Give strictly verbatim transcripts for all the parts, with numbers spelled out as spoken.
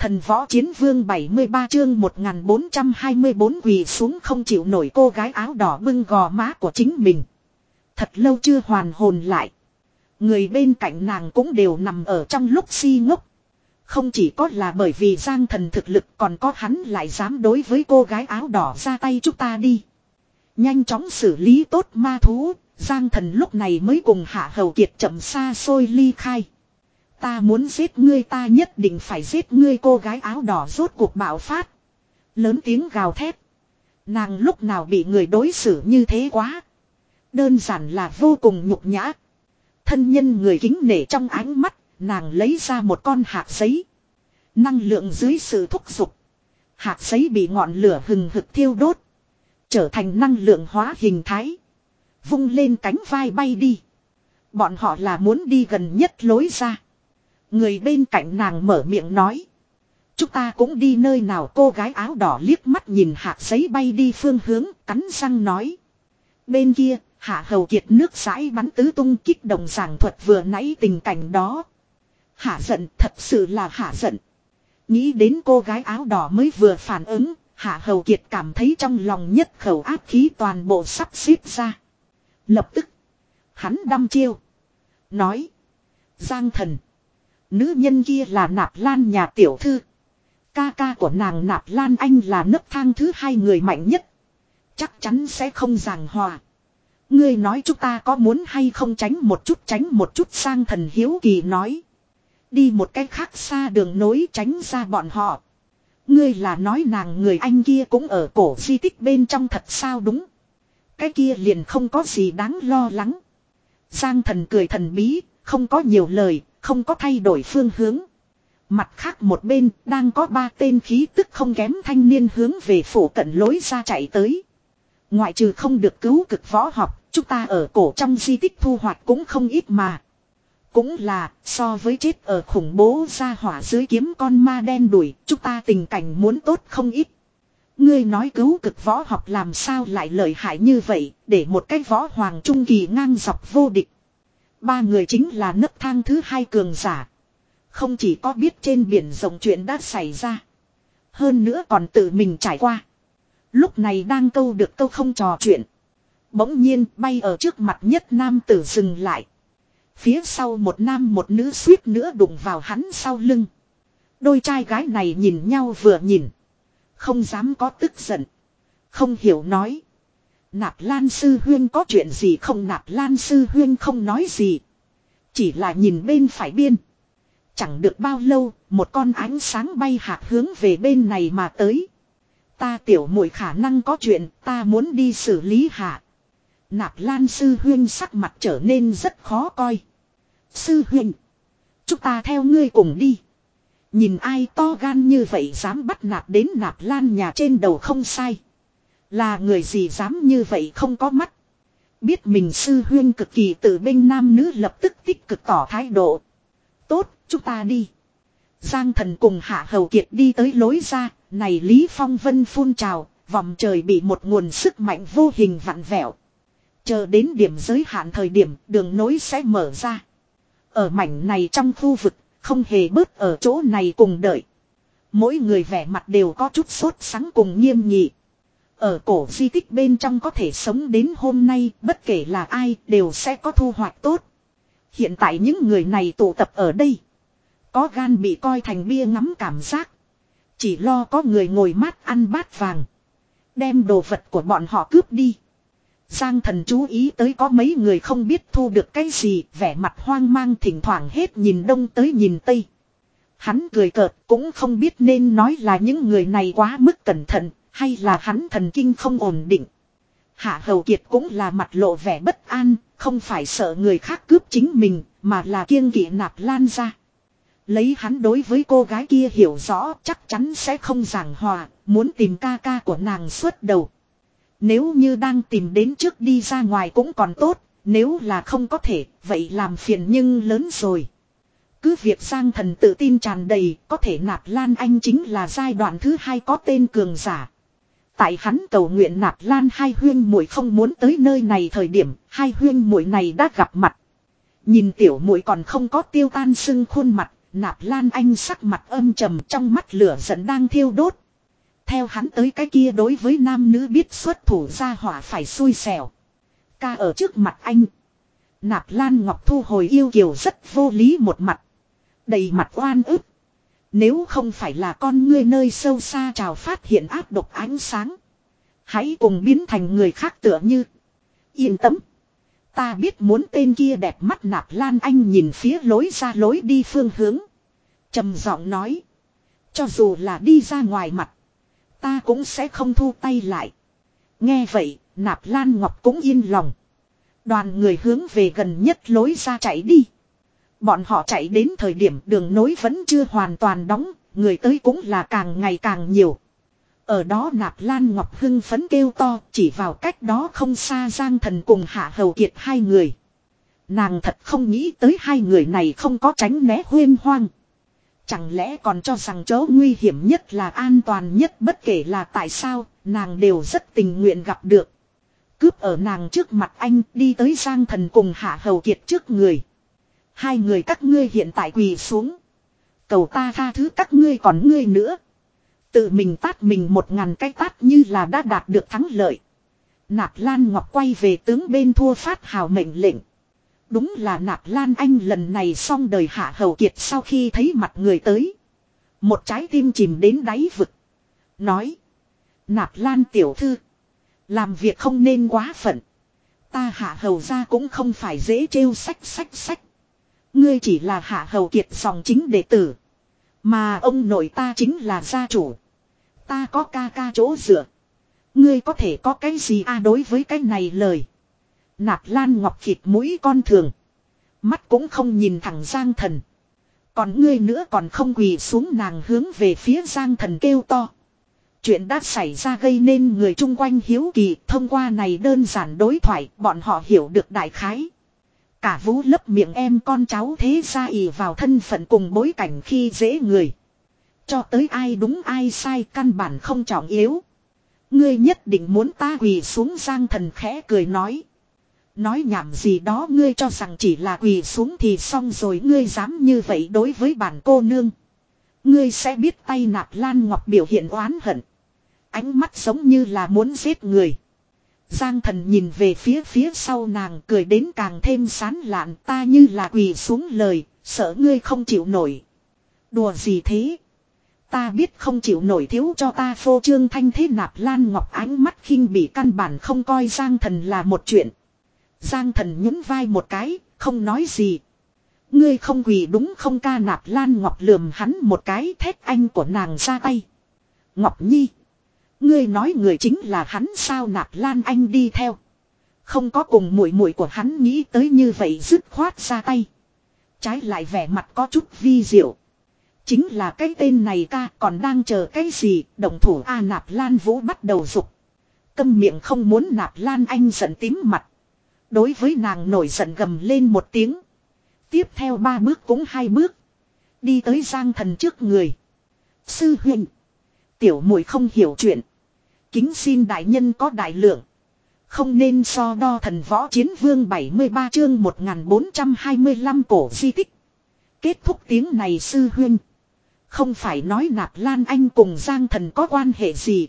Thần võ chiến vương bảy mươi ba chương một nghìn bốn trăm hai mươi bốn quỳ xuống không chịu nổi cô gái áo đỏ bưng gò má của chính mình. Thật lâu chưa hoàn hồn lại. Người bên cạnh nàng cũng đều nằm ở trong lúc si ngốc. Không chỉ có là bởi vì Giang Thần thực lực, còn có hắn lại dám đối với cô gái áo đỏ ra tay. Chúng ta đi. Nhanh chóng xử lý tốt ma thú, Giang Thần lúc này mới cùng Hạ Hầu Kiệt chậm xa xôi ly khai. Ta muốn giết ngươi, ta nhất định phải giết ngươi. Cô gái áo đỏ rốt cuộc bạo phát. Lớn tiếng gào thét. Nàng lúc nào bị người đối xử như thế quá. Đơn giản là vô cùng nhục nhã. Thân nhân người kính nể trong ánh mắt, nàng lấy ra một con hạt giấy. Năng lượng dưới sự thúc giục. Hạt giấy bị ngọn lửa hừng hực thiêu đốt. Trở thành năng lượng hóa hình thái. Vung lên cánh vai bay đi. Bọn họ là muốn đi gần nhất lối ra. Người bên cạnh nàng mở miệng nói. Chúng ta cũng đi nơi nào. Cô gái áo đỏ liếc mắt nhìn hạt giấy bay đi phương hướng, cắn răng nói. Bên kia, Hạ Hầu Kiệt nước dãi bắn tứ tung, kích động giảng thuật vừa nãy tình cảnh đó. Hạ giận, thật sự là hạ giận. Nghĩ đến cô gái áo đỏ mới vừa phản ứng, Hạ Hầu Kiệt cảm thấy trong lòng nhất khẩu áp khí toàn bộ sắp xếp ra. Lập tức, hắn đăm chiêu. Nói. Giang Thần. Nữ nhân kia là Nạp Lan nhà tiểu thư. Ca ca của nàng Nạp Lan Anh là nấc thang thứ hai người mạnh nhất. Chắc chắn sẽ không giằng hòa. Ngươi nói chúng ta có muốn hay không tránh một chút, tránh một chút. Giang Thần hiếu kỳ nói. Đi một cách khác xa đường nối tránh ra bọn họ. Ngươi là nói nàng người anh kia cũng ở cổ di tích bên trong thật sao? Đúng. Cái kia liền không có gì đáng lo lắng. Giang Thần cười thần bí, không có nhiều lời, không có thay đổi phương hướng. Mặt khác một bên, đang có ba tên khí tức không kém thanh niên hướng về phủ cận lối ra chạy tới. Ngoại trừ không được cứu cực võ học, chúng ta ở cổ trong di tích thu hoạch cũng không ít mà. Cũng là, so với chết ở khủng bố ra hỏa dưới kiếm con ma đen đuổi, chúng ta tình cảnh muốn tốt không ít. Ngươi nói cứu cực võ học làm sao lại lợi hại như vậy, để một cái võ hoàng trung kỳ ngang dọc vô địch. Ba người chính là nấc thang thứ hai cường giả. Không chỉ có biết trên biển rộng chuyện đã xảy ra. Hơn nữa còn tự mình trải qua. Lúc này đang câu được câu không trò chuyện. Bỗng nhiên bay ở trước mặt nhất nam tử dừng lại. Phía sau một nam một nữ suýt nữa đụng vào hắn sau lưng. Đôi trai gái này nhìn nhau vừa nhìn. Không dám có tức giận. Không hiểu nói. Nạp Lan sư huyên có chuyện gì không? Nạp Lan sư huyên không nói gì. Chỉ là nhìn bên phải biên. Chẳng được bao lâu, một con ánh sáng bay hạt hướng về bên này mà tới. Ta tiểu muội khả năng có chuyện, ta muốn đi xử lý hạ. Nạp Lan sư huyên sắc mặt trở nên rất khó coi. Sư huyên, chúng ta theo ngươi cùng đi. Nhìn ai to gan như vậy dám bắt nạt đến Nạp Lan nhà trên đầu không sai. Là người gì dám như vậy không có mắt. Biết mình sư huyên cực kỳ tự bên nam nữ lập tức tích cực tỏ thái độ. Tốt, chúng ta đi. Giang Thần cùng Hạ Hầu Kiệt đi tới lối ra, này Lý Phong Vân phun trào, vòng trời bị một nguồn sức mạnh vô hình vặn vẹo. Chờ đến điểm giới hạn thời điểm, đường nối sẽ mở ra. Ở mảnh này trong khu vực, không hề bớt ở chỗ này cùng đợi. Mỗi người vẻ mặt đều có chút sốt sắng cùng nghiêm nghị. Ở cổ di tích bên trong có thể sống đến hôm nay, bất kể là ai, đều sẽ có thu hoạch tốt. Hiện tại những người này tụ tập ở đây. Có gan bị coi thành bia ngắm cảm giác. Chỉ lo có người ngồi mát ăn bát vàng. Đem đồ vật của bọn họ cướp đi. Giang Thần chú ý tới có mấy người không biết thu được cái gì, vẻ mặt hoang mang thỉnh thoảng hết nhìn đông tới nhìn tây. Hắn cười cợt cũng không biết nên nói là những người này quá mức cẩn thận, hay là hắn thần kinh không ổn định. Hạ Hầu Kiệt cũng là mặt lộ vẻ bất an, không phải sợ người khác cướp chính mình, mà là kiêng kỵ Nạp Lan ra. Lấy hắn đối với cô gái kia hiểu rõ chắc chắn sẽ không giảng hòa, muốn tìm ca ca của nàng suốt đầu. Nếu như đang tìm đến trước đi ra ngoài cũng còn tốt, nếu là không có thể, vậy làm phiền nhưng lớn rồi. Cứ việc Giang Thần tự tin tràn đầy, có thể Nạp Lan Anh chính là giai đoạn thứ hai có tên cường giả. Tại hắn cầu nguyện Nạp Lan hai huyên muội không muốn tới nơi này thời điểm, hai huyên muội này đã gặp mặt. Nhìn tiểu muội còn không có tiêu tan sưng khuôn mặt, Nạp Lan Anh sắc mặt âm trầm, trong mắt lửa giận đang thiêu đốt. Theo hắn tới cái kia đối với nam nữ biết xuất thủ ra hỏa phải xui xẻo. Ca ở trước mặt anh. Nạp Lan Ngọc thu hồi yêu kiều rất vô lý một mặt. Đầy mặt oan ức. Nếu không phải là con ngươi nơi sâu xa trào phát hiện áp độc ánh sáng. Hãy cùng biến thành người khác tựa như. Yên tâm. Ta biết muốn tên kia đẹp mắt. Nạp Lan Anh nhìn phía lối ra lối đi phương hướng. Trầm giọng nói. Cho dù là đi ra ngoài mặt. Ta cũng sẽ không thu tay lại. Nghe vậy, Nạp Lan Ngọc cũng yên lòng. Đoàn người hướng về gần nhất lối ra chạy đi. Bọn họ chạy đến thời điểm đường nối vẫn chưa hoàn toàn đóng, người tới cũng là càng ngày càng nhiều. Ở đó Nạp Lan Ngọc hưng phấn kêu to, chỉ vào cách đó không xa Giang Thần cùng Hạ Hầu Kiệt hai người. Nàng thật không nghĩ tới hai người này không có tránh né huyên hoang. Chẳng lẽ còn cho rằng chỗ nguy hiểm nhất là an toàn nhất, bất kể là tại sao, nàng đều rất tình nguyện gặp được. Cướp ở nàng trước mặt anh đi tới Giang Thần cùng Hạ Hầu Kiệt trước người. Hai người các ngươi hiện tại quỳ xuống. Cầu ta tha thứ các ngươi, còn ngươi nữa. Tự mình tát mình một ngàn cái tát như là đã đạt được thắng lợi. Nạp Lan Ngọc quay về tướng bên thua phát hào mệnh lệnh. Đúng là Nạp Lan Anh lần này xong đời. Hạ Hầu Kiệt sau khi thấy mặt người tới. Một trái tim chìm đến đáy vực. Nói. Nạp Lan tiểu thư. Làm việc không nên quá phận. Ta Hạ Hầu ra cũng không phải dễ trêu sách sách sách. Ngươi chỉ là Hạ Hầu Kiệt dòng chính đệ tử. Mà ông nội ta chính là gia chủ. Ta có ca ca chỗ dựa. Ngươi có thể có cái gì a? Đối với cái này lời. Nạp Lan Ngọc khịt mũi con thường. Mắt cũng không nhìn thẳng Giang Thần. Còn ngươi nữa còn không quỳ xuống. Nàng hướng về phía Giang Thần kêu to. Chuyện đã xảy ra gây nên người chung quanh hiếu kỳ. Thông qua này đơn giản đối thoại, bọn họ hiểu được đại khái. Cả Vũ lấp miệng em con cháu thế gia ỷ vào thân phận cùng bối cảnh khi dễ người. Cho tới ai đúng ai sai căn bản không trọng yếu. Ngươi nhất định muốn ta quỳ xuống. Giang Thần khẽ cười nói. Nói nhảm gì đó, ngươi cho rằng chỉ là quỳ xuống thì xong rồi. Ngươi dám như vậy đối với bản cô nương. Ngươi sẽ biết tay. Nạp Lan Ngọc biểu hiện oán hận. Ánh mắt giống như là muốn giết người. Giang Thần nhìn về phía phía sau nàng, cười đến càng thêm sán lạn. Ta như là quỳ xuống lời, sợ ngươi không chịu nổi. Đùa gì thế? Ta biết không chịu nổi, thiếu cho ta phô trương thanh thế. Nạp Lan Ngọc ánh mắt khinh bỉ, căn bản không coi Giang Thần là một chuyện. Giang Thần nhún vai một cái, không nói gì. Ngươi không quỳ đúng không ca? Nạp Lan Ngọc lườm hắn một cái, thét anh của nàng ra tay. Ngọc Nhi. Ngươi nói người chính là hắn sao? Nạp Lan Anh đi theo. Không có cùng muội muội của hắn nghĩ tới như vậy dứt khoát ra tay. Trái lại vẻ mặt có chút vi diệu. Chính là cái tên này ca, còn đang chờ cái gì? Động thủ a? Nạp Lan Vũ bắt đầu dục. Câm miệng, không muốn. Nạp Lan Anh giận tím mặt. Đối với nàng nổi giận gầm lên một tiếng. Tiếp theo ba bước cũng hai bước. Đi tới Giang Thần trước người. Sư huynh. Tiểu muội không hiểu chuyện. Kính xin đại nhân có đại lượng. Không nên so đo. Thần Võ Chiến Vương bảy mươi ba chương một nghìn bốn trăm hai mươi lăm cổ di tích. Kết thúc tiếng này sư huynh. Không phải nói Nạp Lan Anh cùng Giang Thần có quan hệ gì.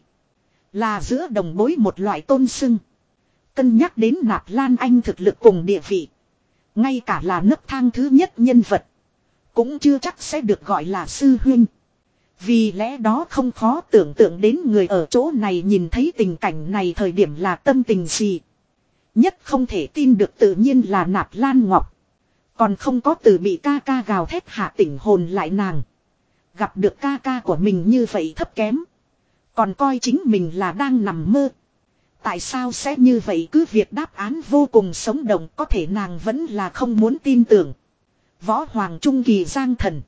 Là giữa đồng bối một loại tôn xưng. Cân nhắc đến Nạp Lan Anh thực lực cùng địa vị. Ngay cả là nấc thang thứ nhất nhân vật. Cũng chưa chắc sẽ được gọi là sư huynh. Vì lẽ đó không khó tưởng tượng đến người ở chỗ này nhìn thấy tình cảnh này thời điểm là tâm tình gì. Nhất không thể tin được tự nhiên là Nạp Lan Ngọc. Còn không có từ bị ca ca gào thét hạ tỉnh hồn lại nàng. Gặp được ca ca của mình như vậy thấp kém. Còn coi chính mình là đang nằm mơ. Tại sao sẽ như vậy? Cứ việc đáp án vô cùng sống động, có thể nàng vẫn là không muốn tin tưởng. Võ Hoàng Trung Kỳ Giang Thần.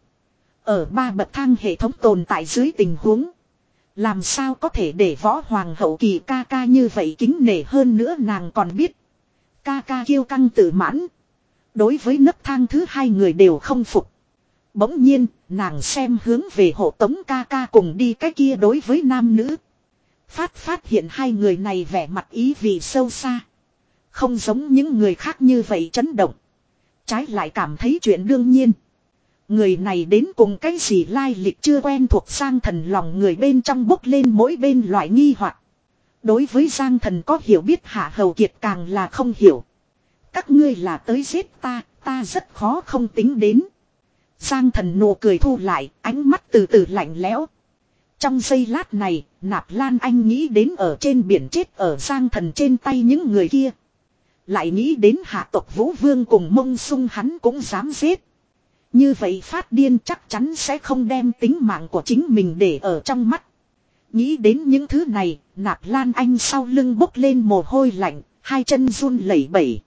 Ở ba bậc thang hệ thống tồn tại dưới tình huống. Làm sao có thể để Võ Hoàng hậu kỳ ca ca như vậy kính nể? Hơn nữa nàng còn biết. Ca ca kiêu căng tự mãn. Đối với nấc thang thứ hai người đều không phục. Bỗng nhiên, nàng xem hướng về hộ tống ca ca cùng đi cái kia đối với nam nữ. Phát phát hiện hai người này vẻ mặt ý vị sâu xa. Không giống những người khác như vậy chấn động. Trái lại cảm thấy chuyện đương nhiên. Người này đến cùng cái gì lai lịch chưa quen thuộc Giang Thần lòng người bên trong bốc lên mỗi bên loại nghi hoặc. Đối với Giang Thần có hiểu biết Hạ Hầu Kiệt càng là không hiểu. Các ngươi là tới giết ta, ta rất khó không tính đến. Giang Thần nụ cười thu lại, ánh mắt từ từ lạnh lẽo. Trong giây lát này, Nạp Lan Anh nghĩ đến ở trên biển chết ở Giang Thần trên tay những người kia. Lại nghĩ đến hạ tộc Vũ Vương cùng Mông Sung hắn cũng dám giết. Như vậy phát điên chắc chắn sẽ không đem tính mạng của chính mình để ở trong mắt. Nghĩ đến những thứ này, Nạp Lan Anh sau lưng bốc lên mồ hôi lạnh, hai chân run lẩy bẩy.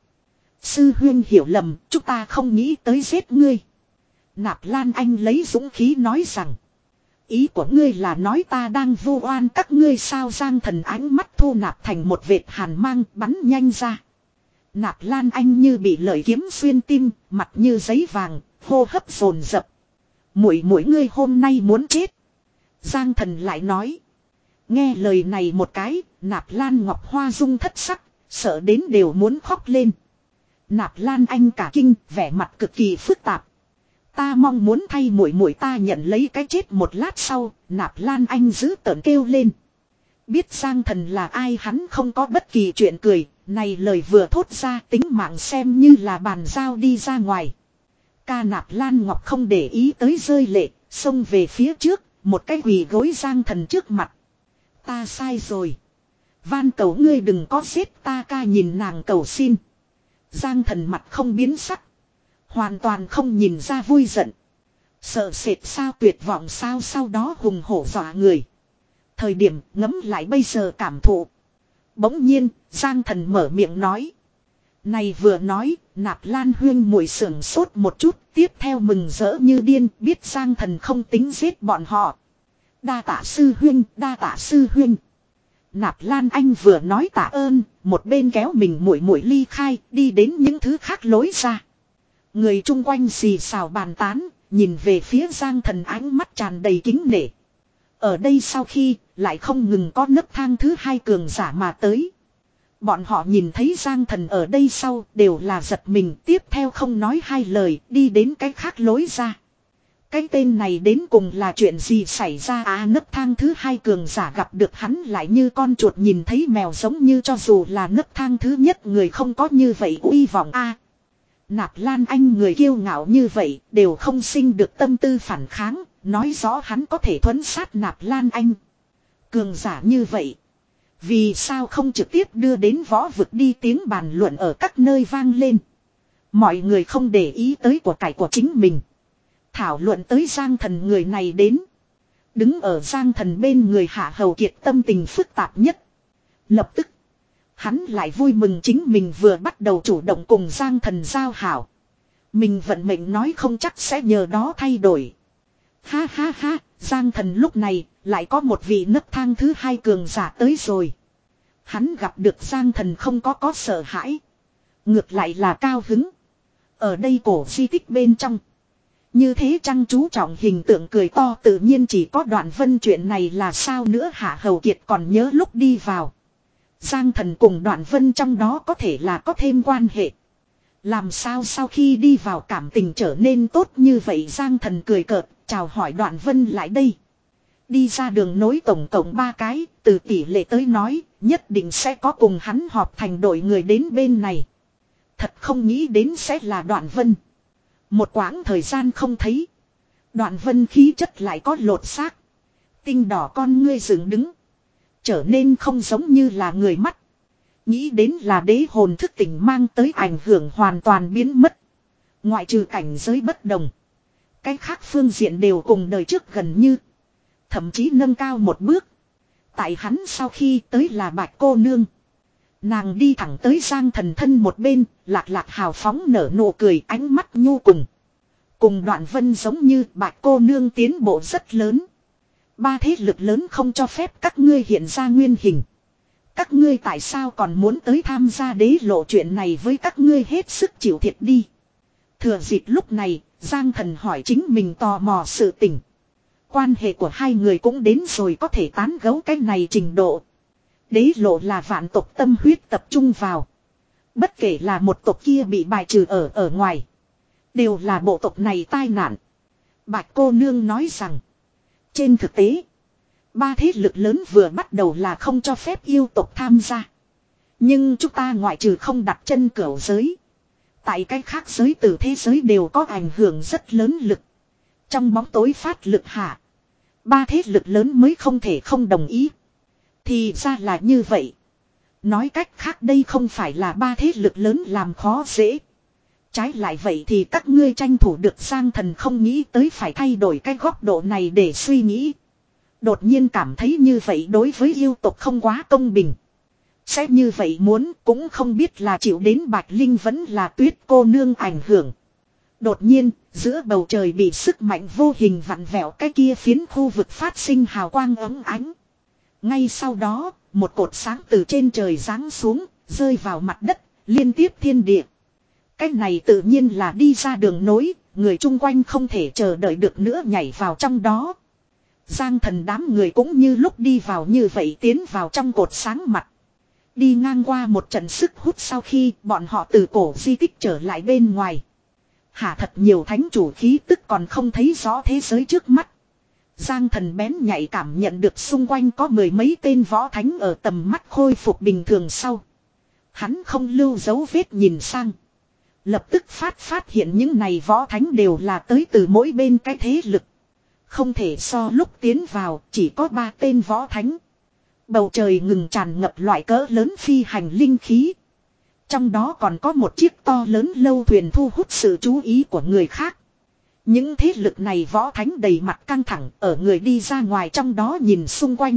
Sư huyên hiểu lầm, chúng ta không nghĩ tới giết ngươi. Nạp Lan Anh lấy dũng khí nói rằng. Ý của ngươi là nói ta đang vu oan các ngươi sao? Giang Thần ánh mắt thu nạp thành một vệt hàn mang bắn nhanh ra. Nạp Lan Anh như bị lợi kiếm xuyên tim, mặt như giấy vàng, hô hấp dồn dập. Muội muội ngươi hôm nay muốn chết. Giang Thần lại nói. Nghe lời này một cái, Nạp Lan Ngọc Hoa rung thất sắc, sợ đến đều muốn khóc lên. Nạp Lan Anh cả kinh, vẻ mặt cực kỳ phức tạp. Ta mong muốn thay muội muội ta nhận lấy cái chết. Một lát sau, Nạp Lan Anh giữ tợn kêu lên. Biết Giang Thần là ai hắn không có bất kỳ chuyện cười, này lời vừa thốt ra tính mạng xem như là bàn giao đi ra ngoài. Ca Nạp Lan Ngọc không để ý tới rơi lệ, xông về phía trước, một cái quỳ gối Giang Thần trước mặt. Ta sai rồi. Van cầu ngươi đừng có giết ta. Ca nhìn nàng cầu xin. Giang Thần mặt không biến sắc. Hoàn toàn không nhìn ra vui giận. Sợ sệt sao, tuyệt vọng sao, sau đó hùng hổ dọa người. Thời điểm ngấm lại bây giờ cảm thụ. Bỗng nhiên, Giang Thần mở miệng nói. Này vừa nói, Nạp Lan huyên muội sưởng sốt một chút, tiếp theo mừng rỡ như điên, biết Giang Thần không tính giết bọn họ. Đa tạ sư huyên, đa tạ sư huyên. Nạp Lan Anh vừa nói tạ ơn, một bên kéo mình muội muội ly khai, đi đến những thứ khác lối ra. Người chung quanh xì xào bàn tán, nhìn về phía Giang Thần ánh mắt tràn đầy kính nể. Ở đây sau khi, lại không ngừng có nấc thang thứ hai cường giả mà tới. Bọn họ nhìn thấy Giang Thần ở đây sau, đều là giật mình, tiếp theo không nói hai lời, đi đến cái khác lối ra. Cái tên này đến cùng là chuyện gì xảy ra à? Nấc thang thứ hai cường giả gặp được hắn lại như con chuột nhìn thấy mèo, giống như cho dù là nấc thang thứ nhất người không có như vậy uy vọng a. À, Nạp Lan Anh người kiêu ngạo như vậy đều không sinh được tâm tư phản kháng, nói rõ hắn có thể thuấn sát Nạp Lan Anh. Cường giả như vậy, vì sao không trực tiếp đưa đến võ vực đi? Tiếng bàn luận ở các nơi vang lên. Mọi người không để ý tới của cải của chính mình. Thảo luận tới Giang Thần người này đến. Đứng ở Giang Thần bên người Hạ Hầu Kiệt tâm tình phức tạp nhất. Lập tức, hắn lại vui mừng chính mình vừa bắt đầu chủ động cùng Giang Thần giao hảo. Mình vận mệnh nói không chắc sẽ nhờ đó thay đổi. Ha ha ha, Giang Thần lúc này lại có một vị nấc thang thứ hai cường giả tới rồi. Hắn gặp được Giang Thần không có có sợ hãi, ngược lại là cao hứng. Ở đây cổ di tích bên trong, như thế chăng chú trọng hình tượng cười to tự nhiên chỉ có Đoạn Vân. Chuyện này là sao nữa? Hạ Hầu Kiệt còn nhớ lúc đi vào, Giang Thần cùng Đoạn Vân trong đó có thể là có thêm quan hệ. Làm sao sau khi đi vào cảm tình trở nên tốt như vậy? Giang Thần cười cợt, chào hỏi Đoạn Vân lại đây. Đi ra đường nối tổng cộng ba cái, từ tỷ lệ tới nói, nhất định sẽ có cùng hắn họp thành đội người đến bên này. Thật không nghĩ đến sẽ là Đoạn Vân. Một quãng thời gian không thấy, Đoạn Vân khí chất lại có lột xác. Tinh đỏ con ngươi dựng đứng, trở nên không giống như là người mắt. Nghĩ đến là đế hồn thức tỉnh mang tới ảnh hưởng hoàn toàn biến mất. Ngoại trừ cảnh giới bất đồng, cái khác phương diện đều cùng đời trước gần như, thậm chí nâng cao một bước. Tại hắn sau khi tới là Bạch cô nương. Nàng đi thẳng tới Giang Thần thân một bên, lạc lạc hào phóng nở nụ cười, ánh mắt nhu cùng. Cùng Đoạn Vân giống như, Bạch cô nương tiến bộ rất lớn. Ba thế lực lớn không cho phép các ngươi hiện ra nguyên hình. Các ngươi tại sao còn muốn tới tham gia đế lộ? Chuyện này với các ngươi hết sức chịu thiệt đi. Thừa dịp lúc này, Giang Thần hỏi chính mình tò mò sự tình. Quan hệ của hai người cũng đến rồi có thể tán gẫu cái này trình độ. Đế lộ là vạn tộc tâm huyết tập trung vào. Bất kể là một tộc kia bị bài trừ ở ở ngoài, đều là bộ tộc này tai nạn. Bạch cô nương nói rằng. Trên thực tế. Ba thế lực lớn vừa bắt đầu là không cho phép yêu tộc tham gia. Nhưng chúng ta ngoại trừ không đặt chân cửu giới. Tại cái khác giới từ thế giới đều có ảnh hưởng rất lớn lực. Trong bóng tối phát lực hạ. Ba thế lực lớn mới không thể không đồng ý. Thì ra là như vậy. Nói cách khác đây không phải là ba thế lực lớn làm khó dễ. Trái lại vậy thì các ngươi tranh thủ được Giang Thần không nghĩ tới phải thay đổi cái góc độ này để suy nghĩ. Đột nhiên cảm thấy như vậy đối với yêu tộc không quá công bình. Sẽ như vậy muốn cũng không biết là chịu đến Bạch Linh vẫn là Tuyết cô nương ảnh hưởng. Đột nhiên, giữa bầu trời bị sức mạnh vô hình vặn vẹo cái kia phiến khu vực phát sinh hào quang ấm ánh. Ngay sau đó, một cột sáng từ trên trời giáng xuống, rơi vào mặt đất, liên tiếp thiên địa. Cái này tự nhiên là đi ra đường nối, người chung quanh không thể chờ đợi được nữa nhảy vào trong đó. Giang Thần đám người cũng như lúc đi vào như vậy tiến vào trong cột sáng mặt. Đi ngang qua một trận sức hút sau khi bọn họ từ cổ di tích trở lại bên ngoài. Hả thật nhiều thánh chủ khí tức còn không thấy rõ thế giới trước mắt. Giang Thần bén nhạy cảm nhận được xung quanh có mười mấy tên võ thánh ở tầm mắt khôi phục bình thường sau. Hắn không lưu dấu vết nhìn sang. Lập tức phát phát hiện những này võ thánh đều là tới từ mỗi bên cái thế lực. Không thể so lúc tiến vào chỉ có ba tên võ thánh. Bầu trời ngừng tràn ngập loại cỡ lớn phi hành linh khí. Trong đó còn có một chiếc to lớn lâu thuyền thu hút sự chú ý của người khác. Những thế lực này võ thánh đầy mặt căng thẳng ở người đi ra ngoài trong đó nhìn xung quanh.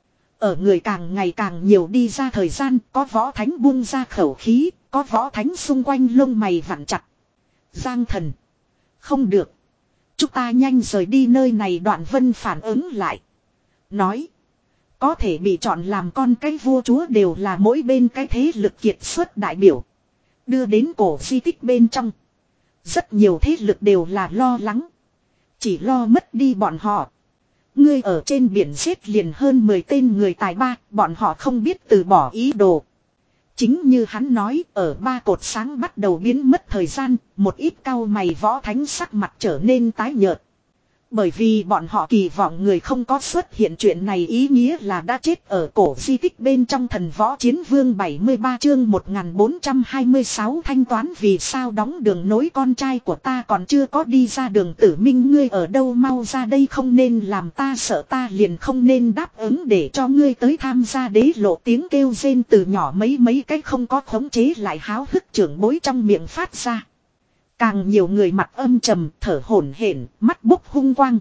Ở người càng ngày càng nhiều đi ra thời gian có võ thánh buông ra khẩu khí, có võ thánh xung quanh lông mày vặn chặt. Giang Thần. Không được. Chúng ta nhanh rời đi nơi này Đoạn Vân phản ứng lại. Nói. Có thể bị chọn làm con cái vua chúa đều là mỗi bên cái thế lực kiệt xuất đại biểu. Đưa đến cổ di tích bên trong. Rất nhiều thế lực đều là lo lắng. Chỉ lo mất đi bọn họ. Ngươi ở trên biển giết liền hơn mười tên người tài ba, bọn họ không biết từ bỏ ý đồ. Chính như hắn nói, ở ba cột sáng bắt đầu biến mất thời gian, một ít cau mày võ thánh sắc mặt trở nên tái nhợt. Bởi vì bọn họ kỳ vọng người không có xuất hiện chuyện này ý nghĩa là đã chết ở cổ di tích bên trong Thần Võ Chiến Vương bảy mươi ba chương một nghìn bốn trăm hai mươi sáu thanh toán vì sao đóng đường nối con trai của ta còn chưa có đi ra đường Tử Minh ngươi ở đâu mau ra đây không nên làm ta sợ ta liền không nên đáp ứng để cho ngươi tới tham gia đế lộ tiếng kêu rên từ nhỏ mấy mấy cách không có khống chế lại háo hức trưởng bối trong miệng phát ra. Càng nhiều người mặt âm trầm, thở hổn hển, mắt bốc hung quang.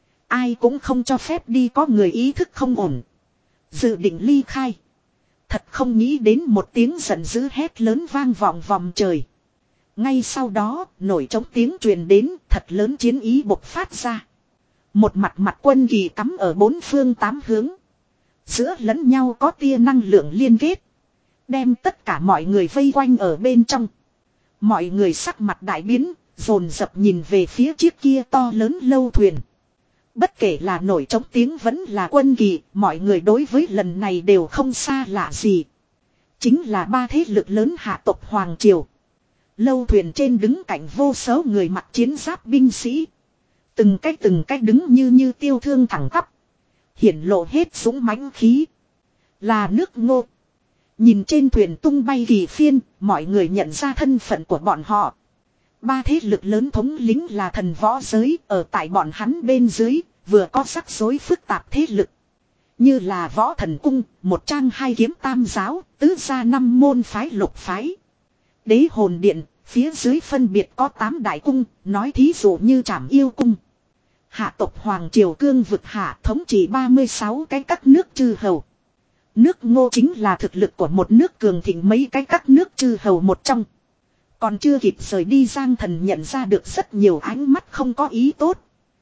Ai cũng không cho phép đi có người ý thức không ổn. Dự định ly khai. Thật không nghĩ đến một tiếng giận dữ hét lớn vang vọng vòng trời. Ngay sau đó, nổi trống tiếng truyền đến, thật lớn chiến ý bộc phát ra. Một mặt mặt quân kỳ cắm ở bốn phương tám hướng. Giữa lẫn nhau có tia năng lượng liên kết. Đem tất cả mọi người vây quanh ở bên trong. Mọi người sắc mặt đại biến, dồn dập nhìn về phía chiếc kia to lớn lâu thuyền. Bất kể là nổi trống tiếng vẫn là quân kỳ, mọi người đối với lần này đều không xa lạ gì. Chính là ba thế lực lớn hạ tộc Hoàng Triều. Lâu thuyền trên đứng cạnh vô số người mặc chiến giáp binh sĩ. Từng cách từng cách đứng như như tiêu thương thẳng tắp. Hiển lộ hết súng mãnh khí. Là nước Ngô. Nhìn trên thuyền tung bay kỳ phiên, mọi người nhận ra thân phận của bọn họ. Ba thế lực lớn thống lính là thần võ giới, ở tại bọn hắn bên dưới, vừa có rắc rối phức tạp thế lực. Như là võ thần cung, một trang hai kiếm tam giáo, tứ gia năm môn phái lục phái. Đế hồn điện, phía dưới phân biệt có tám đại cung, nói thí dụ như Trảm Yêu cung. Hạ tộc Hoàng Triều cương vực hạ thống trị ba mươi sáu cái các nước chư hầu. Nước Ngô chính là thực lực của một nước cường thịnh mấy cái các nước chư hầu một trong. Còn chưa kịp rời đi Giang Thần nhận ra được rất nhiều ánh mắt không có ý tốt.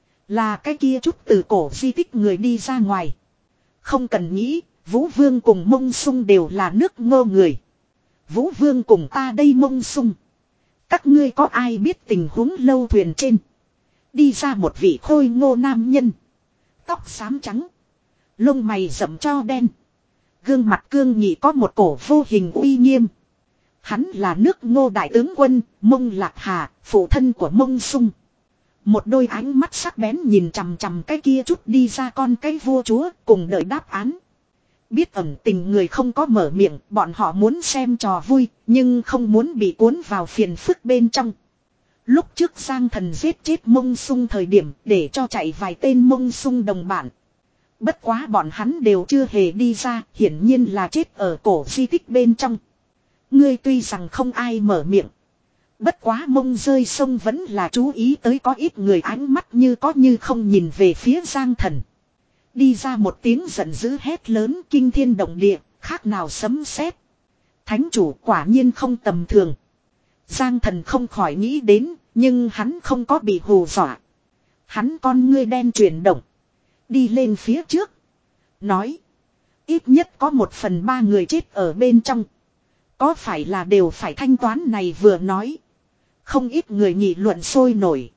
Là cái kia chút từ cổ di tích người đi ra ngoài. Không cần nghĩ, Vũ Vương cùng Mông Sung đều là nước Ngô người. Vũ Vương cùng ta đây Mông Sung. Các ngươi có ai biết tình huống lâu thuyền trên. Đi ra một vị khôi ngô nam nhân. Tóc xám trắng. Lông mày rậm cho đen. Gương mặt cương nghị có một cổ vô hình uy nghiêm. Hắn là nước Ngô đại tướng quân, Mông Lạc Hà, phụ thân của Mông Sung. Một đôi ánh mắt sắc bén nhìn chằm chằm cái kia chút đi ra con cái vua chúa cùng đợi đáp án. Biết ẩn tình người không có mở miệng, bọn họ muốn xem trò vui, nhưng không muốn bị cuốn vào phiền phức bên trong. Lúc trước Giang Thần giết chết Mông Sung thời điểm để cho chạy vài tên Mông Sung đồng bạn. Bất quá bọn hắn đều chưa hề đi ra, hiển nhiên là chết ở cổ di tích bên trong. Ngươi tuy rằng không ai mở miệng. Bất quá Mông rơi sông vẫn là chú ý tới có ít người ánh mắt như có như không nhìn về phía Giang Thần. Đi ra một tiếng giận dữ hét lớn kinh thiên động địa, khác nào sấm sét. Thánh chủ quả nhiên không tầm thường. Giang Thần không khỏi nghĩ đến, nhưng hắn không có bị hù dọa. Hắn con ngươi đen chuyển động. Đi lên phía trước. Nói. Ít nhất có một phần ba người chết ở bên trong. Có phải là đều phải thanh toán này vừa nói. Không ít người nghị luận sôi nổi.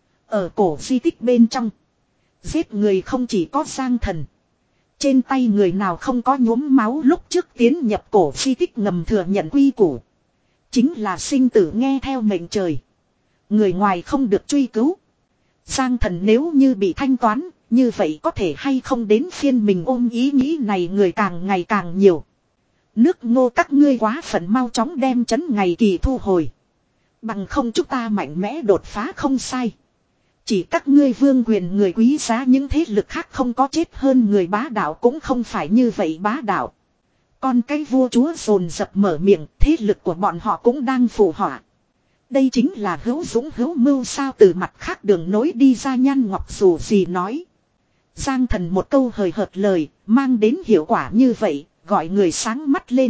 Ở cổ di tích bên trong. Giết người không chỉ có Giang Thần. Trên tay người nào không có nhuốm máu lúc trước tiến nhập cổ di tích ngầm thừa nhận quy củ. Chính là sinh tử nghe theo mệnh trời. Người ngoài không được truy cứu. Giang Thần nếu như bị thanh toán, như vậy có thể hay không đến phiên mình ôm ý nghĩ này người càng ngày càng nhiều. Nước Ngô các ngươi quá phận mau chóng đem chấn ngày kỳ thu hồi. Bằng không chúng ta mạnh mẽ đột phá không sai. Chỉ các ngươi vương quyền người quý giá những thế lực khác không có chết hơn người bá đạo cũng không phải như vậy bá đạo. Con cái vua chúa dồn dập mở miệng, thế lực của bọn họ cũng đang phù họa. Đây chính là hữu dũng hữu mưu sao từ mặt khác đường nối đi ra Nhan Ngọc dù gì nói. Giang Thần một câu hời hợt lời, mang đến hiệu quả như vậy, gọi người sáng mắt lên.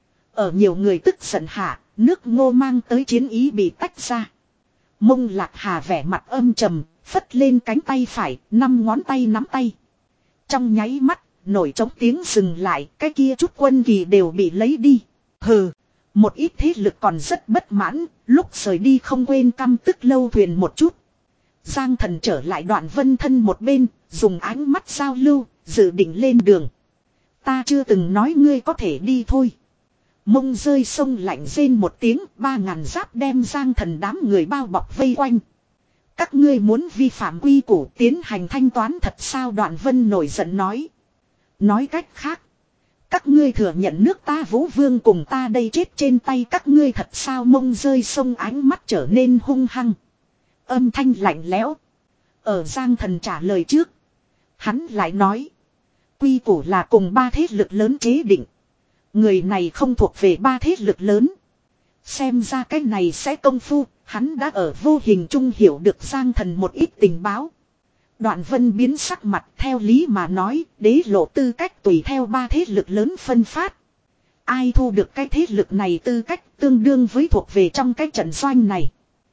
Ở nhiều người tức giận hạ, nước Ngô mang tới chiến ý bị tách ra. Mông Lạc Hà vẻ mặt âm trầm, phất lên cánh tay phải, năm ngón tay nắm tay. Trong nháy mắt, nổi trống tiếng dừng lại, cái kia chút quân kỳ đều bị lấy đi. Hừ, một ít thế lực còn rất bất mãn, lúc rời đi không quên căm tức lâu thuyền một chút. Giang Thần trở lại Đoạn Vân thân một bên, dùng ánh mắt giao lưu, dự định lên đường. Ta chưa từng nói ngươi có thể đi thôi. Mông rơi sông lạnh rên một tiếng, ba ngàn giáp đem Giang Thần đám người bao bọc vây quanh. Các ngươi muốn vi phạm quy củ tiến hành thanh toán thật sao Đoạn Vân nổi giận nói. Nói cách khác. Các ngươi thừa nhận nước ta Vũ Vương cùng ta đây chết trên tay các ngươi thật sao Mông rơi sông ánh mắt trở nên hung hăng. Âm thanh lạnh lẽo. Ở Giang Thần trả lời trước. Hắn lại nói. Quy củ là cùng ba thế lực lớn chế định. Người này không thuộc về ba thế lực lớn. Xem ra cái này sẽ công phu. Hắn đã ở vô hình trung hiểu được Giang Thần một ít tình báo. Đoạn Vân biến sắc mặt theo lý mà nói. Đế lộ tư cách tùy theo ba thế lực lớn phân phát. Ai thu được cái thế lực này tư cách tương đương với thuộc về trong cái trận doanh này.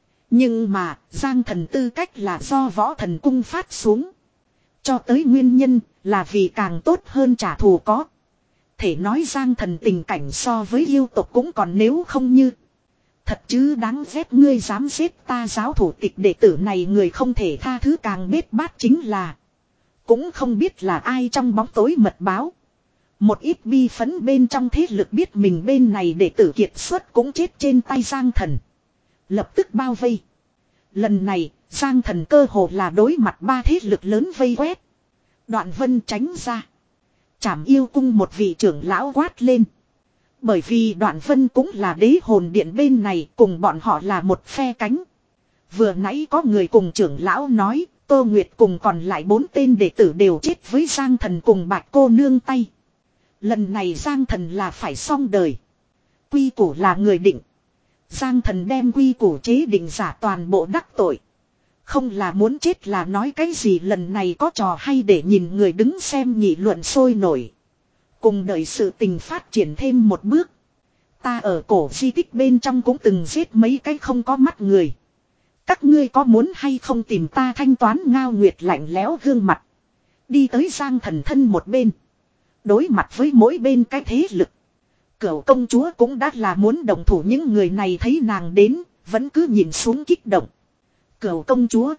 Nhưng mà Giang Thần tư cách là do võ thần cung phát xuống. Cho tới nguyên nhân là vì càng tốt hơn trả thù có. Thể nói Giang Thần tình cảnh so với yêu tộc cũng còn nếu không như. Thật chứ đáng ghét ngươi dám giết ta giáo thủ tịch đệ tử này người không thể tha thứ càng bết bát chính là. Cũng không biết là ai trong bóng tối mật báo. Một ít bi phấn bên trong thế lực biết mình bên này đệ tử kiệt xuất cũng chết trên tay Giang Thần. Lập tức bao vây. Lần này Giang Thần cơ hồ là đối mặt ba thế lực lớn vây quét. Đoạn Vân tránh ra. Trảm yêu cung một vị trưởng lão quát lên. Bởi vì Đoạn Vân cũng là đế hồn điện bên này cùng bọn họ là một phe cánh. Vừa nãy có người cùng trưởng lão nói Tô Nguyệt cùng còn lại bốn tên đệ tử đều chết với Giang Thần cùng Bạch cô nương tay. Lần này Giang Thần là phải xong đời. Quy củ là người định. Giang Thần đem quy củ chế định giả toàn bộ đắc tội. Không là muốn chết là nói cái gì lần này có trò hay để nhìn người đứng xem nghị luận sôi nổi. Cùng đợi sự tình phát triển thêm một bước. Ta ở cổ di tích bên trong cũng từng giết mấy cái không có mắt người. Các ngươi có muốn hay không tìm ta thanh toán Ngao Nguyệt lạnh lẽo gương mặt. Đi tới Giang Thần thân một bên. Đối mặt với mỗi bên cái thế lực. Cửu công chúa cũng đã là muốn đồng thủ những người này thấy nàng đến. Vẫn cứ nhìn xuống kích động. Cửu công chúa.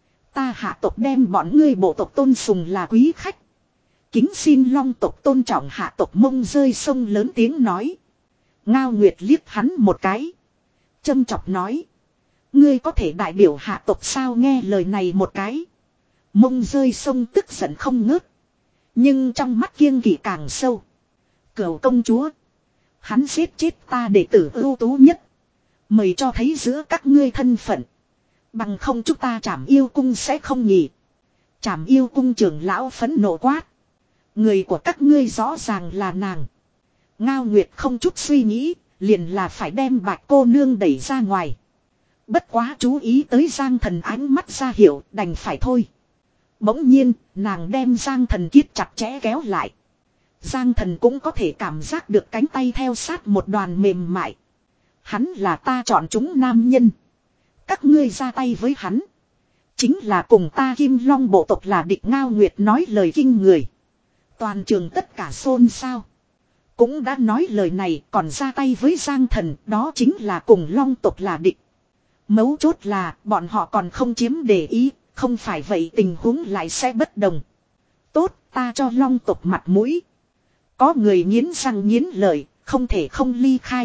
Ta hạ tộc đem bọn ngươi bộ tộc tôn sùng là quý khách. Kính xin long tộc tôn trọng hạ tộc Mông rơi sông lớn tiếng nói. Ngao Nguyệt liếc hắn một cái. Châm chọc nói. Ngươi có thể đại biểu hạ tộc sao? Nghe lời này một cái. Mông rơi sông tức giận không ngớt. Nhưng trong mắt kiêng kỵ càng sâu. Cửu công chúa. Hắn giết chết ta đệ tử ưu tú nhất. Mời cho thấy giữa các ngươi thân phận. Bằng không chúng ta Trảm Yêu cung sẽ không nhỉ. Trảm Yêu cung trưởng lão phẫn nộ quát. Người của các ngươi rõ ràng là nàng. Ngao Nguyệt không chút suy nghĩ. Liền là phải đem Bạch cô nương đẩy ra ngoài. Bất quá chú ý tới Giang Thần ánh mắt ra hiệu, đành phải thôi. Bỗng nhiên, nàng đem Giang Thần kiết chặt chẽ kéo lại. Giang Thần cũng có thể cảm giác được cánh tay theo sát một đoàn mềm mại. Hắn là ta chọn chúng nam nhân. Các ngươi ra tay với hắn. Chính là cùng ta Kim Long bộ tộc là địch. Ngao Nguyệt nói lời kinh người. Toàn trường tất cả xôn xao. Cũng đã nói lời này còn ra tay với Giang Thần, đó chính là cùng Long tộc là địch. Mấu chốt là bọn họ còn không chiếm để ý, không phải vậy tình huống lại sẽ bất đồng. Tốt, ta cho Long tộc mặt mũi. Có người nghiến răng nghiến lợi, không thể không ly khai.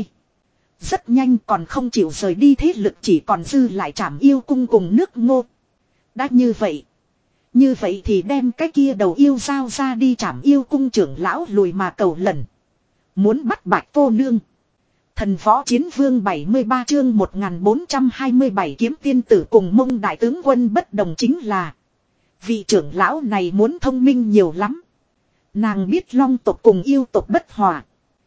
Rất nhanh còn không chịu rời đi thế lực chỉ còn dư lại Trảm Yêu cung cùng nước Ngô. Đã như vậy. Như vậy thì đem cái kia đầu yêu giao ra đi. Trảm Yêu cung trưởng lão lùi mà cầu lần. Muốn bắt Bạch cô nương. Thần võ chiến vương bảy mươi ba chương một nghìn bốn trăm hai mươi bảy kiếm tiên tử cùng Mông đại tướng quân bất đồng chính là. Vị trưởng lão này muốn thông minh nhiều lắm. Nàng biết Long tộc cùng yêu tộc bất hòa.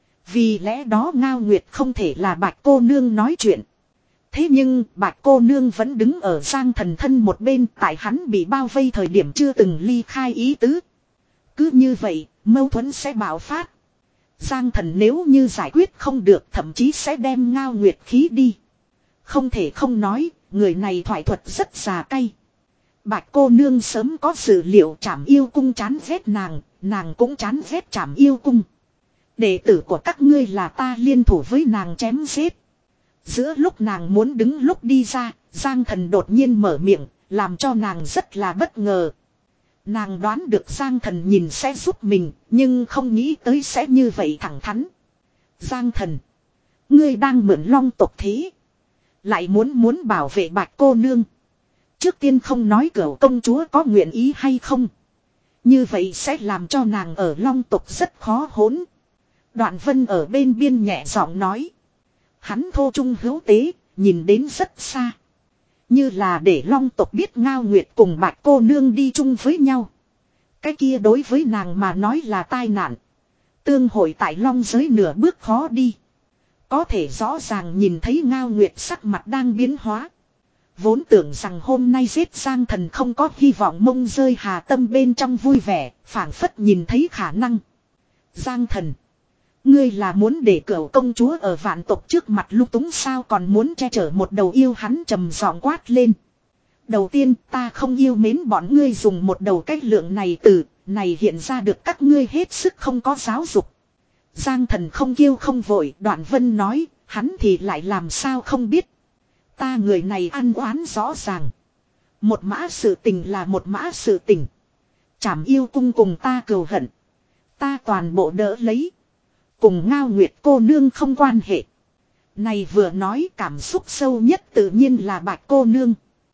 Vì lẽ đó Ngao Nguyệt không thể là Bạch cô nương nói chuyện. Thế nhưng Bạch cô nương vẫn đứng ở Giang Thần thân một bên, tại hắn bị bao vây thời điểm chưa từng ly khai ý tứ. Cứ như vậy, mâu thuẫn sẽ bạo phát. Giang Thần nếu như giải quyết không được thậm chí sẽ đem Ngao Nguyệt khí đi. Không thể không nói, người này thoại thuật rất già cay. Bạch cô nương sớm có dự liệu Trảm Yêu cung chán ghét nàng, nàng cũng chán ghét Trảm Yêu cung. Đệ tử của các ngươi là ta liên thủ với nàng chém giết. Giữa lúc nàng muốn đứng lúc đi ra, Giang Thần đột nhiên mở miệng, làm cho nàng rất là bất ngờ. Nàng đoán được Giang Thần nhìn sẽ giúp mình, nhưng không nghĩ tới sẽ như vậy thẳng thắn. Giang Thần, ngươi đang mượn Long tộc thế, lại muốn muốn bảo vệ Bạch cô nương. Trước tiên không nói cửu công chúa có nguyện ý hay không. Như vậy sẽ làm cho nàng ở Long tộc rất khó hỗn. Đoạn Vân ở bên biên nhẹ giọng nói. Hắn thô trung hữu tế, nhìn đến rất xa. Như là để Long tộc biết Ngao Nguyệt cùng Bạch cô nương đi chung với nhau. Cái kia đối với nàng mà nói là tai nạn. Tương hội tại Long giới nửa bước khó đi. Có thể rõ ràng nhìn thấy Ngao Nguyệt sắc mặt đang biến hóa. Vốn tưởng rằng hôm nay giết Giang Thần không có hy vọng, Mông rơi hà tâm bên trong vui vẻ, phảng phất nhìn thấy khả năng. Giang Thần, ngươi là muốn để cửu công chúa ở vạn tộc trước mặt lung túng sao, còn muốn che chở một đầu yêu? Hắn trầm giọng quát lên. Đầu tiên ta không yêu mến bọn ngươi dùng một đầu cách lượng này từ, này hiện ra được các ngươi hết sức không có giáo dục. Giang Thần không kiêu không vội, Đoạn Vân nói, hắn thì lại làm sao không biết. Ta người này ăn oán rõ ràng. Một mã sự tình là một mã sự tình. Trảm Yêu cung cùng ta cừu hận, ta toàn bộ đỡ lấy. Cùng Ngao Nguyệt cô nương không quan hệ. Này vừa nói cảm xúc sâu nhất tự nhiên là Bạch cô nương.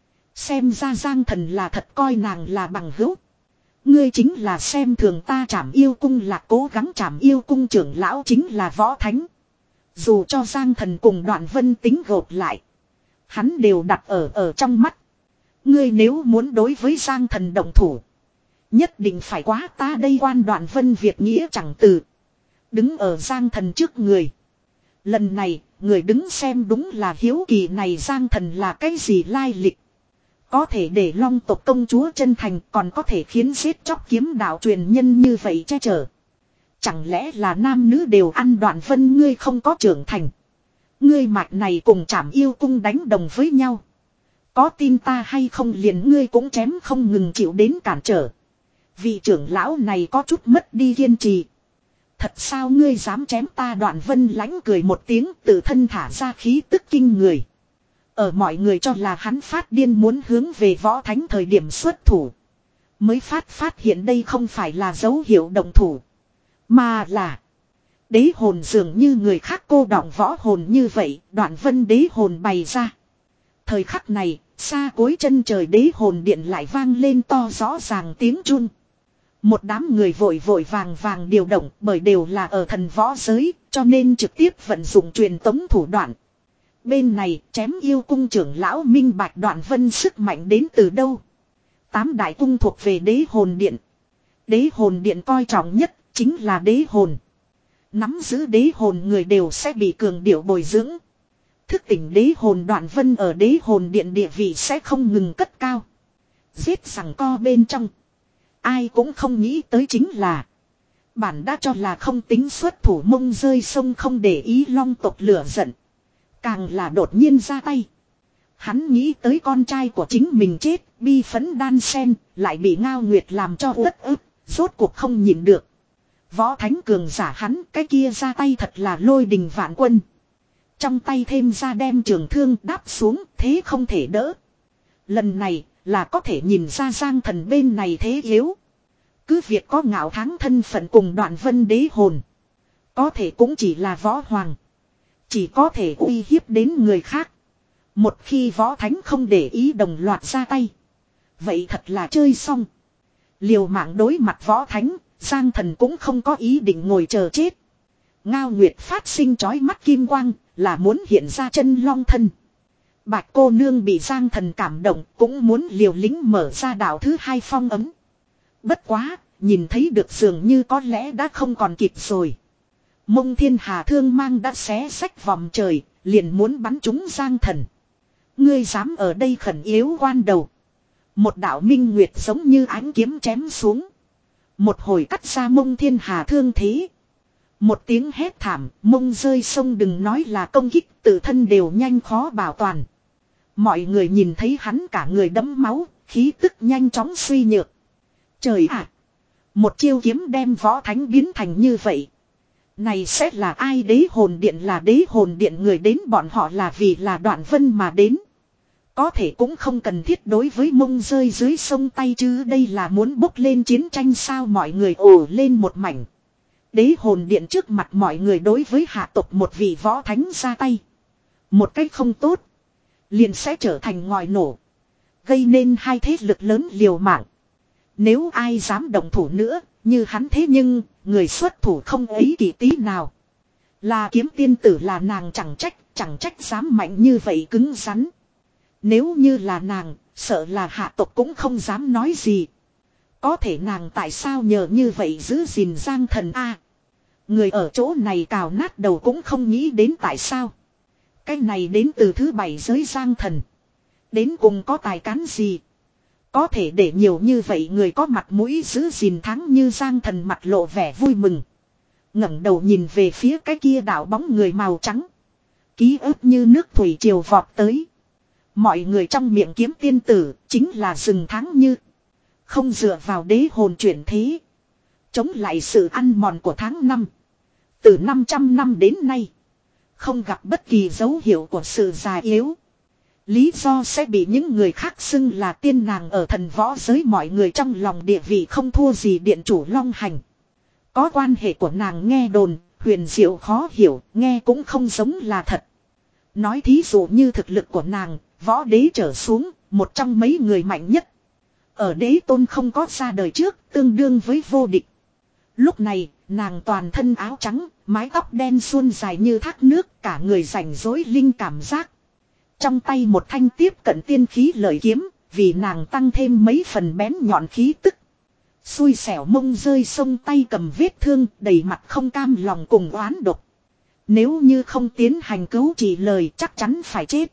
Xem ra Giang Thần là thật coi nàng là bằng hữu. Ngươi chính là xem thường ta. Trảm Yêu cung là cố gắng. Trảm Yêu cung trưởng lão chính là Võ Thánh. Dù cho Giang Thần cùng Đoạn Vân tính gộp lại, hắn đều đặt ở ở trong mắt. Ngươi nếu muốn đối với Giang Thần động thủ, nhất định phải quá ta đây quan. Đoạn Vân Việt nghĩa chẳng từ, đứng ở Giang Thần trước người. Lần này, người đứng xem đúng là hiếu kỳ này Giang Thần là cái gì lai lịch. Có thể để Long tộc công chúa chân thành, còn có thể khiến giết chóc kiếm đạo truyền nhân như vậy che chở. Chẳng lẽ là nam nữ đều ăn? Đoạn Vân, ngươi không có trưởng thành. Ngươi mạch này cùng Trảm Yêu cung đánh đồng với nhau. Có tin ta hay không liền ngươi cũng chém không ngừng chịu đến cản trở. Vị trưởng lão này có chút mất đi kiên trì. Thật sao ngươi dám chém ta? Đoạn Vân lãnh cười một tiếng, tự thân thả ra khí tức kinh người. Ở mọi người cho là hắn phát điên muốn hướng về Võ Thánh thời điểm xuất thủ, mới phát phát hiện đây không phải là dấu hiệu động thủ, mà là đế hồn. Dường như người khác cô đọng võ hồn như vậy, Đoạn Vân đế hồn bày ra. Thời khắc này, xa cuối chân trời đế hồn điện lại vang lên to rõ ràng tiếng chun. Một đám người vội vội vàng vàng điều động bởi đều là ở thần võ giới, cho nên trực tiếp vận dụng truyền tống thủ đoạn. Bên này chém yêu cung trưởng lão minh bạch Đoạn Vân sức mạnh đến từ đâu. Tám đại cung thuộc về đế hồn điện. Đế hồn điện coi trọng nhất chính là đế hồn. Nắm giữ đế hồn người đều sẽ bị cường điệu bồi dưỡng. Thức tỉnh đế hồn Đoạn Vân ở đế hồn điện địa vị sẽ không ngừng cất cao. Giết sằng co bên trong. Ai cũng không nghĩ tới chính là. Bản đã cho là không tính xuất thủ mông rơi sông không để ý long tộc lửa giận. Càng là đột nhiên ra tay. Hắn nghĩ tới con trai của chính mình chết, bi phấn đan sen, lại bị Ngao Nguyệt làm cho uất ức, rốt cuộc không nhịn được. Võ thánh cường giả hắn, cái kia ra tay thật là lôi đình vạn quân. Trong tay thêm ra đem trường thương đáp xuống, thế không thể đỡ. Lần này, là có thể nhìn ra Giang Thần bên này thế yếu. Cứ việc có Ngạo Thắng thân phận cùng Đoạn Vân đế hồn. Có thể cũng chỉ là võ hoàng. Chỉ có thể uy hiếp đến người khác. Một khi võ thánh không để ý đồng loạt ra tay. Vậy thật là chơi xong. Liều mạng đối mặt võ thánh, Giang Thần cũng không có ý định ngồi chờ chết. Ngao Nguyệt phát sinh chói mắt kim quang, là muốn hiện ra chân long thân. Bạch cô nương bị Giang Thần cảm động, cũng muốn liều lĩnh mở ra đạo thứ hai phong ấm. Bất quá, nhìn thấy được dường như có lẽ đã không còn kịp rồi. Mông Thiên Hà thương mang đã xé sách vòng trời, liền muốn bắn trúng Giang Thần. Ngươi dám ở đây khẩn yếu quan đầu. Một đạo minh nguyệt giống như ánh kiếm chém xuống. Một hồi cắt ra Mông Thiên Hà thương thế. Một tiếng hét thảm, mông rơi sông đừng nói là công kích, tự thân đều nhanh khó bảo toàn. Mọi người nhìn thấy hắn cả người đẫm máu, khí tức nhanh chóng suy nhược. Trời ạ! Một chiêu kiếm đem võ thánh biến thành như vậy. Này sẽ là ai? Đế hồn điện là đế hồn điện người đến, bọn họ là vì là Đoạn Vân mà đến. Có thể cũng không cần thiết đối với mông rơi dưới sông tay chứ, đây là muốn bốc lên chiến tranh sao? Mọi người ồ lên một mảnh. Đế hồn điện trước mặt mọi người đối với hạ tộc một vị võ thánh ra tay. Một cách không tốt. Liền sẽ trở thành ngòi nổ. Gây nên hai thế lực lớn liều mạng. Nếu ai dám động thủ nữa, như hắn thế nhưng, người xuất thủ không ấy kỳ tí nào. Là kiếm tiên tử là nàng chẳng trách, chẳng trách dám mạnh như vậy cứng rắn. Nếu như là nàng, sợ là hạ tộc cũng không dám nói gì. Có thể nàng tại sao nhờ như vậy giữ gìn Giang Thần a? Người ở chỗ này cào nát đầu cũng không nghĩ đến tại sao. Cái này đến từ thứ bảy giới Giang Thần. Đến cùng có tài cán gì? Có thể để nhiều như vậy người có mặt mũi giữ gìn thắng như Giang Thần mặt lộ vẻ vui mừng. ngẩng đầu nhìn về phía cái kia đảo bóng người màu trắng. Ký ức như nước thủy triều vọt tới. Mọi người trong miệng kiếm tiên tử chính là rừng thắng như. Không dựa vào đế hồn chuyển thế. Chống lại sự ăn mòn của tháng năm. Từ năm trăm năm đến nay. Không gặp bất kỳ dấu hiệu của sự già yếu. Lý do sẽ bị những người khác xưng là tiên nàng ở thần võ giới, mọi người trong lòng địa vị không thua gì điện chủ Long Hành. Có quan hệ của nàng nghe đồn, huyền diệu khó hiểu, nghe cũng không giống là thật. Nói thí dụ như thực lực của nàng, võ đế trở xuống, một trong mấy người mạnh nhất. Ở đế tôn không có ra đời trước, tương đương với vô địch. Lúc này, nàng toàn thân áo trắng, mái tóc đen suôn dài như thác nước, cả người rảnh rỗi linh cảm giác. Trong tay một thanh tiếp cận tiên khí lợi kiếm, vì nàng tăng thêm mấy phần bén nhọn khí tức. Xui xẻo mông rơi sông tay cầm vết thương, đầy mặt không cam lòng cùng oán độc. Nếu như không tiến hành cứu trị lời chắc chắn phải chết.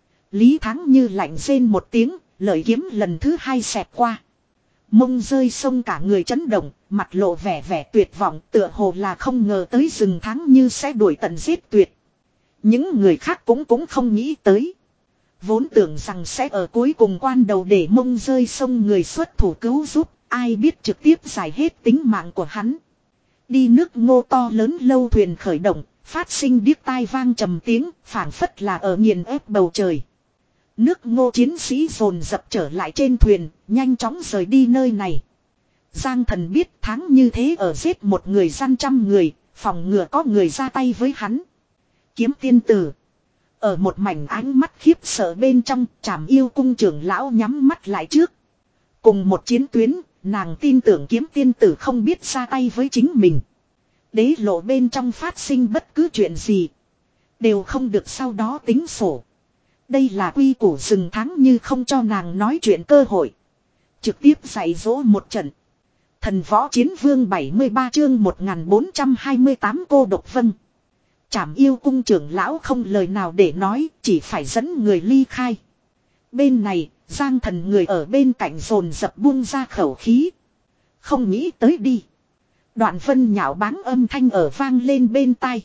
Lý Thắng Như lạnh rên một tiếng, lợi kiếm lần thứ hai xẹt qua. Mông rơi sông cả người chấn động, mặt lộ vẻ vẻ tuyệt vọng, tựa hồ là không ngờ tới rừng Thắng Như sẽ đuổi tận giết tuyệt. Những người khác cũng cũng không nghĩ tới. Vốn tưởng rằng sẽ ở cuối cùng quan đầu để mông rơi sông người xuất thủ cứu giúp, ai biết trực tiếp giải hết tính mạng của hắn. Đi nước Ngô to lớn lâu thuyền khởi động, phát sinh điếc tai vang trầm tiếng, phảng phất là ở nghiền ép bầu trời. Nước Ngô chiến sĩ dồn dập trở lại trên thuyền, nhanh chóng rời đi nơi này. Giang Thần biết tháng như thế ở giết một người gian trăm người, phòng ngừa có người ra tay với hắn. Kiếm tiên tử, Ở một mảnh ánh mắt khiếp sợ bên trong, Trảm Yêu cung trưởng lão nhắm mắt lại trước. Cùng một chiến tuyến, nàng tin tưởng kiếm tiên tử không biết ra tay với chính mình. Đế lộ bên trong phát sinh bất cứ chuyện gì, đều không được sau đó tính sổ. Đây là quy củ rừng thắng như không cho nàng nói chuyện cơ hội. Trực tiếp dạy dỗ một trận. Thần võ chiến vương bảy mươi ba chương một nghìn bốn trăm hai mươi tám cô độc vân. Trảm Yêu cung trưởng lão không lời nào để nói, chỉ phải dẫn người ly khai. Bên này, Giang Thần người ở bên cạnh dồn dập buông ra khẩu khí. Không nghĩ tới đi. Đoạn vân nhạo báng âm thanh ở vang lên bên tai.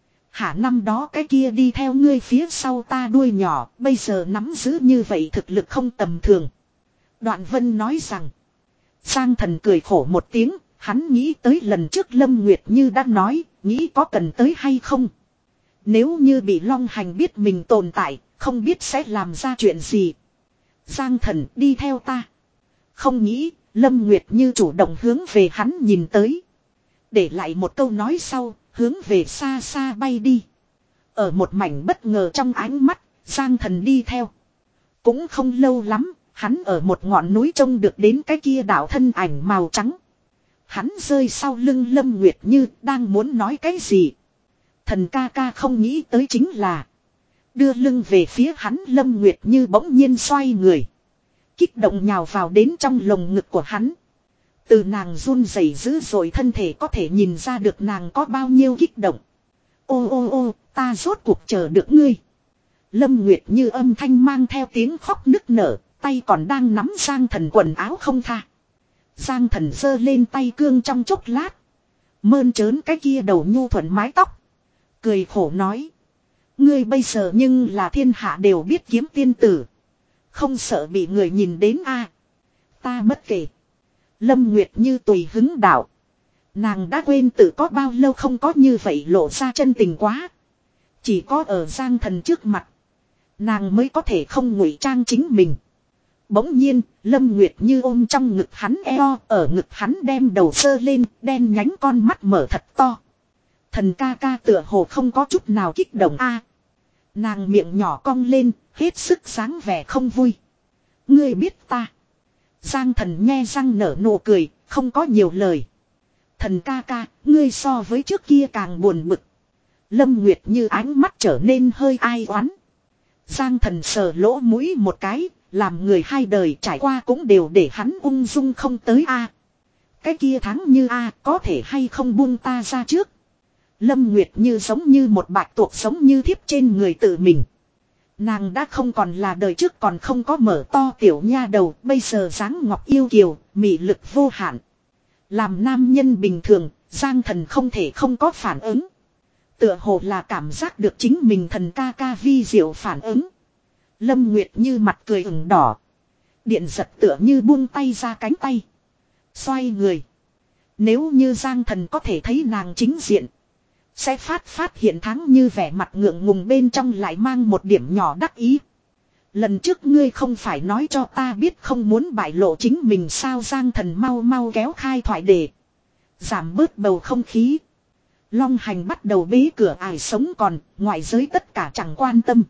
Hả năm đó cái kia đi theo ngươi phía sau ta đuôi nhỏ, bây giờ nắm giữ như vậy thực lực không tầm thường. Đoạn vân nói rằng. Giang Thần cười khổ một tiếng, hắn nghĩ tới lần trước Lâm Nguyệt Như đã nói, nghĩ có cần tới hay không. Nếu như bị Long Hành biết mình tồn tại, không biết sẽ làm ra chuyện gì. Giang Thần đi theo ta. Không nghĩ, Lâm Nguyệt Như chủ động hướng về hắn nhìn tới. Để lại một câu nói sau, hướng về xa xa bay đi. Ở một mảnh bất ngờ trong ánh mắt, Giang Thần đi theo. Cũng không lâu lắm, hắn ở một ngọn núi trông được đến cái kia đạo thân ảnh màu trắng. Hắn rơi sau lưng Lâm Nguyệt Như đang muốn nói cái gì. Thần ca ca không nghĩ tới chính là. Đưa lưng về phía hắn Lâm Nguyệt Như bỗng nhiên xoay người. Kích động nhào vào đến trong lồng ngực của hắn. Từ nàng run rẩy dữ dội thân thể có thể nhìn ra được nàng có bao nhiêu kích động. Ô ô ô, ta rốt cuộc chờ được ngươi. Lâm Nguyệt Như âm thanh mang theo tiếng khóc nức nở, tay còn đang nắm Giang Thần quần áo không tha. Giang Thần giơ lên tay cương trong chốc lát. Mơn trớn cái kia đầu nhu thuận mái tóc. Cười khổ nói. Ngươi bây giờ nhưng là thiên hạ đều biết kiếm tiên tử. Không sợ bị người nhìn đến a à. Ta bất kể. Lâm Nguyệt Như tùy hứng đạo. Nàng đã quên tự có bao lâu không có như vậy lộ ra chân tình quá. Chỉ có ở Giang Thần trước mặt. Nàng mới có thể không ngụy trang chính mình. Bỗng nhiên, Lâm Nguyệt Như ôm trong ngực hắn eo, ở ngực hắn đem đầu sơ lên, đen nhánh con mắt mở thật to. Thần ca ca tựa hồ không có chút nào kích động a. Nàng miệng nhỏ cong lên, hết sức sáng vẻ không vui. Ngươi biết ta. Giang Thần nghe răng nở nụ cười, không có nhiều lời. Thần ca ca, ngươi so với trước kia càng buồn bực. Lâm Nguyệt Như ánh mắt trở nên hơi ai oán. Giang Thần sờ lỗ mũi một cái, làm người hai đời trải qua cũng đều để hắn ung dung không tới a. Cái kia thắng như a, có thể hay không buông ta ra trước. Lâm Nguyệt Như giống như một bạch tuộc sống như thiếp trên người tự mình. Nàng đã không còn là đời trước còn không có mở to tiểu nha đầu, bây giờ dáng ngọc yêu kiều, mị lực vô hạn. Làm nam nhân bình thường, Giang Thần không thể không có phản ứng. Tựa hồ là cảm giác được chính mình thần ca ca vi diệu phản ứng. Lâm Nguyệt Như mặt cười ửng đỏ. Điện giật tựa như buông tay ra cánh tay. Xoay người. Nếu như Giang Thần có thể thấy nàng chính diện. Sẽ phát phát hiện thắng như vẻ mặt ngượng ngùng bên trong lại mang một điểm nhỏ đắc ý. Lần trước ngươi không phải nói cho ta biết không muốn bại lộ chính mình sao. Giang Thần mau mau kéo khai thoại đề. Giảm bớt bầu không khí. Long Hành bắt đầu bế cửa ải sống còn, ngoại giới tất cả chẳng quan tâm.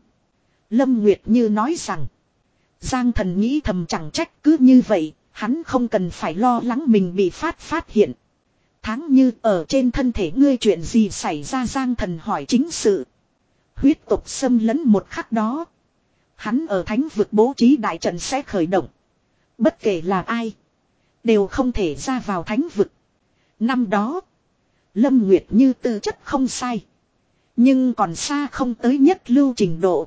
Lâm Nguyệt Như nói rằng. Giang Thần nghĩ thầm chẳng trách cứ như vậy, hắn không cần phải lo lắng mình bị phát phát hiện. Tháng Như ở trên thân thể ngươi chuyện gì xảy ra. Giang Thần hỏi chính sự. Huyết tục xâm lấn một khắc đó. Hắn ở thánh vực bố trí đại trận sẽ khởi động. Bất kể là ai. Đều không thể ra vào thánh vực. Năm đó. Lâm Nguyệt Như tư chất không sai. Nhưng còn xa không tới nhất lưu trình độ.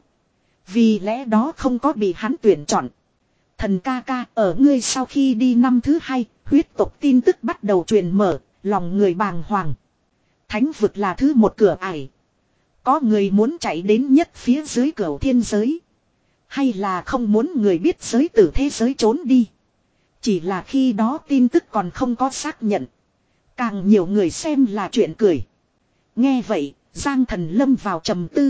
Vì lẽ đó không có bị hắn tuyển chọn. Thần ca ca ở ngươi sau khi đi năm thứ hai. Huyết tục tin tức bắt đầu truyền mở. Lòng người bàng hoàng. Thánh vực là thứ một cửa ải. Có người muốn chạy đến nhất phía dưới cửa thiên giới. Hay là không muốn người biết giới tử thế giới trốn đi. Chỉ là khi đó tin tức còn không có xác nhận. Càng nhiều người xem là chuyện cười. Nghe vậy, Giang Thần lâm vào trầm tư.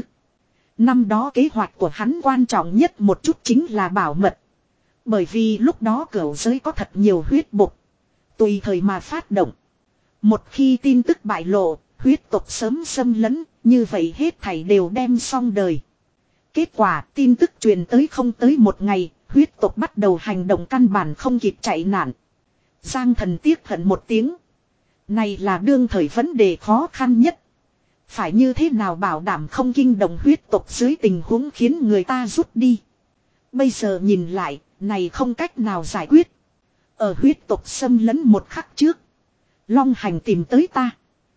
Năm đó kế hoạch của hắn quan trọng nhất một chút chính là bảo mật. Bởi vì lúc đó cửu giới có thật nhiều huyết bục. Tùy thời mà phát động. Một khi tin tức bại lộ, huyết tục sớm xâm lấn, như vậy hết thảy đều đem xong đời. Kết quả tin tức truyền tới không tới một ngày, huyết tộc bắt đầu hành động căn bản không kịp chạy nạn. Giang Thần tiếc hận một tiếng. Này là đương thời vấn đề khó khăn nhất. Phải như thế nào bảo đảm không kinh động huyết tộc dưới tình huống khiến người ta rút đi. Bây giờ nhìn lại, này không cách nào giải quyết. Ở huyết tộc xâm lấn một khắc trước. Long Hành tìm tới ta.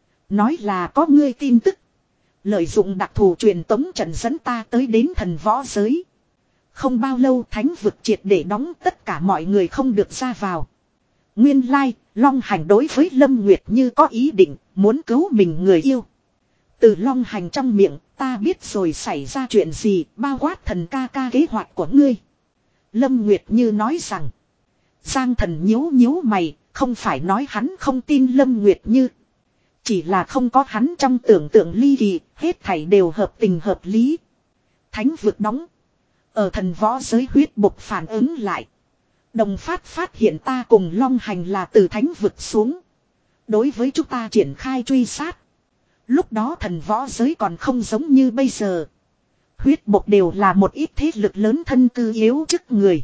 Nói là có ngươi tin tức. Lợi dụng đặc thù truyền tống trận dẫn ta tới đến thần võ giới. Không bao lâu thánh vực triệt để đóng, tất cả mọi người không được ra vào. Nguyên lai, Long Hành đối với Lâm Nguyệt Như có ý định, muốn cứu mình người yêu. Từ Long Hành trong miệng, ta biết rồi xảy ra chuyện gì, bao quát thần ca ca kế hoạch của ngươi. Lâm Nguyệt Như nói rằng, Giang Thần nhíu nhíu mày, không phải nói hắn không tin Lâm Nguyệt Như. Chỉ là không có hắn trong tưởng tượng ly kỳ, hết thảy đều hợp tình hợp lý. Thánh vực đóng. Ở thần võ giới huyết bộc phản ứng lại. Đồng phát phát hiện ta cùng Long Hành là từ thánh vực xuống. Đối với chúng ta triển khai truy sát. Lúc đó thần võ giới còn không giống như bây giờ. Huyết bộc đều là một ít thế lực lớn thân cư yếu chức người.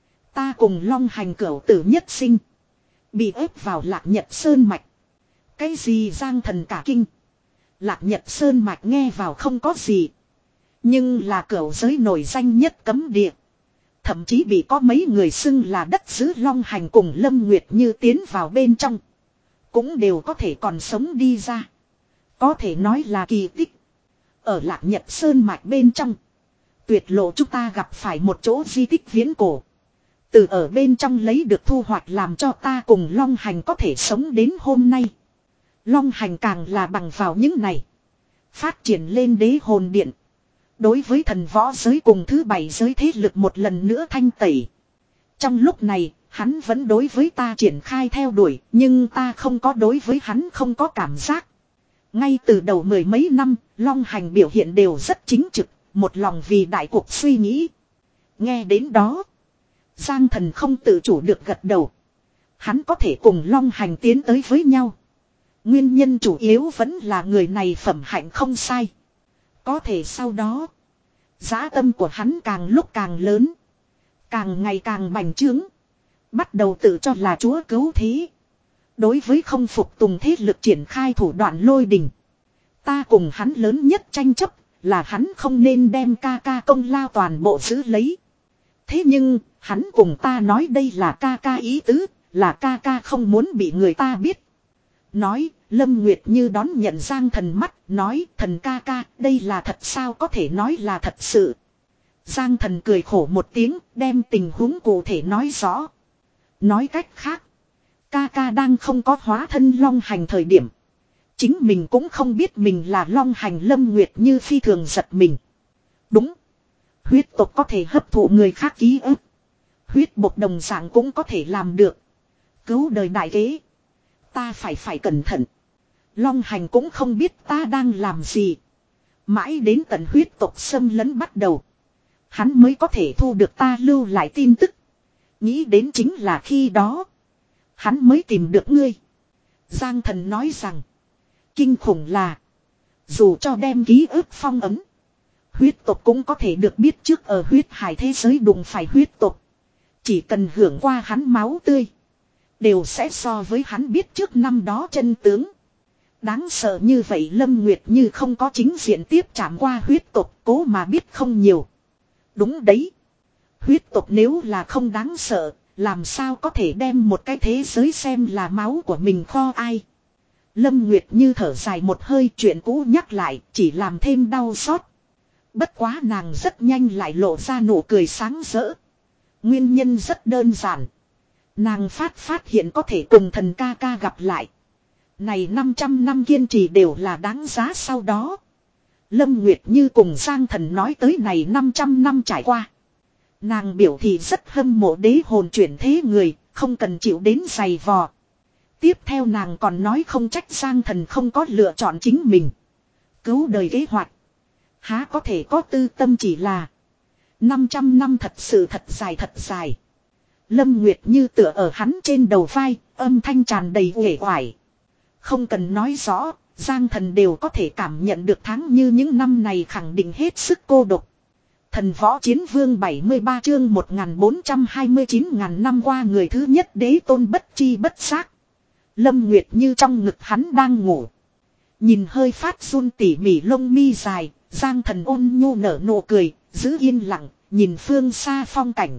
Ta cùng Long Hành cửu tử nhất sinh. Bị ép vào Lạc Nhật Sơn Mạch. Cái gì Giang Thần cả kinh. Lạc Nhật Sơn Mạch nghe vào không có gì. Nhưng là cửu giới nổi danh nhất cấm địa. Thậm chí bị có mấy người xưng là đất giữ Long Hành cùng Lâm Nguyệt Như tiến vào bên trong. Cũng đều có thể còn sống đi ra. Có thể nói là kỳ tích. Ở Lạc Nhật Sơn Mạch bên trong. Tuyệt lộ chúng ta gặp phải một chỗ di tích viễn cổ. Từ ở bên trong lấy được thu hoạch làm cho ta cùng Long Hành có thể sống đến hôm nay. Long Hành càng là bằng vào những này. Phát triển lên đế hồn điện. Đối với thần võ giới cùng thứ bảy giới thế lực một lần nữa thanh tẩy. Trong lúc này, hắn vẫn đối với ta triển khai theo đuổi, nhưng ta không có đối với hắn không có cảm giác. Ngay từ đầu mười mấy năm, Long Hành biểu hiện đều rất chính trực, một lòng vì đại cuộc suy nghĩ. Nghe đến đó, Giang Thần không tự chủ được gật đầu. Hắn có thể cùng Long Hành tiến tới với nhau. Nguyên nhân chủ yếu vẫn là người này phẩm hạnh không sai. Có thể sau đó, dã tâm của hắn càng lúc càng lớn. Càng ngày càng bành trướng. Bắt đầu tự cho là chúa cứu thế. Đối với không phục tùng thế lực triển khai thủ đoạn lôi đình. Ta cùng hắn lớn nhất tranh chấp là hắn không nên đem ca ca công lao toàn bộ giữ lấy. Thế nhưng, hắn cùng ta nói đây là ca ca ý tứ, là ca ca không muốn bị người ta biết. Nói, Lâm Nguyệt Như đón nhận Giang Thần mắt, nói thần ca ca, đây là thật sao có thể nói là thật sự. Giang Thần cười khổ một tiếng, đem tình huống cụ thể nói rõ. Nói cách khác, ca ca đang không có hóa thân Long Hành thời điểm. Chính mình cũng không biết mình là Long Hành. Lâm Nguyệt Như phi thường giật mình. Đúng. Huyết tộc có thể hấp thụ người khác ký ức. Huyết bộc đồng dạng cũng có thể làm được. Cứu đời đại kế. Ta phải phải cẩn thận. Long Hành cũng không biết ta đang làm gì. Mãi đến tận huyết tộc xâm lấn bắt đầu. Hắn mới có thể thu được ta lưu lại tin tức. Nghĩ đến chính là khi đó. Hắn mới tìm được ngươi. Giang Thần nói rằng. Kinh khủng là. Dù cho đem ký ức phong ấn. Huyết tộc cũng có thể được biết trước ở huyết hải thế giới đụng phải huyết tộc. Chỉ cần hưởng qua hắn máu tươi. Đều sẽ so với hắn biết trước năm đó chân tướng. Đáng sợ như vậy Lâm Nguyệt Như không có chính diện tiếp chạm qua huyết tộc, cố mà biết không nhiều. Đúng đấy. Huyết tộc nếu là không đáng sợ, làm sao có thể đem một cái thế giới xem là máu của mình kho ai. Lâm Nguyệt Như thở dài một hơi, chuyện cũ nhắc lại, chỉ làm thêm đau xót. Bất quá nàng rất nhanh lại lộ ra nụ cười sáng rỡ. Nguyên nhân rất đơn giản. Nàng phát phát hiện có thể cùng thần ca ca gặp lại. Này năm trăm năm kiên trì đều là đáng giá sau đó. Lâm Nguyệt Như cùng Giang Thần nói tới này năm trăm năm trải qua. Nàng biểu thị rất hâm mộ đế hồn chuyển thế người, không cần chịu đến giày vò. Tiếp theo nàng còn nói không trách Giang Thần không có lựa chọn chính mình. Cứu đời kế hoạch. Há có thể có tư tâm chỉ là. năm trăm năm thật sự thật dài thật dài. Lâm Nguyệt Như tựa ở hắn trên đầu vai, âm thanh tràn đầy uể oải. Không cần nói rõ, Giang Thần đều có thể cảm nhận được tháng như những năm này khẳng định hết sức cô độc. Thần võ chiến vương bảy mươi ba chương một nghìn bốn trăm hai mươi chín ngàn năm qua người thứ nhất đế tôn bất chi bất giác. Lâm Nguyệt Như trong ngực hắn đang ngủ. Nhìn hơi phát run tỉ mỉ lông mi dài, Giang Thần ôn nhu nở nụ cười, giữ yên lặng, nhìn phương xa phong cảnh.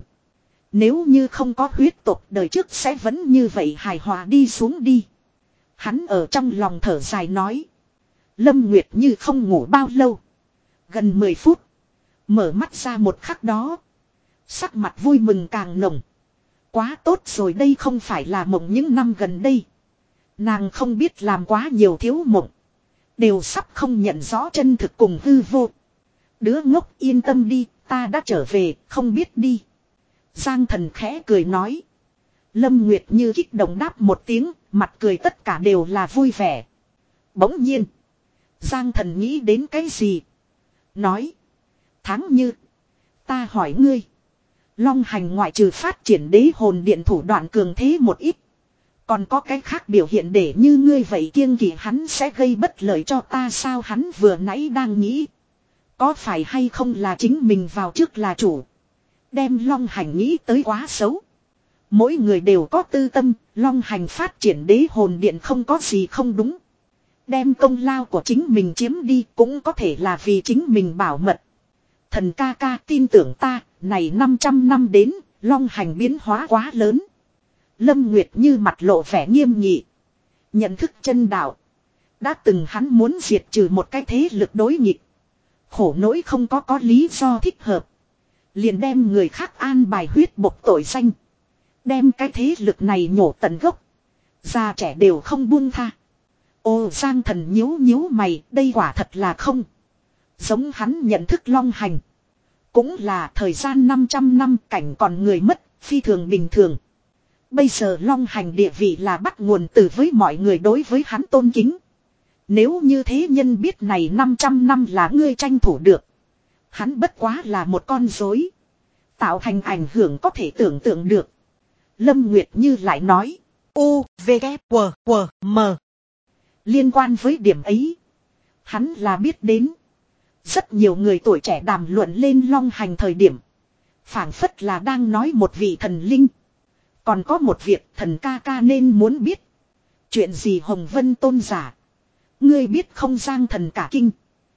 Nếu như không có huyết tộc đời trước sẽ vẫn như vậy hài hòa đi xuống đi. Hắn ở trong lòng thở dài nói. Lâm Nguyệt Như không ngủ bao lâu. Gần mười phút. Mở mắt ra một khắc đó. Sắc mặt vui mừng càng nồng. Quá tốt rồi, đây không phải là mộng những năm gần đây. Nàng không biết làm quá nhiều thiếu mộng. Đều sắp không nhận rõ chân thực cùng hư vô. Đứa ngốc yên tâm đi, ta đã trở về, không biết đi. Giang Thần khẽ cười nói. Lâm Nguyệt Như kích động đáp một tiếng, mặt cười tất cả đều là vui vẻ. Bỗng nhiên. Giang Thần nghĩ đến cái gì? Nói. Tháng Như. Ta hỏi ngươi. Long hành ngoại trừ phát triển đế hồn điện thủ đoạn cường thế một ít. Còn có cái khác biểu hiện để như ngươi vậy kiêng kỵ hắn sẽ gây bất lợi cho ta sao? Hắn vừa nãy đang nghĩ. Có phải hay không là chính mình vào trước là chủ. Đem long hành nghĩ tới quá xấu. Mỗi người đều có tư tâm. Long hành phát triển đế hồn điện không có gì không đúng. Đem công lao của chính mình chiếm đi cũng có thể là vì chính mình bảo mật. Thần ca ca tin tưởng ta, này năm trăm năm đến, long hành biến hóa quá lớn. Lâm Nguyệt Như mặt lộ vẻ nghiêm nghị. Nhận thức chân đạo. Đã từng hắn muốn diệt trừ một cái thế lực đối nghịch. Khổ nỗi không có có lý do thích hợp. Liền đem người khác an bài huyết bộc tội danh. Đem cái thế lực này nhổ tận gốc. Già trẻ đều không buông tha. Ô Giang Thần nhíu nhíu mày, đây quả thật là không. Giống hắn nhận thức long hành. Cũng là thời gian năm trăm năm cảnh còn người mất, phi thường bình thường. Bây giờ long hành địa vị là bắt nguồn từ với mọi người đối với hắn tôn kính. Nếu như thế nhân biết này năm trăm năm là ngươi tranh thủ được. Hắn bất quá là một con rối. Tạo thành ảnh hưởng có thể tưởng tượng được. Lâm Nguyệt Như lại nói. U, V, K, W, W, M. Liên quan với điểm ấy. Hắn là biết đến. Rất nhiều người tuổi trẻ đàm luận lên long hành thời điểm. Phảng phất là đang nói một vị thần linh. Còn có một việc thần ca ca nên muốn biết. Chuyện gì Hồng Vân tôn giả. Ngươi biết không? Giang Thần cả kinh.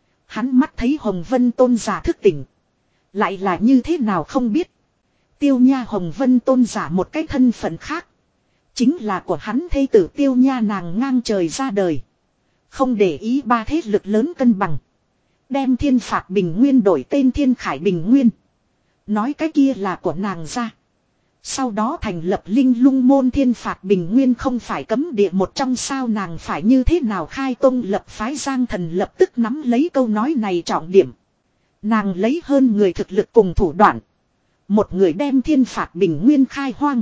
Hắn mắt thấy Hồng Vân tôn giả thức tỉnh. Lại là như thế nào không biết. Tiêu Nha Hồng Vân tôn giả một cái thân phận khác. Chính là của hắn thê tử Tiêu Nha, nàng ngang trời ra đời. Không để ý ba thế lực lớn cân bằng. Đem Thiên Phạt Bình Nguyên đổi tên Thiên Khải Bình Nguyên. Nói cái kia là của nàng ra. Sau đó thành lập Linh Lung môn. Thiên Phạt Bình Nguyên không phải cấm địa một trong sao? Nàng phải như thế nào khai tông lập phái? Giang Thần lập tức nắm lấy câu nói này trọng điểm. Nàng lấy hơn người thực lực cùng thủ đoạn. Một người đem Thiên Phạt Bình Nguyên khai hoang.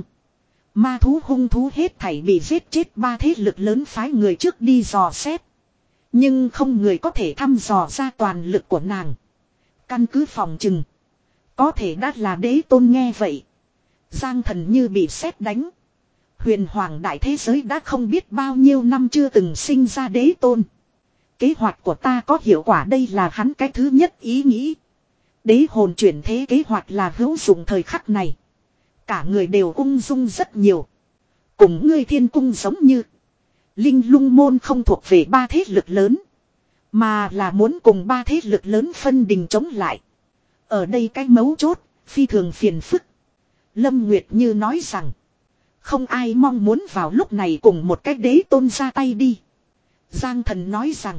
Ma thú hung thú hết thảy bị giết chết, ba thế lực lớn phái người trước đi dò xét. Nhưng không người có thể thăm dò ra toàn lực của nàng. Căn cứ phòng chừng. Có thể đã là đế tôn. Nghe vậy. Giang Thần như bị sét đánh. Huyền hoàng đại thế giới đã không biết bao nhiêu năm chưa từng sinh ra đế tôn. Kế hoạch của ta có hiệu quả, đây là hắn cái thứ nhất ý nghĩ. Đế hồn chuyển thế kế hoạch là hữu dụng thời khắc này. Cả người đều ung dung rất nhiều. Cùng ngươi thiên cung giống như. Linh Lung môn không thuộc về ba thế lực lớn. Mà là muốn cùng ba thế lực lớn phân đình chống lại. Ở đây cái mấu chốt, phi thường phiền phức. Lâm Nguyệt Như nói rằng. Không ai mong muốn vào lúc này cùng một cái đế tôn ra tay đi. Giang Thần nói rằng.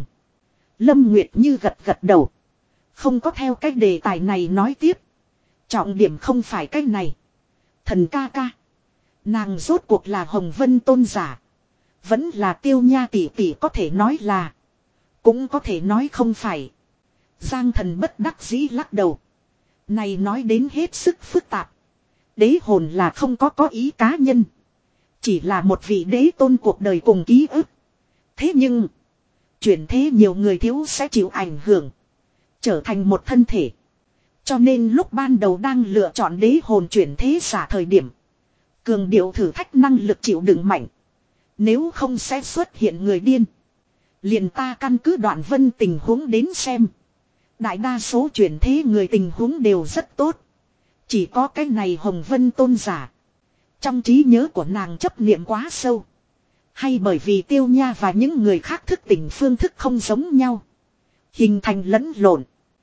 Lâm Nguyệt Như gật gật đầu. Không có theo cái đề tài này nói tiếp. Trọng điểm không phải cái này. Thần ca ca. Nàng rốt cuộc là Hồng Vân tôn giả. Vẫn là Tiêu Nha tỷ tỷ, có thể nói là. Cũng có thể nói không phải. Giang Thần bất đắc dĩ lắc đầu. Này nói đến hết sức phức tạp. Đế hồn là không có có ý cá nhân. Chỉ là một vị đế tôn cuộc đời cùng ký ức. Thế nhưng. Chuyển thế nhiều người thiếu sẽ chịu ảnh hưởng. Trở thành một thân thể. Cho nên lúc ban đầu đang lựa chọn đế hồn chuyển thế giả thời điểm. Cường điệu thử thách năng lực chịu đựng mạnh. Nếu không sẽ xuất hiện người điên. Liền ta căn cứ Đoạn Vân tình huống đến xem. Đại đa số chuyển thế người tình huống đều rất tốt. Chỉ có cái này Hồng Vân tôn giả. Trong trí nhớ của nàng chấp niệm quá sâu. Hay bởi vì Tiêu Nha và những người khác thức tỉnh phương thức không giống nhau. Hình thành lẫn lộn.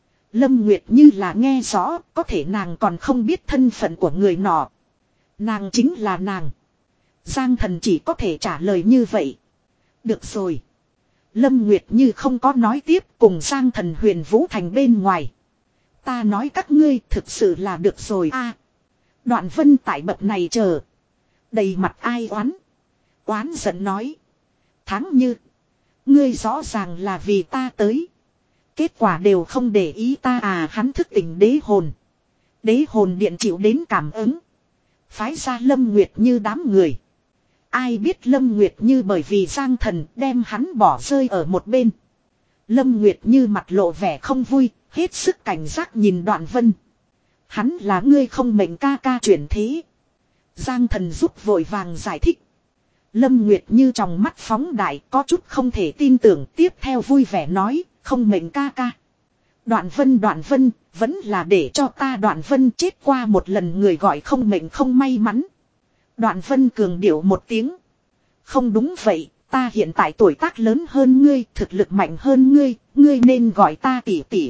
Lâm Nguyệt như là nghe rõ, có thể nàng còn không biết thân phận của người nọ. Nàng chính là nàng. Giang Thần chỉ có thể trả lời như vậy. Được rồi. Lâm Nguyệt như không có nói tiếp cùng Giang Thần Huyền Vũ Thành bên ngoài. Ta nói các ngươi thực sự là được rồi a. À, Đoạn Vân tại bậc này chờ. Đầy mặt ai oán. Oán giận nói. Tháng Như. Ngươi rõ ràng là vì ta tới. Kết quả đều không để ý ta à. Hắn thức tỉnh đế hồn. Đế hồn điện chịu đến cảm ứng. Phái ra Lâm Nguyệt như đám người. Ai biết Lâm Nguyệt như bởi vì Giang Thần đem hắn bỏ rơi ở một bên. Lâm Nguyệt như mặt lộ vẻ không vui. Hết sức cảnh giác nhìn Đoạn Vân. Hắn là ngươi không mệnh ca ca chuyển thế. Giang Thần giúp vội vàng giải thích. Lâm Nguyệt như trong mắt phóng đại có chút không thể tin tưởng, tiếp theo vui vẻ nói, không mệnh ca ca. Đoạn Vân Đoạn Vân, vẫn là để cho ta Đoạn Vân chết qua một lần người gọi không mệnh không may mắn. Đoạn Vân cường điệu một tiếng. Không đúng vậy, ta hiện tại tuổi tác lớn hơn ngươi, thực lực mạnh hơn ngươi, ngươi nên gọi ta tỷ tỷ.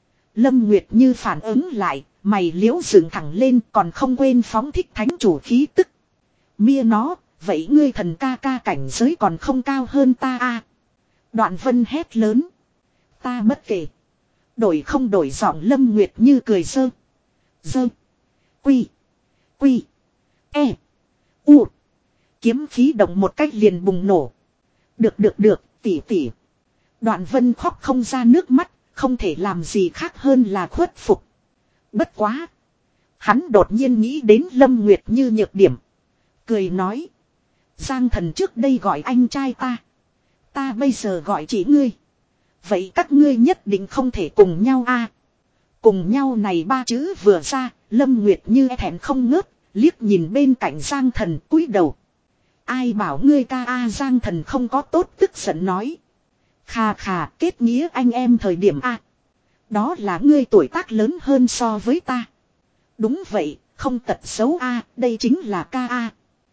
Lâm Nguyệt như phản ứng lại, mày liễu dựng thẳng lên còn không quên phóng thích thánh chủ khí tức. Mia nó, vậy ngươi thần ca ca cảnh giới còn không cao hơn ta à. Đoạn Vân hét lớn. Ta bất kể. Đổi không đổi giọng Lâm Nguyệt như cười dơ. Dơ. Quy. Quy. E. U. Kiếm khí động một cách liền bùng nổ. Được được được, tỷ tỷ. Đoạn Vân khóc không ra nước mắt, không thể làm gì khác hơn là khuất phục. Bất quá. Hắn đột nhiên nghĩ đến Lâm Nguyệt như nhược điểm. Cười nói. Giang Thần trước đây gọi anh trai ta. Ta bây giờ gọi chị ngươi. Vậy các ngươi nhất định không thể cùng nhau a. À, cùng nhau này ba chữ vừa ra, Lâm Nguyệt như e thẹn không ngớt, liếc nhìn bên cạnh Giang Thần cúi đầu. Ai bảo ngươi ca a. À, Giang Thần không có tốt tức giận nói. Khà khà, kết nghĩa anh em thời điểm a. À, đó là ngươi tuổi tác lớn hơn so với ta. Đúng vậy, không tật xấu a. À, đây chính là ca a. À.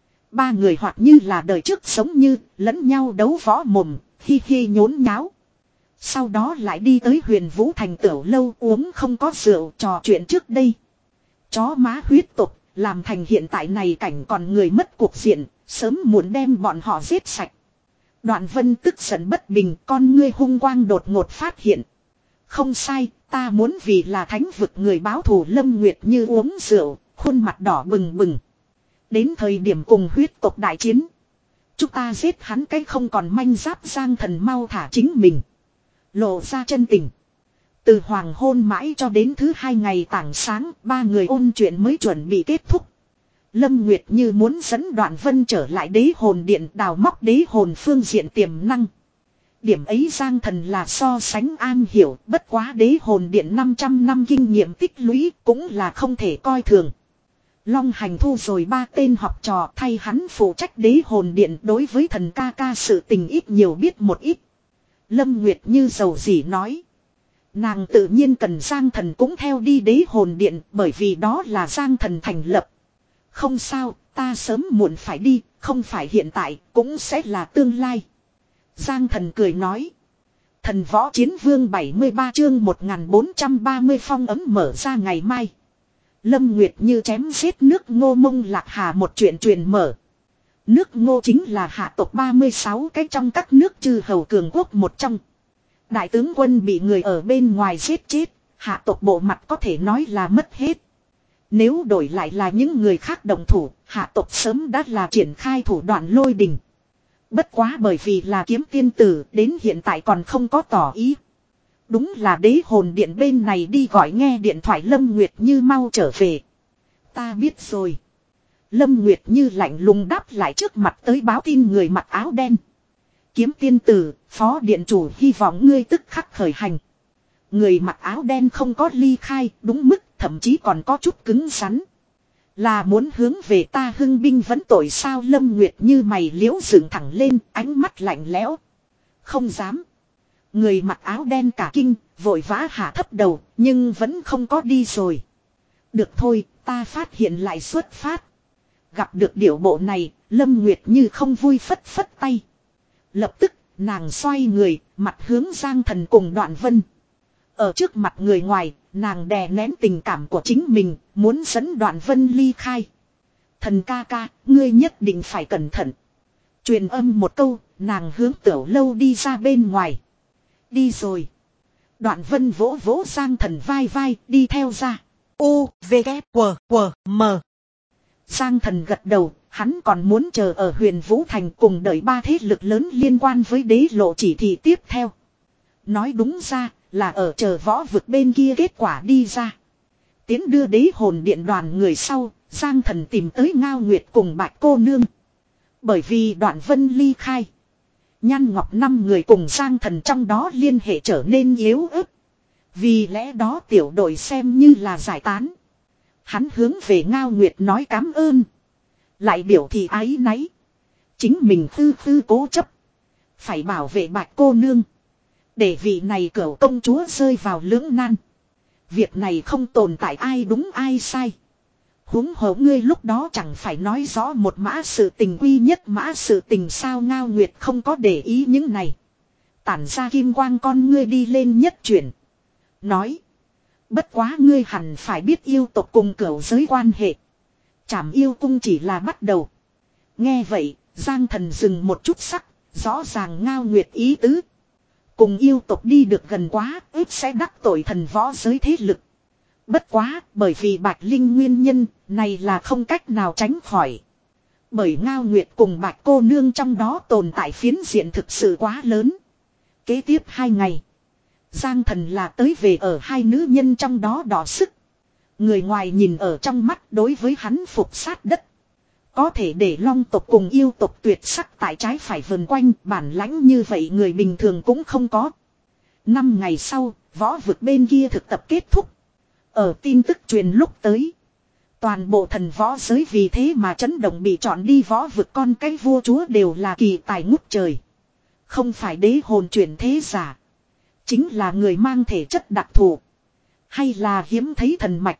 Ba người hoặc như là đời trước sống như lẫn nhau đấu võ mồm, hi hi nhốn nháo. Sau đó lại đi tới Huyền Vũ Thành tiểu lâu uống không có rượu trò chuyện trước đây. Chó má huyết tục, làm thành hiện tại này cảnh còn người mất cuộc diện, sớm muộn đem bọn họ giết sạch. Đoạn Vân tức giận bất bình, con ngươi hung quang đột ngột phát hiện. Không sai, ta muốn vì là thánh vực người báo thù. Lâm Nguyệt như uống rượu, khuôn mặt đỏ bừng bừng. Đến thời điểm cùng huyết tộc đại chiến. Chúng ta giết hắn cái không còn manh giáp. Giang Thần mau thả chính mình. Lộ ra chân tình. Từ hoàng hôn mãi cho đến thứ hai ngày tảng sáng. Ba người ôn chuyện mới chuẩn bị kết thúc. Lâm Nguyệt như muốn dẫn Đoạn Vân trở lại đế hồn điện đào móc đế hồn phương diện tiềm năng. Điểm ấy Giang Thần là so sánh an hiểu. Bất quá đế hồn điện năm trăm năm kinh nghiệm tích lũy cũng là không thể coi thường. Long Hành thu rồi ba tên học trò thay hắn phụ trách đế hồn điện. Đối với thần ca ca sự tình ít nhiều biết một ít. Lâm Nguyệt như dầu dĩ nói. Nàng tự nhiên cần Giang Thần cũng theo đi đế hồn điện. Bởi vì đó là Giang Thần thành lập. Không sao, ta sớm muộn phải đi. Không phải hiện tại, cũng sẽ là tương lai. Giang Thần cười nói. Thần võ chiến vương bảy mươi ba chương một nghìn bốn trăm ba mươi phong ấm mở ra ngày mai. Lâm Nguyệt như chém giết nước Ngô Mông Lạc Hà một chuyện truyền mở. Nước Ngô chính là hạ tộc ba mươi sáu cái trong các nước chư hầu cường quốc một trong. Đại tướng quân bị người ở bên ngoài giết chết, hạ tộc bộ mặt có thể nói là mất hết. Nếu đổi lại là những người khác đồng thủ, hạ tộc sớm đã là triển khai thủ đoạn lôi đình. Bất quá bởi vì là kiếm tiên tử đến hiện tại còn không có tỏ ý. Đúng là đế hồn điện bên này đi gọi nghe điện thoại Lâm Nguyệt như mau trở về. Ta biết rồi. Lâm Nguyệt như lạnh lùng đáp lại trước mặt tới báo tin người mặc áo đen. Kiếm tiên tử, phó điện chủ hy vọng ngươi tức khắc khởi hành. Người mặc áo đen không có ly khai, đúng mức, thậm chí còn có chút cứng rắn. Là muốn hướng về ta hưng binh vấn tội sao? Lâm Nguyệt như mày liễu dựng thẳng lên, ánh mắt lạnh lẽo. Không dám. Người mặc áo đen cả kinh, vội vã hạ thấp đầu, nhưng vẫn không có đi rồi. Được thôi, ta phát hiện lại xuất phát. Gặp được điệu bộ này, Lâm Nguyệt Như không vui phất phất tay. Lập tức, nàng xoay người, mặt hướng Giang Thần cùng Đoạn Vân. Ở trước mặt người ngoài, nàng đè nén tình cảm của chính mình, muốn dẫn Đoạn Vân ly khai. Thần ca ca, ngươi nhất định phải cẩn thận. Truyền âm một câu, nàng hướng Tiểu Lâu đi ra bên ngoài. Đi rồi. Đoạn Vân vỗ vỗ Giang Thần vai vai, đi theo ra. U, V, K, W, W, M. Giang Thần gật đầu, hắn còn muốn chờ ở Huyền Vũ Thành cùng đợi ba thế lực lớn liên quan với đế lộ chỉ thị tiếp theo. Nói đúng ra, là ở chờ võ vực bên kia kết quả đi ra. Tiến đưa đế hồn điện đoàn người sau, Giang Thần tìm tới Ngao Nguyệt cùng Bạch cô nương. Bởi vì Đoạn Vân ly khai. Nhan Ngọc năm người cùng Giang Thần trong đó liên hệ trở nên yếu ớt. Vì lẽ đó tiểu đội xem như là giải tán. Hắn hướng về Ngao Nguyệt nói cám ơn. Lại biểu thị áy náy. Chính mình tư tư cố chấp. Phải bảo vệ Bạch cô nương. Để vị này cửu công chúa rơi vào lưỡng nan. Việc này không tồn tại ai đúng ai sai. Huống hồ ngươi lúc đó chẳng phải nói rõ một mã sự tình quy nhất mã sự tình sao. Ngao Nguyệt không có để ý những này. Tản ra kim quang con ngươi đi lên nhất chuyển. Nói. Bất quá ngươi hẳn phải biết yêu tộc cùng cửu giới quan hệ. Trảm yêu cung chỉ là bắt đầu. Nghe vậy, Giang Thần dừng một chút sắc, rõ ràng Ngao Nguyệt ý tứ. Cùng yêu tộc đi được gần quá, ít sẽ đắc tội thần võ giới thế lực. Bất quá, bởi vì Bạch Linh nguyên nhân, này là không cách nào tránh khỏi. Bởi Ngao Nguyệt cùng Bạch cô nương trong đó tồn tại phiến diện thực sự quá lớn. Kế tiếp hai ngày, Giang Thần là tới về ở hai nữ nhân trong đó đỏ sức. Người ngoài nhìn ở trong mắt đối với hắn phục sát đất. Có thể để long tộc cùng yêu tộc tuyệt sắc tại trái phải vần quanh bản lãnh như vậy người bình thường cũng không có. Năm ngày sau, võ vực bên kia thực tập kết thúc. Ở tin tức truyền lúc tới. Toàn bộ thần võ giới vì thế mà chấn động bị chọn đi võ vực con cái vua chúa đều là kỳ tài ngút trời. Không phải đế hồn chuyển thế giả. Chính là người mang thể chất đặc thù. Hay là hiếm thấy thần mạch.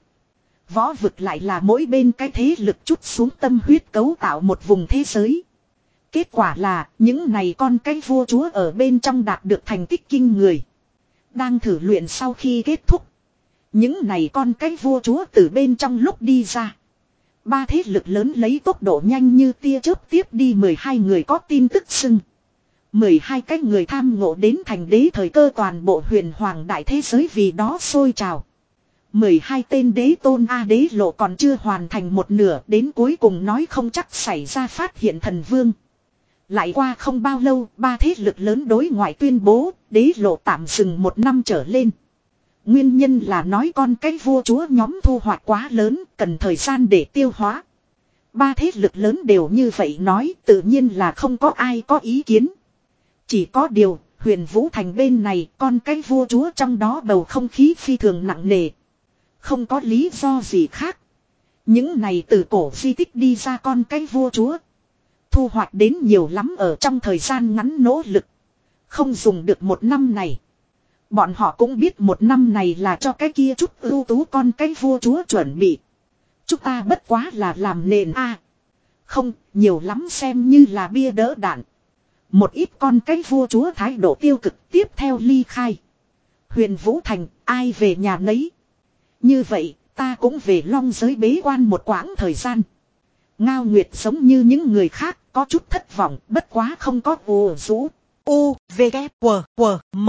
Võ vực lại là mỗi bên cái thế lực chút xuống tâm huyết cấu tạo một vùng thế giới. Kết quả là những này con cái vua chúa ở bên trong đạt được thành tích kinh người. Đang thử luyện sau khi kết thúc. Những này con cái vua chúa từ bên trong lúc đi ra. Ba thế lực lớn lấy tốc độ nhanh như tia chớp tiếp đi mười hai người có tin tức xưng. mười hai cái người tham ngộ đến thành đế thời cơ toàn bộ huyền hoàng đại thế giới vì đó sôi trào. mười hai tên đế tôn A đế lộ còn chưa hoàn thành một nửa đến cuối cùng nói không chắc xảy ra phát hiện thần vương. Lại qua không bao lâu ba thế lực lớn đối ngoại tuyên bố đế lộ tạm dừng một năm trở lên. Nguyên nhân là nói con cái vua chúa nhóm thu hoạch quá lớn cần thời gian để tiêu hóa. Ba thế lực lớn đều như vậy nói tự nhiên là không có ai có ý kiến. Chỉ có điều Huyền Vũ Thành bên này con cái vua chúa trong đó bầu không khí phi thường nặng nề. Không có lý do gì khác. Những này từ cổ di tích đi ra con cái vua chúa. Thu hoạch đến nhiều lắm ở trong thời gian ngắn nỗ lực. Không dùng được một năm này. Bọn họ cũng biết một năm này là cho cái kia chút ưu tú con cái vua chúa chuẩn bị. Chúng ta bất quá là làm nền a. Không, nhiều lắm xem như là bia đỡ đạn. Một ít con cái vua chúa thái độ tiêu cực tiếp theo ly khai. Huyền Vũ Thành, ai về nhà nấy. Như vậy, ta cũng về long giới bế quan một quãng thời gian. Ngao Nguyệt giống như những người khác, có chút thất vọng, bất quá không có ồ rũ. U, V, K, W, W, M.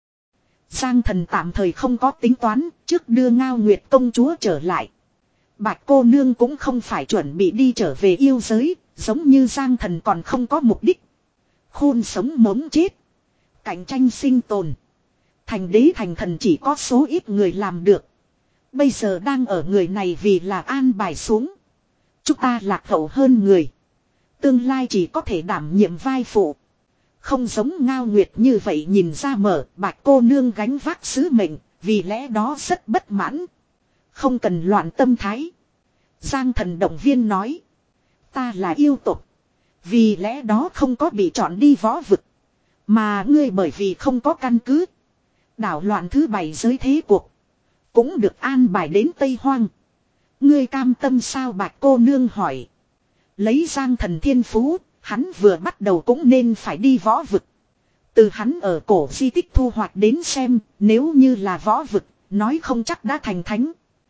Giang Thần tạm thời không có tính toán, trước đưa Ngao Nguyệt công chúa trở lại. Bạch cô nương cũng không phải chuẩn bị đi trở về yêu giới, giống như Giang Thần còn không có mục đích. Khôn sống mống chết. Cạnh tranh sinh tồn. Thành đế thành thần chỉ có số ít người làm được. Bây giờ đang ở người này vì là an bài xuống. Chúng ta lạc hậu hơn người. Tương lai chỉ có thể đảm nhiệm vai phụ. Không giống Ngao Nguyệt như vậy nhìn ra mở Bạch cô nương gánh vác sứ mệnh. Vì lẽ đó rất bất mãn. Không cần loạn tâm thái. Giang Thần động viên nói. Ta là yêu tục. Vì lẽ đó không có bị chọn đi võ vực. Mà ngươi bởi vì không có căn cứ. Đảo loạn thứ bảy giới thế cuộc. Cũng được an bài đến Tây Hoang. Ngươi cam tâm sao Bạch cô nương hỏi. Lấy Giang Thần thiên phú, hắn vừa bắt đầu cũng nên phải đi võ vực. Từ hắn ở cổ di tích thu hoạch đến xem, nếu như là võ vực, nói không chắc đã thành thánh.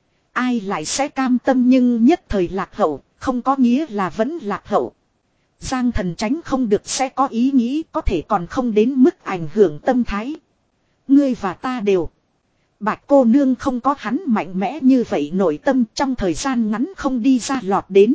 Ai lại sẽ cam tâm nhưng nhất thời lạc hậu, không có nghĩa là vẫn lạc hậu. Giang Thần tránh không được sẽ có ý nghĩ có thể còn không đến mức ảnh hưởng tâm thái. Ngươi và ta đều. Bạch cô nương không có hắn mạnh mẽ như vậy nội tâm trong thời gian ngắn không đi ra lọt đến.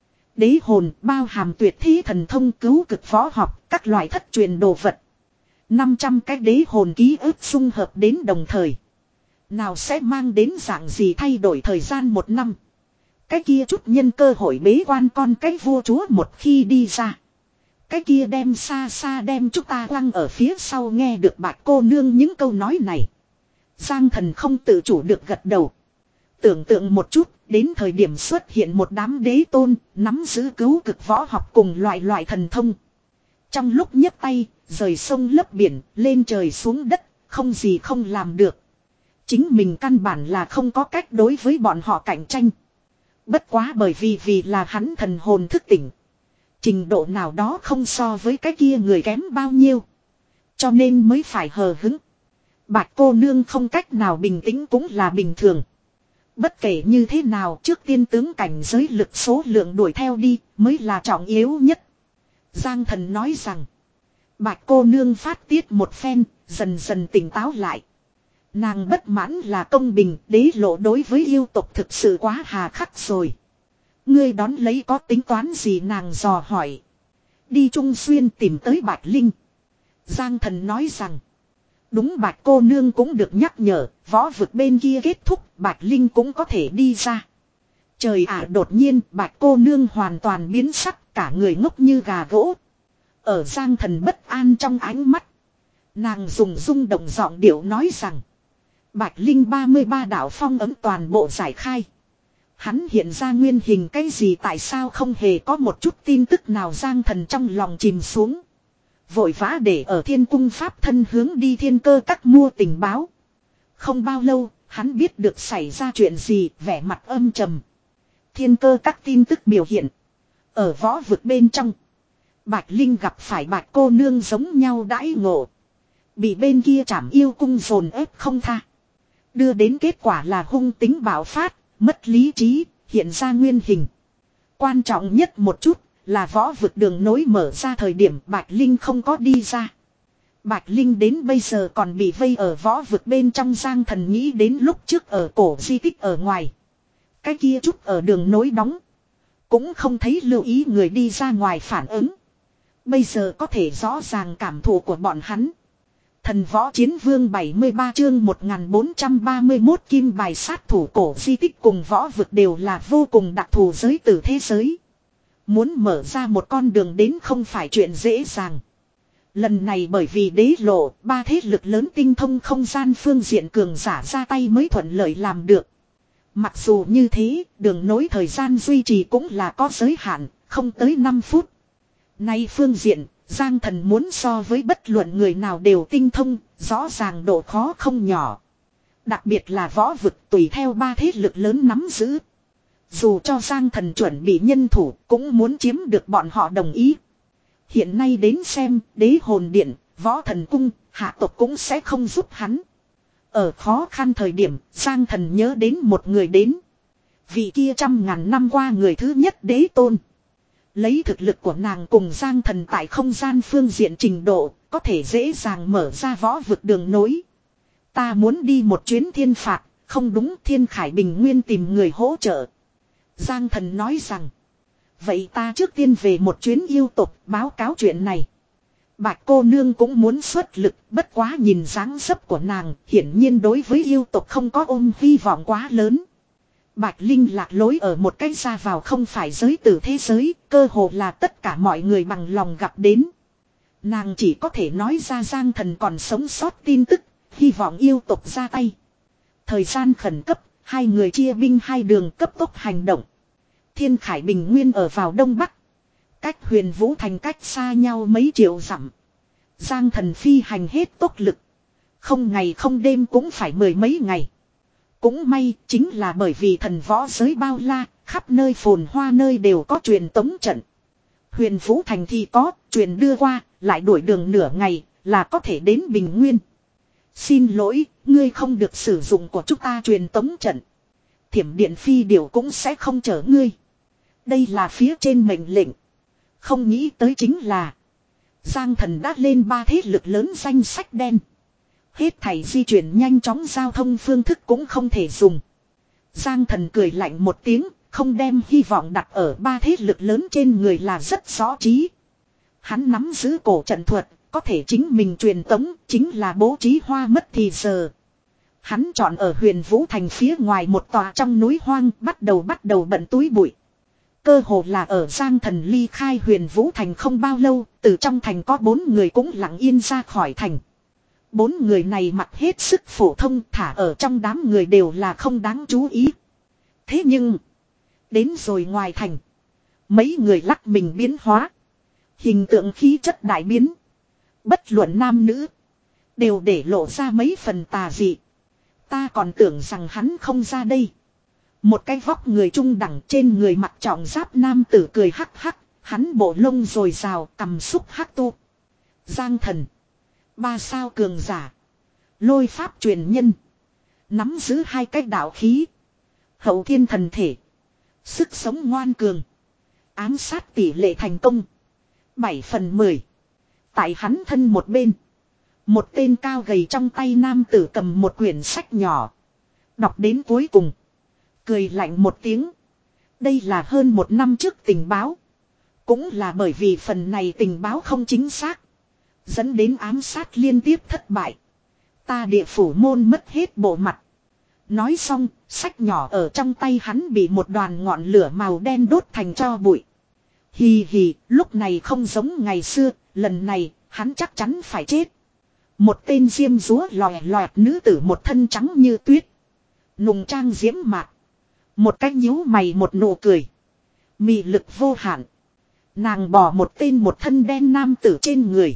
Đế hồn bao hàm tuyệt thế thần thông cứu cực võ học, các loại thất truyền đồ vật. năm trăm cái đế hồn ký ức xung hợp đến đồng thời. Nào sẽ mang đến dạng gì thay đổi thời gian một năm. Cái kia chút nhân cơ hội bế quan con cái vua chúa một khi đi ra. Cái kia đem xa xa đem chúng ta quăng ở phía sau nghe được Bạch cô nương những câu nói này. Giang Thần không tự chủ được gật đầu. Tưởng tượng một chút, đến thời điểm xuất hiện một đám đế tôn, nắm giữ cứu cực võ học cùng loại loại thần thông. Trong lúc nhấc tay, rời sông lấp biển, lên trời xuống đất, không gì không làm được. Chính mình căn bản là không có cách đối với bọn họ cạnh tranh. Bất quá bởi vì vì là hắn thần hồn thức tỉnh. Trình độ nào đó không so với cái kia người kém bao nhiêu. Cho nên mới phải hờ hứng. Bạch cô nương không cách nào bình tĩnh cũng là bình thường. Bất kể như thế nào trước tiên tướng cảnh giới lực số lượng đuổi theo đi mới là trọng yếu nhất. Giang Thần nói rằng. Bạch cô nương phát tiết một phen, dần dần tỉnh táo lại. Nàng bất mãn là công bình, đế lộ đối với yêu tộc thực sự quá hà khắc rồi. Ngươi đón lấy có tính toán gì nàng dò hỏi. Đi Trung Xuyên tìm tới Bạch Linh. Giang Thần nói rằng. Đúng Bạch cô nương cũng được nhắc nhở, võ vực bên kia kết thúc, Bạch Linh cũng có thể đi ra. Trời ạ đột nhiên Bạch cô nương hoàn toàn biến sắc, cả người ngốc như gà gỗ. Ở Giang Thần bất an trong ánh mắt. Nàng dùng rung động giọng điệu nói rằng. Bạch Linh ba mươi ba đạo phong ấm toàn bộ giải khai. Hắn hiện ra nguyên hình cái gì tại sao không hề có một chút tin tức nào Giang Thần trong lòng chìm xuống. Vội vã để ở thiên cung pháp thân hướng đi thiên cơ các mua tình báo. Không bao lâu, hắn biết được xảy ra chuyện gì, vẻ mặt âm trầm. Thiên cơ các tin tức biểu hiện. Ở võ vực bên trong. Bạch Linh gặp phải Bạch cô nương giống nhau đãi ngộ. Bị bên kia trảm yêu cung dồn ép không tha. Đưa đến kết quả là hung tính bạo phát, mất lý trí, hiện ra nguyên hình. Quan trọng nhất một chút là võ vực đường nối mở ra thời điểm Bạch Linh không có đi ra. Bạch Linh đến bây giờ còn bị vây ở võ vực bên trong. Giang Thần nghĩ đến lúc trước ở cổ di tích ở ngoài. Cái kia chút ở đường nối đóng. Cũng không thấy lưu ý người đi ra ngoài phản ứng. Bây giờ có thể rõ ràng cảm thụ của bọn hắn. Thần võ chiến vương bảy mươi ba chương một nghìn bốn trăm ba mươi mốt kim bài sát thủ cổ di tích cùng võ vực đều là vô cùng đặc thù giới từ thế giới. Muốn mở ra một con đường đến không phải chuyện dễ dàng. Lần này bởi vì đế lộ, ba thế lực lớn tinh thông không gian phương diện cường giả ra tay mới thuận lợi làm được. Mặc dù như thế, đường nối thời gian duy trì cũng là có giới hạn, không tới năm phút. Nay phương diện, Giang Thần muốn so với bất luận người nào đều tinh thông, rõ ràng độ khó không nhỏ. Đặc biệt là võ vực tùy theo ba thế lực lớn nắm giữ. Dù cho Giang Thần chuẩn bị nhân thủ cũng muốn chiếm được bọn họ đồng ý. Hiện nay đến xem đế hồn điện, võ thần cung, hạ tộc cũng sẽ không giúp hắn. Ở khó khăn thời điểm Giang Thần nhớ đến một người đến. Vị kia trăm ngàn năm qua người thứ nhất đế tôn. Lấy thực lực của nàng cùng Giang Thần tại không gian phương diện trình độ có thể dễ dàng mở ra võ vực đường nối. Ta muốn đi một chuyến thiên phạt, không đúng Thiên Khải Bình Nguyên tìm người hỗ trợ. Giang Thần nói rằng. Vậy ta trước tiên về một chuyến yêu tộc báo cáo chuyện này. Bạch cô nương cũng muốn xuất lực, bất quá nhìn dáng dấp của nàng, hiển nhiên đối với yêu tộc không có ôm hy vọng quá lớn. Bạch Linh lạc lối ở một cái ra vào không phải giới tử thế giới, cơ hồ là tất cả mọi người bằng lòng gặp đến. Nàng chỉ có thể nói ra Giang Thần còn sống sót tin tức, hy vọng yêu tộc ra tay. Thời gian khẩn cấp, hai người chia binh hai đường cấp tốc hành động. Thiên Khải Bình Nguyên ở vào đông bắc. Cách Huyền Vũ Thành cách xa nhau mấy triệu dặm. Giang Thần phi hành hết tốc lực. Không ngày không đêm cũng phải mười mấy ngày. Cũng may chính là bởi vì thần võ giới bao la, khắp nơi phồn hoa nơi đều có truyền tống trận. Huyền Vũ Thành thì có, truyền đưa qua, lại đuổi đường nửa ngày, là có thể đến Bình Nguyên. Xin lỗi, ngươi không được sử dụng của chúng ta truyền tống trận. Thiểm điện phi điều cũng sẽ không chở ngươi. Đây là phía trên mệnh lệnh. Không nghĩ tới chính là Giang Thần đã lên ba thế lực lớn danh sách đen. Hết thảy di chuyển nhanh chóng giao thông phương thức cũng không thể dùng. Giang Thần cười lạnh một tiếng, không đem hy vọng đặt ở ba thế lực lớn trên người là rất rõ trí. Hắn nắm giữ cổ trận thuật, có thể chính mình truyền tống, chính là bố trí hoa mất thì giờ. Hắn chọn ở Huyền Vũ Thành phía ngoài một tòa trong núi hoang, bắt đầu bắt đầu bận túi bụi. Cơ hồ là ở Giang Thần ly khai Huyền Vũ Thành không bao lâu, từ trong thành có bốn người cũng lặng yên ra khỏi thành. Bốn người này mặc hết sức phổ thông, thả ở trong đám người đều là không đáng chú ý. Thế nhưng, đến rồi ngoài thành, mấy người lắc mình biến hóa. Hình tượng khí chất đại biến. Bất luận nam nữ, đều để lộ ra mấy phần tà dị. Ta còn tưởng rằng hắn không ra đây. Một cái vóc người trung đẳng trên người mặc trọng giáp nam tử cười hắc hắc. Hắn bộ lông rồi rào, cầm xúc hắc tu. Giang Thần, ba sao cường giả, lôi pháp truyền nhân, nắm giữ hai cái đạo khí, hậu thiên thần thể, sức sống ngoan cường, ám sát tỷ lệ thành công bảy phần mười. Tại hắn thân một bên, một tên cao gầy trong tay nam tử cầm một quyển sách nhỏ, đọc đến cuối cùng, cười lạnh một tiếng. Đây là hơn một năm trước tình báo. Cũng là bởi vì phần này tình báo không chính xác, dẫn đến ám sát liên tiếp thất bại. Ta địa phủ môn mất hết bộ mặt. Nói xong, sách nhỏ ở trong tay hắn bị một đoàn ngọn lửa màu đen đốt thành tro bụi. Hì hì, lúc này không giống ngày xưa, lần này, hắn chắc chắn phải chết. Một tên diêm dúa lòe loẹt nữ tử một thân trắng như tuyết. Nùng trang diễm mạc. Một cái nhíu mày một nụ cười. Mị lực vô hạn. Nàng bỏ một tên một thân đen nam tử trên người.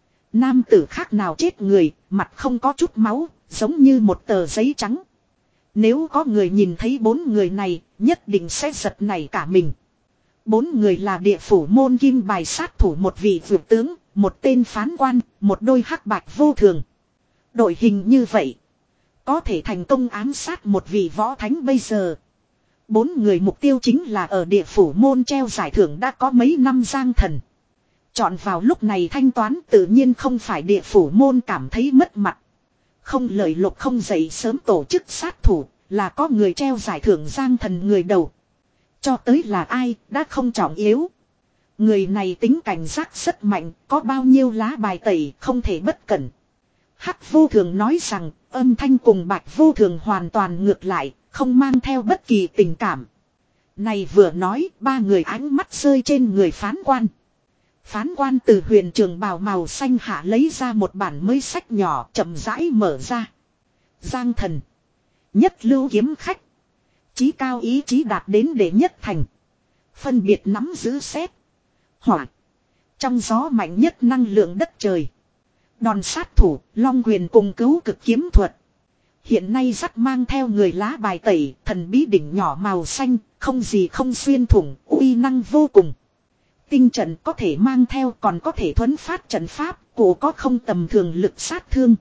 Nam tử khác nào chết người, mặt không có chút máu, giống như một tờ giấy trắng. Nếu có người nhìn thấy bốn người này, nhất định sẽ giật nảy cả mình. Bốn người là địa phủ môn kim bài sát thủ, một vị vượt tướng, một tên phán quan, một đôi hắc bạch vô thường. Đội hình như vậy, có thể thành công ám sát một vị võ thánh bây giờ. Bốn người mục tiêu chính là ở địa phủ môn treo giải thưởng đã có mấy năm Giang Thần. Chọn vào lúc này thanh toán tự nhiên không phải địa phủ môn cảm thấy mất mặt. Không lời lục không dậy sớm tổ chức sát thủ, là có người treo giải thưởng Giang Thần người đầu. Cho tới là ai, đã không trọng yếu. Người này tính cảnh giác rất mạnh, có bao nhiêu lá bài tẩy không thể bất cẩn. Hắc vô thường nói rằng, âm thanh cùng bạch vô thường hoàn toàn ngược lại, không mang theo bất kỳ tình cảm. Này vừa nói, ba người ánh mắt rơi trên người phán quan. Phán quan từ huyền trường bào màu xanh hạ lấy ra một bản mới sách nhỏ, chậm rãi mở ra. Giang Thần, nhất lưu kiếm khách, chí cao ý chí đạt đến đệ nhất thành, phân biệt nắm giữ xét, hỏa, trong gió mạnh nhất năng lượng đất trời, đòn sát thủ, long quyền cùng cứu cực kiếm thuật. Hiện nay dắt mang theo người lá bài tẩy, thần bí đỉnh nhỏ màu xanh, không gì không xuyên thủng, uy năng vô cùng. Tinh trận có thể mang theo, còn có thể thuấn phát trận pháp, cổ có không tầm thường lực sát thương.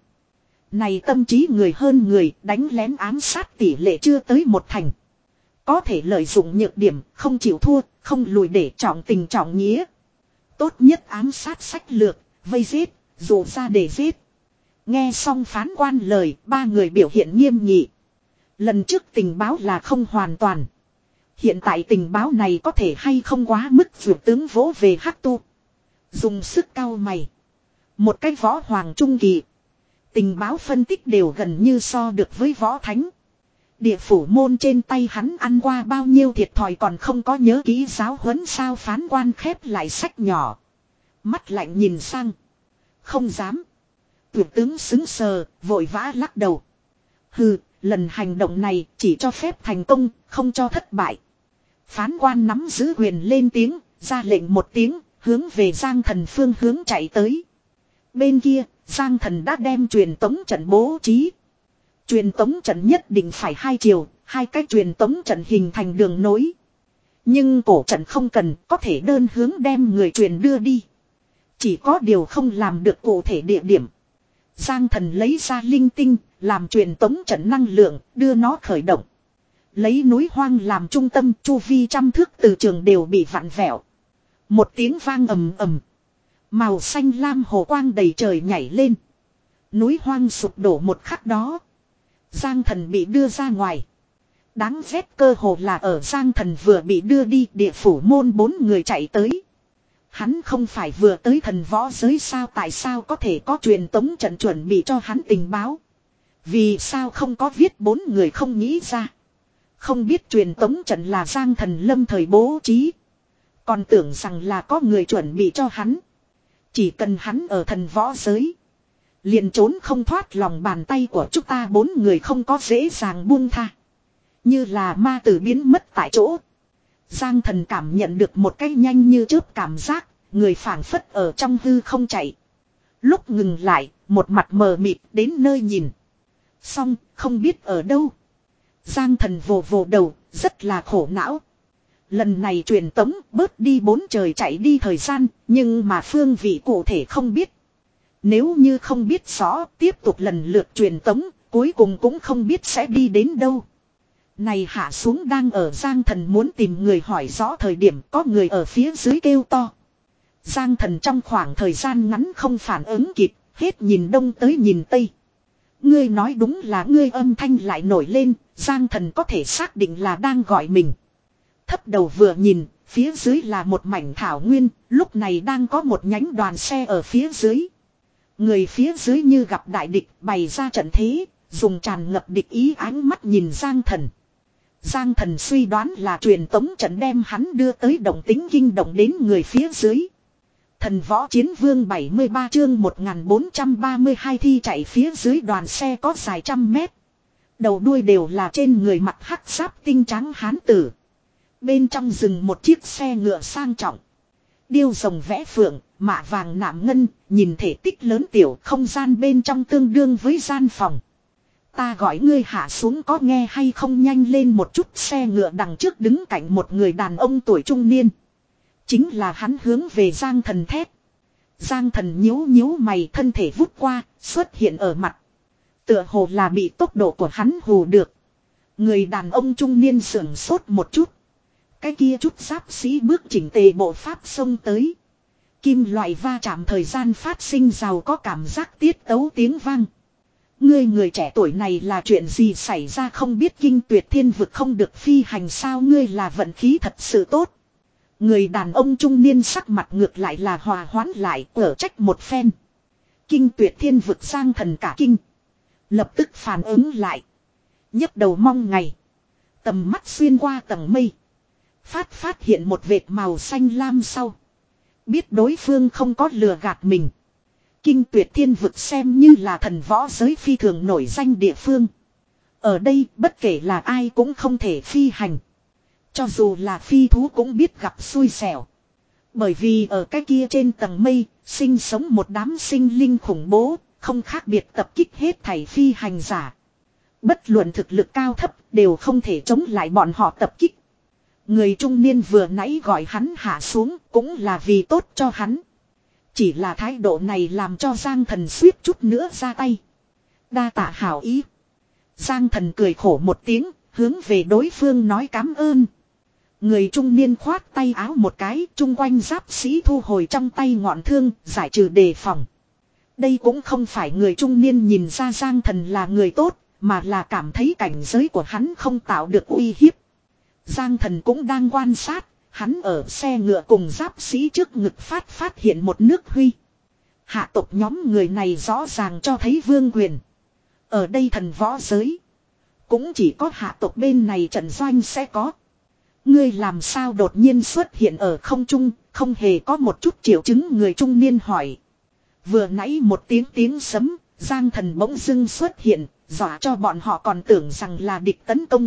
Này tâm trí người hơn người, đánh lén ám sát tỷ lệ chưa tới một thành. Có thể lợi dụng nhược điểm, không chịu thua, không lùi để trọng tình trọng nghĩa. Tốt nhất ám sát sách lược, vây giết, dụ ra để giết. Nghe xong phán quan lời, ba người biểu hiện nghiêm nghị. Lần trước tình báo là không hoàn toàn. Hiện tại tình báo này có thể hay không quá mức, vượt tướng vỗ về hắc tu. Dùng sức cao mày. Một cái võ hoàng trung kỳ. Tình báo phân tích đều gần như so được với võ thánh. Địa phủ môn trên tay hắn ăn qua bao nhiêu thiệt thòi còn không có nhớ kỹ giáo huấn sao. Phán quan khép lại sách nhỏ. Mắt lạnh nhìn sang. Không dám. Tuyệt tướng xứng sờ, vội vã lắc đầu. Hừ, lần hành động này chỉ cho phép thành công, không cho thất bại. Phán quan nắm giữ quyền lên tiếng, ra lệnh một tiếng, hướng về Giang Thần phương hướng chạy tới. Bên kia, Giang Thần đã đem truyền tống trận bố trí. Truyền tống trận nhất định phải hai chiều, hai cái truyền tống trận hình thành đường nối. Nhưng cổ trận không cần, có thể đơn hướng đem người truyền đưa đi. Chỉ có điều không làm được cụ thể địa điểm. Giang Thần lấy ra linh tinh, làm truyền tống trận năng lượng, đưa nó khởi động. Lấy núi hoang làm trung tâm, chu vi trăm thước từ trường đều bị vặn vẹo. Một tiếng vang ầm ầm. Màu xanh lam hồ quang đầy trời nhảy lên. Núi hoang sụp đổ một khắc đó. Giang Thần bị đưa ra ngoài. Đáng ghét cơ hồ là ở Giang Thần vừa bị đưa đi, địa phủ môn bốn người chạy tới. Hắn không phải vừa tới thần võ giới sao, tại sao có thể có truyền tống trận chuẩn bị cho hắn tình báo. Vì sao không có viết bốn người không nghĩ ra. Không biết truyền tống trận là Giang Thần lâm thời bố trí. Còn tưởng rằng là có người chuẩn bị cho hắn. Chỉ cần hắn ở thần võ giới. Liền trốn không thoát lòng bàn tay của chúng ta, bốn người không có dễ dàng buông tha. Như là ma tử biến mất tại chỗ. Giang Thần cảm nhận được một cái nhanh như chớp cảm giác. Người phảng phất ở trong hư không chạy. Lúc ngừng lại, một mặt mờ mịt đến nơi nhìn. Xong, không biết ở đâu. Giang Thần vồ vồ đầu, rất là khổ não. Lần này truyền tống bớt đi bốn trời chạy đi thời gian, nhưng mà phương vị cụ thể không biết. Nếu như không biết rõ, tiếp tục lần lượt truyền tống, cuối cùng cũng không biết sẽ đi đến đâu. Này hạ xuống đang ở Giang Thần muốn tìm người hỏi rõ thời điểm, có người ở phía dưới kêu to. Giang Thần trong khoảng thời gian ngắn không phản ứng kịp, hết nhìn đông tới nhìn tây. Ngươi nói đúng là ngươi, âm thanh lại nổi lên, Giang Thần có thể xác định là đang gọi mình. Thấp đầu vừa nhìn, phía dưới là một mảnh thảo nguyên, lúc này đang có một nhánh đoàn xe ở phía dưới. Người phía dưới như gặp đại địch, bày ra trận thế, dùng tràn ngập địch ý ánh mắt nhìn Giang Thần. Giang Thần suy đoán là truyền tống trận đem hắn đưa tới động tính kinh động đến người phía dưới. Thần võ chiến vương bảy mươi ba chương một nghìn bốn trăm ba mươi hai thi chạy phía dưới đoàn xe có dài trăm mét. Đầu đuôi đều là trên người mặt hắc giáp tinh trắng hán tử. Bên trong rừng một chiếc xe ngựa sang trọng. Điêu rồng vẽ phượng, mạ vàng nạm ngân, nhìn thể tích lớn tiểu, không gian bên trong tương đương với gian phòng. Ta gọi ngươi hạ xuống có nghe hay không, nhanh lên một chút. Xe ngựa đằng trước đứng cạnh một người đàn ông tuổi trung niên. Chính là hắn hướng về Giang Thần thét. Giang Thần nhíu nhíu mày, thân thể vút qua, xuất hiện ở mặt. Tựa hồ là bị tốc độ của hắn hù được. Người đàn ông trung niên sưởng sốt một chút. Cái kia chút giáp sĩ bước chỉnh tề bộ pháp xông tới. Kim loại va chạm thời gian phát sinh giàu có cảm giác tiết tấu tiếng vang. Ngươi người trẻ tuổi này là chuyện gì xảy ra, không biết Kinh Tuyệt Thiên vực không được phi hành sao, ngươi là vận khí thật sự tốt. Người đàn ông trung niên sắc mặt ngược lại là hòa hoãn lại, ở trách một phen. Kinh Tuyệt Thiên vực Giang Thần cả kinh. Lập tức phản ứng lại. nhấc đầu mong ngày. Tầm mắt xuyên qua tầng mây. Phát phát hiện một vệt màu xanh lam sau. Biết đối phương không có lừa gạt mình. Kinh Tuyệt Thiên vực xem như là thần võ giới phi thường nổi danh địa phương. Ở đây bất kể là ai cũng không thể phi hành. Cho dù là phi thú cũng biết gặp xui xẻo. Bởi vì ở cái kia trên tầng mây, sinh sống một đám sinh linh khủng bố, không khác biệt tập kích hết thảy phi hành giả. Bất luận thực lực cao thấp đều không thể chống lại bọn họ tập kích. Người trung niên vừa nãy gọi hắn hạ xuống cũng là vì tốt cho hắn. Chỉ là thái độ này làm cho Giang Thần suýt chút nữa ra tay. Đa tạ hảo ý. Giang Thần cười khổ một tiếng, hướng về đối phương nói cảm ơn. Người trung niên khoát tay áo một cái, chung quanh giáp sĩ thu hồi trong tay ngọn thương, giải trừ đề phòng. Đây cũng không phải người trung niên nhìn ra Giang Thần là người tốt, mà là cảm thấy cảnh giới của hắn không tạo được uy hiếp. Giang Thần cũng đang quan sát, hắn ở xe ngựa cùng giáp sĩ trước ngực phát phát hiện một nước huy. Hạ tộc nhóm người này rõ ràng cho thấy vương quyền. Ở đây thần võ giới, cũng chỉ có hạ tộc bên này trận doanh sẽ có. Ngươi làm sao đột nhiên xuất hiện ở không trung, không hề có một chút triệu chứng, người trung niên hỏi. Vừa nãy một tiếng tiếng sấm, Giang Thần bỗng dưng xuất hiện, dọa cho bọn họ còn tưởng rằng là địch tấn công.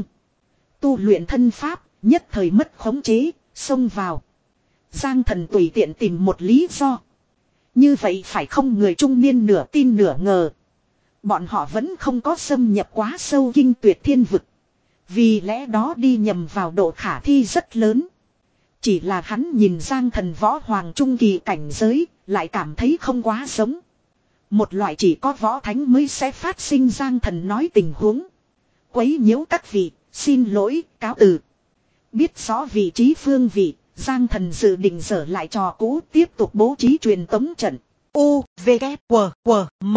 Tu luyện thân pháp, nhất thời mất khống chế, xông vào. Giang Thần tùy tiện tìm một lý do. Như vậy phải không, người trung niên nửa tin nửa ngờ. Bọn họ vẫn không có xâm nhập quá sâu Kinh Tuyệt Thiên Vực. Vì lẽ đó đi nhầm vào độ khả thi rất lớn. Chỉ là hắn nhìn Giang Thần võ hoàng trung kỳ cảnh giới, lại cảm thấy không quá giống. Một loại chỉ có võ thánh mới sẽ phát sinh. Giang Thần nói tình huống. Quấy nhiễu các vị, xin lỗi, cáo từ. Biết rõ vị trí phương vị, Giang Thần dự định dở lại trò cũ, tiếp tục bố trí truyền tống trận. U, V, K, W, W, M.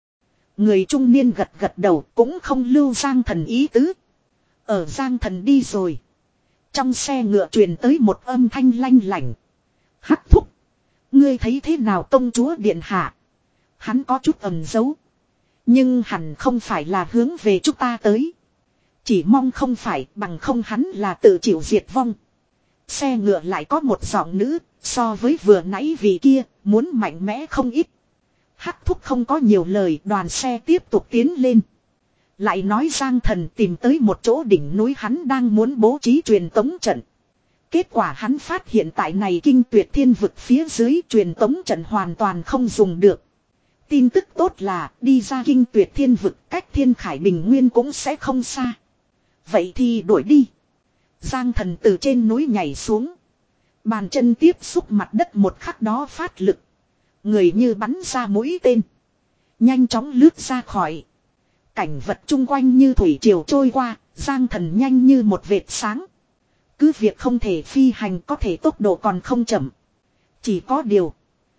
Người trung niên gật gật đầu, cũng không lưu Giang Thần ý tứ. Ở Giang Thần đi rồi. Trong xe ngựa truyền tới một âm thanh lanh lảnh. Hắc thúc. Ngươi thấy thế nào công chúa điện hạ? Hắn có chút ẩn giấu. Nhưng hẳn không phải là hướng về chúng ta tới. Chỉ mong không phải, bằng không hắn là tự chịu diệt vong. Xe ngựa lại có một giọng nữ, so với vừa nãy vị kia, muốn mạnh mẽ không ít. Hắc thúc không có nhiều lời, đoàn xe tiếp tục tiến lên. Lại nói Giang Thần tìm tới một chỗ đỉnh núi, hắn đang muốn bố trí truyền tống trận. Kết quả hắn phát hiện tại này Kinh Tuyệt Thiên Vực phía dưới truyền tống trận hoàn toàn không dùng được. Tin tức tốt là đi ra Kinh Tuyệt Thiên Vực cách Thiên Khải Bình Nguyên cũng sẽ không xa. Vậy thì đuổi đi. Giang Thần từ trên núi nhảy xuống. Bàn chân tiếp xúc mặt đất một khắc đó phát lực. Người như bắn ra mũi tên. Nhanh chóng lướt ra khỏi. Cảnh vật chung quanh như thủy triều trôi qua. Giang Thần nhanh như một vệt sáng. Cứ việc không thể phi hành, có thể tốc độ còn không chậm. Chỉ có điều.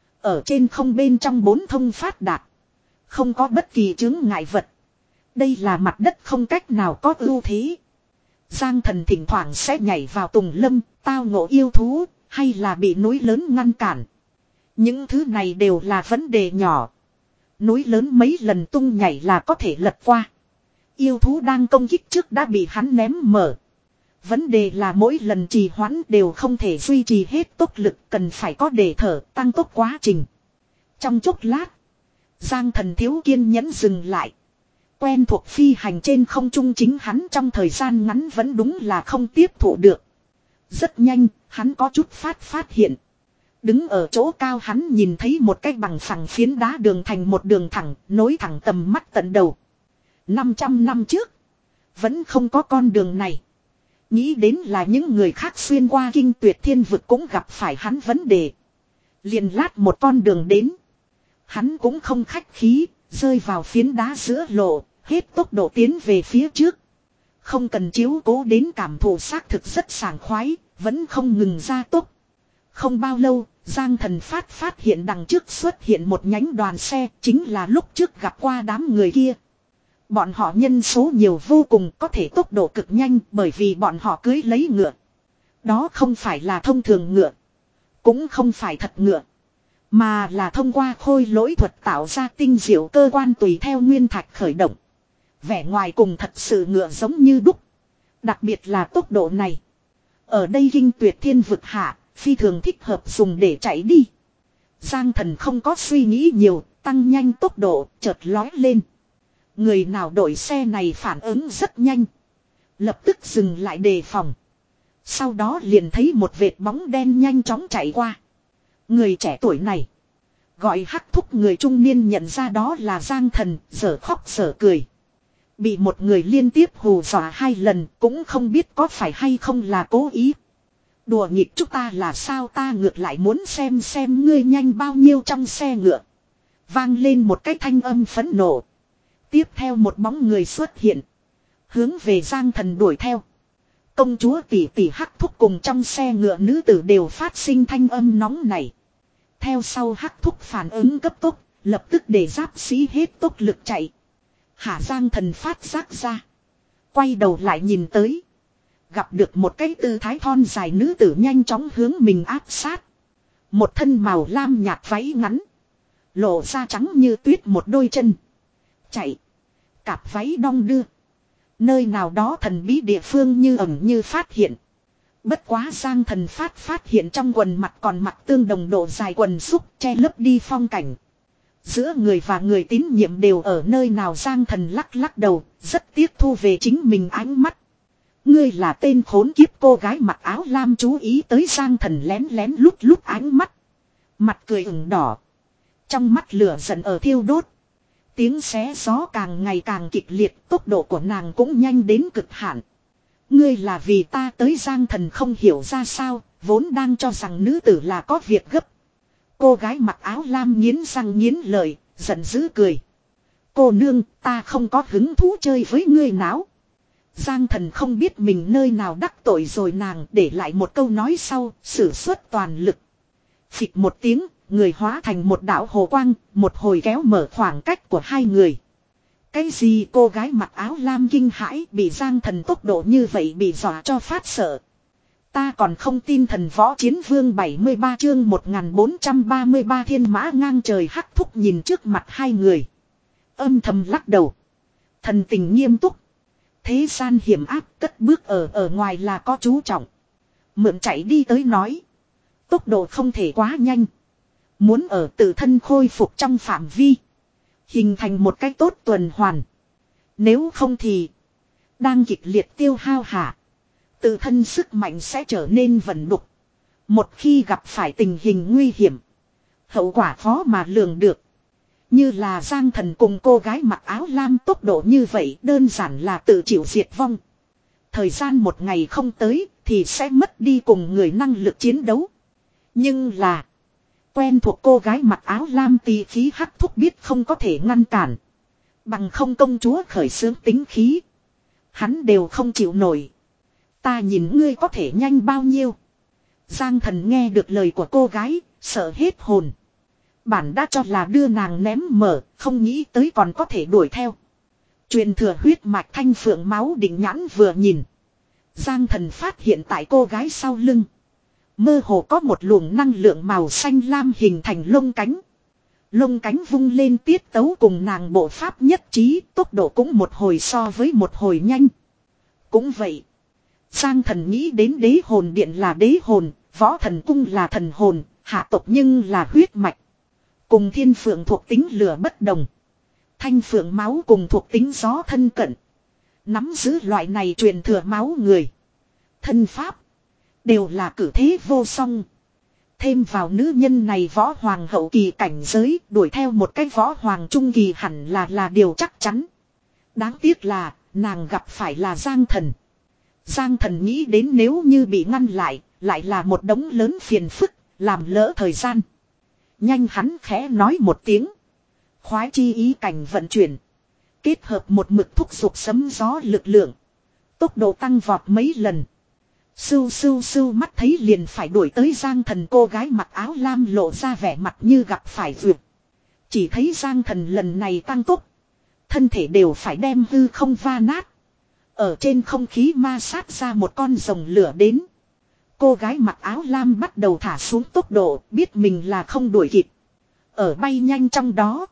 Ở trên không bên trong bốn thông phát đạt. Không có bất kỳ chướng ngại vật. Đây là mặt đất không cách nào có ưu thế. Giang Thần thỉnh thoảng sẽ nhảy vào tùng lâm, tao ngộ yêu thú, hay là bị núi lớn ngăn cản. Những thứ này đều là vấn đề nhỏ. Núi lớn mấy lần tung nhảy là có thể lật qua. Yêu thú đang công kích trước đã bị hắn ném mở. Vấn đề là mỗi lần trì hoãn đều không thể duy trì hết tốc lực, cần phải có để thở, tăng tốc quá trình. Trong chốc lát, Giang Thần thiếu kiên nhẫn dừng lại. Quen thuộc phi hành trên không trung chính hắn trong thời gian ngắn vẫn đúng là không tiếp thụ được. Rất nhanh, hắn có chút phát phát hiện. Đứng ở chỗ cao hắn nhìn thấy một cái bằng phẳng phiến đá đường thành một đường thẳng, nối thẳng tầm mắt tận đầu. năm trăm năm trước, vẫn không có con đường này. Nghĩ đến là những người khác xuyên qua Kinh Tuyệt Thiên Vực cũng gặp phải hắn vấn đề. Liền lát một con đường đến. Hắn cũng không khách khí, rơi vào phiến đá giữa lộ, hết tốc độ tiến về phía trước. Không cần chiếu cố đến cảm thụ, xác thực rất sảng khoái, vẫn không ngừng gia tốc. Không bao lâu, Giang Thần phát phát hiện đằng trước xuất hiện một nhánh đoàn xe, chính là lúc trước gặp qua đám người kia. Bọn họ nhân số nhiều vô cùng, có thể tốc độ cực nhanh bởi vì bọn họ cưới lấy ngựa. Đó không phải là thông thường ngựa, cũng không phải thật ngựa, mà là thông qua khôi lỗi thuật tạo ra tinh diệu cơ quan tùy theo nguyên thạch khởi động. Vẻ ngoài cùng thật sự ngựa giống như đúc. Đặc biệt là tốc độ này. Ở đây Kinh Tuyệt Thiên Vực hạ, phi thường thích hợp dùng để chạy đi. Giang Thần không có suy nghĩ nhiều, tăng nhanh tốc độ, chợt lói lên. Người nào đội xe này phản ứng rất nhanh. Lập tức dừng lại đề phòng. Sau đó liền thấy một vệt bóng đen nhanh chóng chạy qua. Người trẻ tuổi này, gọi Hắc thúc, người trung niên nhận ra đó là Giang Thần, giở khóc giở cười. Bị một người liên tiếp hù dọa hai lần, cũng không biết có phải hay không là cố ý. Đùa nghịch chúng ta là sao, ta ngược lại muốn xem xem ngươi nhanh bao nhiêu. Trong xe ngựa vang lên một cái thanh âm phẫn nộ. Tiếp theo một bóng người xuất hiện, hướng về Giang Thần đuổi theo. Công chúa tỷ tỷ, Hắc thúc cùng trong xe ngựa nữ tử đều phát sinh thanh âm nóng này. Theo sau Hắc thúc phản ứng cấp tốc, lập tức để giáp sĩ hết tốc lực chạy. Hạ Giang Thần phát giác ra, quay đầu lại nhìn tới, gặp được một cái tư thái thon dài nữ tử nhanh chóng hướng mình áp sát. Một thân màu lam nhạt váy ngắn, lộ ra trắng như tuyết một đôi chân. Chạy, cạp váy đong đưa. Nơi nào đó thần bí địa phương như ẩn như phát hiện. Bất quá Giang Thần phát phát hiện trong quần mặt còn mặc tương đồng độ dài quần xúc che lấp đi phong cảnh. Giữa người và người tín nhiệm đều ở nơi nào. Giang Thần lắc lắc đầu, rất tiếc thu về chính mình ánh mắt. Ngươi là tên khốn kiếp, cô gái mặc áo lam chú ý tới Giang Thần lén lén lút lút ánh mắt. Mặt cười ửng đỏ. Trong mắt lửa giận ở thiêu đốt. Tiếng xé gió càng ngày càng kịch liệt, tốc độ của nàng cũng nhanh đến cực hạn. Ngươi là vì ta tới Giang Thần không hiểu ra sao, vốn đang cho rằng nữ tử là có việc gấp. Cô gái mặc áo lam nghiến răng nghiến lợi, giận dữ cười. Cô nương, ta không có hứng thú chơi với ngươi náo. Giang Thần không biết mình nơi nào đắc tội rồi nàng, để lại một câu nói sau, sử xuất toàn lực. Phịch một tiếng, người hóa thành một đạo hồ quang, một hồi kéo mở khoảng cách của hai người. Cái gì? Cô gái mặc áo lam kinh hãi, bị Giang Thần tốc độ như vậy bị dọa cho phát sợ. Ta còn không tin. Thần võ chiến vương bảy mươi ba chương một nghìn bốn trăm ba mươi ba thiên mã ngang trời hắc thúc nhìn trước mặt hai người. Âm thầm lắc đầu. Thần tình nghiêm túc. Thế gian hiểm áp, cất bước ở ở ngoài là có chú trọng. Mượn chạy đi tới nói. Tốc độ không thể quá nhanh. Muốn ở tự thân khôi phục trong phạm vi. Hình thành một cách tốt tuần hoàn. Nếu không thì. Đang kịch liệt tiêu hao hạ. Tự thân sức mạnh sẽ trở nên vẩn đục. Một khi gặp phải tình hình nguy hiểm. Hậu quả khó mà lường được. Như là Giang Thần cùng cô gái mặc áo lam tốc độ như vậy đơn giản là tự chịu diệt vong. Thời gian một ngày không tới thì sẽ mất đi cùng người năng lực chiến đấu. Nhưng là quen thuộc cô gái mặc áo lam tì khí hắc thúc biết không có thể ngăn cản. Bằng không công chúa khởi xướng tính khí. Hắn đều không chịu nổi. Ta nhìn ngươi có thể nhanh bao nhiêu. Giang Thần nghe được lời của cô gái, sợ hết hồn. Bản đã cho là đưa nàng ném mở, không nghĩ tới còn có thể đuổi theo. Truyền thừa huyết mạch thanh phượng máu định nhãn vừa nhìn. Giang Thần phát hiện tại cô gái sau lưng. Mơ hồ có một luồng năng lượng màu xanh lam hình thành lông cánh. Lông cánh vung lên tiết tấu cùng nàng bộ pháp nhất trí, tốc độ cũng một hồi so với một hồi nhanh. Cũng vậy. Giang Thần nghĩ đến đế hồn điện là đế hồn, võ thần cung là thần hồn, hạ tộc nhưng là huyết mạch. Cùng thiên phượng thuộc tính lửa bất đồng. Thanh phượng máu cùng thuộc tính gió thân cận. Nắm giữ loại này truyền thừa máu người. Thân pháp. Đều là cử thế vô song. Thêm vào nữ nhân này võ hoàng hậu kỳ cảnh giới, đuổi theo một cái võ hoàng trung kỳ hẳn là là điều chắc chắn. Đáng tiếc là, nàng gặp phải là Giang Thần. Giang Thần nghĩ đến nếu như bị ngăn lại, lại là một đống lớn phiền phức, làm lỡ thời gian. Nhanh hắn khẽ nói một tiếng. Khoái chi ý cảnh vận chuyển. Kết hợp một mực thúc giục sấm gió lực lượng. Tốc độ tăng vọt mấy lần. Sưu sưu sưu mắt thấy liền phải đuổi tới Giang Thần, cô gái mặc áo lam lộ ra vẻ mặt như gặp phải vượt. Chỉ thấy Giang Thần lần này tăng tốc. Thân thể đều phải đem hư không va nát. Ở trên không khí ma sát ra một con rồng lửa đến. Cô gái mặc áo lam bắt đầu thả xuống tốc độ, biết mình là không đuổi kịp. Ở bay nhanh trong đó.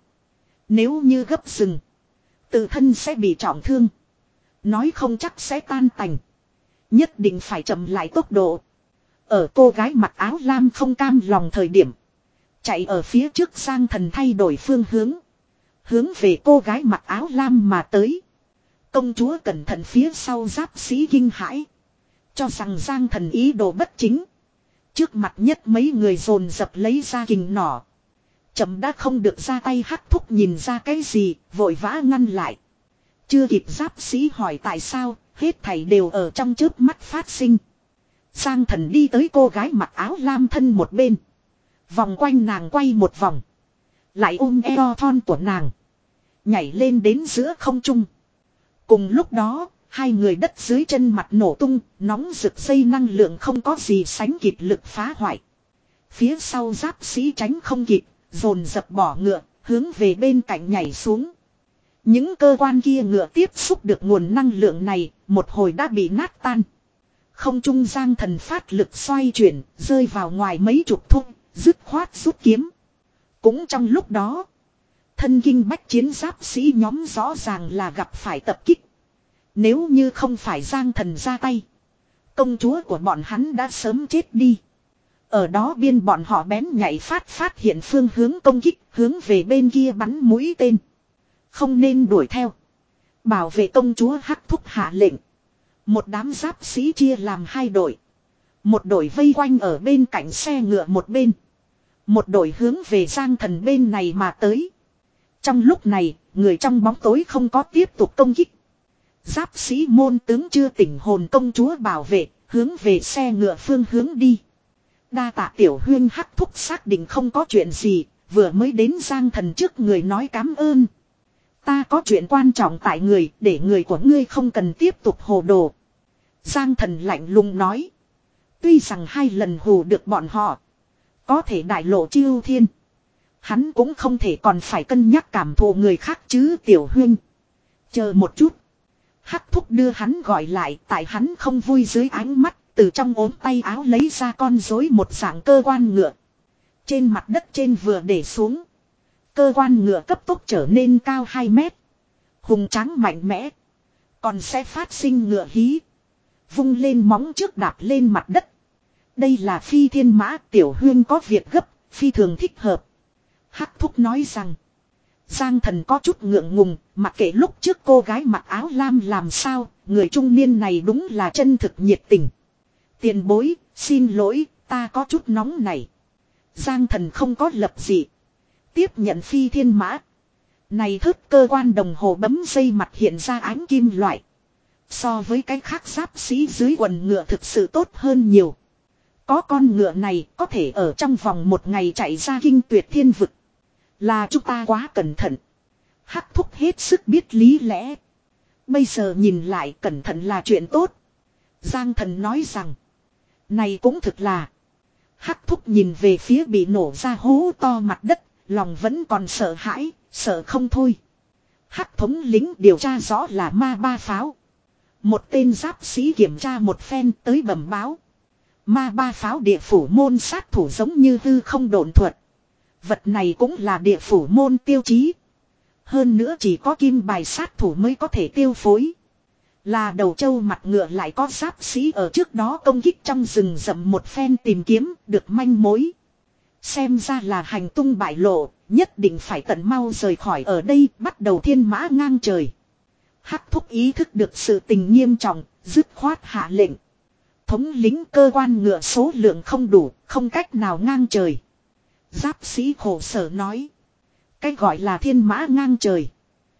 Nếu như gấp rừng. Tự thân sẽ bị trọng thương. Nói không chắc sẽ tan tành. Nhất định phải chậm lại tốc độ. Ở cô gái mặc áo lam không cam lòng thời điểm. Chạy ở phía trước Giang Thần thay đổi phương hướng. Hướng về cô gái mặc áo lam mà tới. Công chúa cẩn thận phía sau giáp sĩ kinh hãi. Cho rằng Giang Thần ý đồ bất chính. Trước mặt nhất mấy người dồn dập lấy ra kình nỏ. Chậm đã không được ra tay hắc thúc nhìn ra cái gì, vội vã ngăn lại. Chưa kịp giáp sĩ hỏi tại sao, hết thảy đều ở trong chớp mắt phát sinh. Giang Thần đi tới cô gái mặc áo lam thân một bên. Vòng quanh nàng quay một vòng. Lại ôm eo thon của nàng. Nhảy lên đến giữa không trung. Cùng lúc đó, hai người đất dưới chân mặt nổ tung, nóng rực dây năng lượng không có gì sánh kịp lực phá hoại. Phía sau giáp sĩ tránh không kịp, dồn dập bỏ ngựa, hướng về bên cạnh nhảy xuống. Những cơ quan kia ngựa tiếp xúc được nguồn năng lượng này, một hồi đã bị nát tan. Không trung Giang Thần phát lực xoay chuyển, rơi vào ngoài mấy chục thung, dứt khoát rút kiếm. Cũng trong lúc đó, thân kinh bách chiến giáp sĩ nhóm rõ ràng là gặp phải tập kích. Nếu như không phải Giang Thần ra tay, công chúa của bọn hắn đã sớm chết đi. Ở đó biên bọn họ bén nhảy phát phát hiện phương hướng công kích, hướng về bên kia bắn mũi tên. Không nên đuổi theo. Bảo vệ công chúa hắc thúc hạ lệnh. Một đám giáp sĩ chia làm hai đội. Một đội vây quanh ở bên cạnh xe ngựa một bên. Một đội hướng về Giang Thần bên này mà tới. Trong lúc này, người trong bóng tối không có tiếp tục công kích. Giáp sĩ môn tướng chưa tỉnh hồn công chúa bảo vệ, hướng về xe ngựa phương hướng đi. Đa tạ Tiểu Huyên Hắc Thúc xác định không có chuyện gì, vừa mới đến Giang Thần trước người nói cám ơn. Ta có chuyện quan trọng tại người, để người của ngươi không cần tiếp tục hồ đồ. Giang Thần lạnh lùng nói. Tuy rằng hai lần hù được bọn họ, có thể đại lộ chiêu thiên. Hắn cũng không thể còn phải cân nhắc cảm thụ người khác chứ Tiểu Huyên. Chờ một chút. Hắc Thúc đưa hắn gọi lại, tại hắn không vui dưới ánh mắt, từ trong ốm tay áo lấy ra con rối một dạng cơ quan ngựa. Trên mặt đất trên vừa để xuống. Cơ quan ngựa cấp tốc trở nên cao hai mét. Hùng tráng mạnh mẽ. Còn sẽ phát sinh ngựa hí. Vung lên móng trước đạp lên mặt đất. Đây là phi thiên mã, Tiểu Huyên có việc gấp, phi thường thích hợp. Hắc Thúc nói rằng. Giang Thần có chút ngượng ngùng, mặc kệ lúc trước cô gái mặc áo lam làm sao, người trung niên này đúng là chân thực nhiệt tình. Tiền bối, xin lỗi, ta có chút nóng này. Giang Thần không có lập gì. Tiếp nhận phi thiên mã. Này thớt cơ quan đồng hồ bấm dây mặt hiện ra ánh kim loại. So với cái khác giáp sĩ dưới quần ngựa thực sự tốt hơn nhiều. Có con ngựa này có thể ở trong vòng một ngày chạy ra kinh tuyệt thiên vực. Là chúng ta quá cẩn thận. Hắc Thúc hết sức biết lý lẽ. Bây giờ nhìn lại cẩn thận là chuyện tốt. Giang Thần nói rằng. Này cũng thực là. Hắc Thúc nhìn về phía bị nổ ra hố to mặt đất. Lòng vẫn còn sợ hãi, sợ không thôi. Hắc thống lính điều tra rõ là ma ba pháo. Một tên giáp sĩ kiểm tra một phen tới bẩm báo. Ma ba pháo địa phủ môn sát thủ giống như hư không độn thuật. Vật này cũng là địa phủ môn tiêu chí. Hơn nữa chỉ có kim bài sát thủ mới có thể tiêu phối. Là đầu châu mặt ngựa lại có giáp sĩ ở trước đó công kích trong rừng rậm một phen tìm kiếm được manh mối. Xem ra là hành tung bại lộ, nhất định phải tận mau rời khỏi ở đây, bắt đầu thiên mã ngang trời. Hắc Thúc ý thức được sự tình nghiêm trọng, dứt khoát hạ lệnh. Thống lĩnh cơ quan ngựa số lượng không đủ, không cách nào ngang trời. Giáp sĩ khổ sở nói. Cái gọi là thiên mã ngang trời.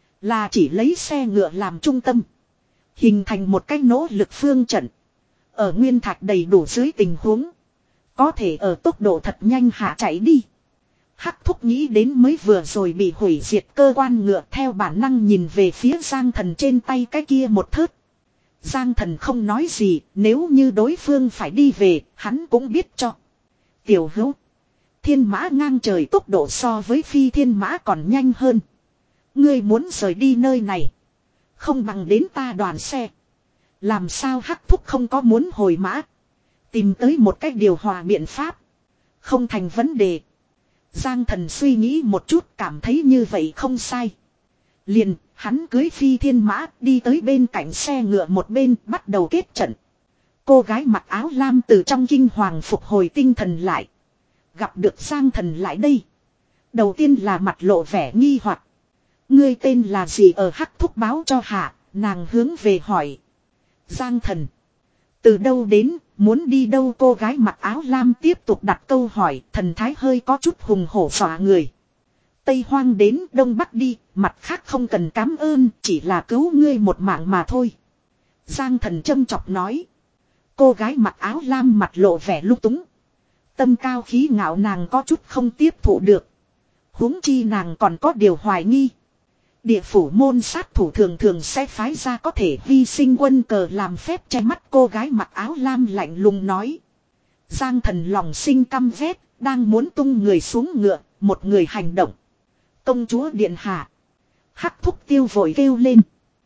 Là chỉ lấy xe ngựa làm trung tâm. Hình thành một cái nỗ lực phương trận. Ở nguyên thạch đầy đủ dưới tình huống. Có thể ở tốc độ thật nhanh hạ chạy đi. Hắc Thúc nghĩ đến mới vừa rồi bị hủy diệt cơ quan ngựa theo bản năng nhìn về phía Giang Thần trên tay cái kia một thớt. Giang Thần không nói gì, nếu như đối phương phải đi về, hắn cũng biết cho. Tiểu Hữu, thiên mã ngang trời tốc độ so với phi thiên mã còn nhanh hơn. Ngươi muốn rời đi nơi này, không bằng đến ta đoàn xe. Làm sao Hắc Thúc không có muốn hồi mã. Tìm tới một cách điều hòa biện pháp. Không thành vấn đề. Giang Thần suy nghĩ một chút cảm thấy như vậy không sai. Liền, hắn cưới phi thiên mã đi tới bên cạnh xe ngựa một bên bắt đầu kết trận. Cô gái mặc áo lam từ trong kinh hoàng phục hồi tinh thần lại. Gặp được Giang Thần lại đây. Đầu tiên là mặt lộ vẻ nghi hoặc. Ngươi tên là gì ở Hắc Thúc báo cho hạ, nàng hướng về hỏi. Giang Thần. Từ đâu đến, muốn đi đâu cô gái mặc áo lam tiếp tục đặt câu hỏi, thần thái hơi có chút hùng hổ dọa người. Tây Hoang đến Đông Bắc đi, mặt khác không cần cảm ơn, chỉ là cứu ngươi một mạng mà thôi. Giang Thần châm chọc nói. Cô gái mặc áo lam mặt lộ vẻ lung túng. Tâm cao khí ngạo nàng có chút không tiếp thụ được. Huống chi nàng còn có điều hoài nghi. Địa phủ môn sát thủ thường thường sẽ phái ra có thể hy sinh quân cờ làm phép che mắt cô gái mặc áo lam lạnh lùng nói. Giang Thần lòng sinh căm ghét, đang muốn tung người xuống ngựa, một người hành động. Công chúa điện hạ. Hắc Thúc tiêu vội kêu lên.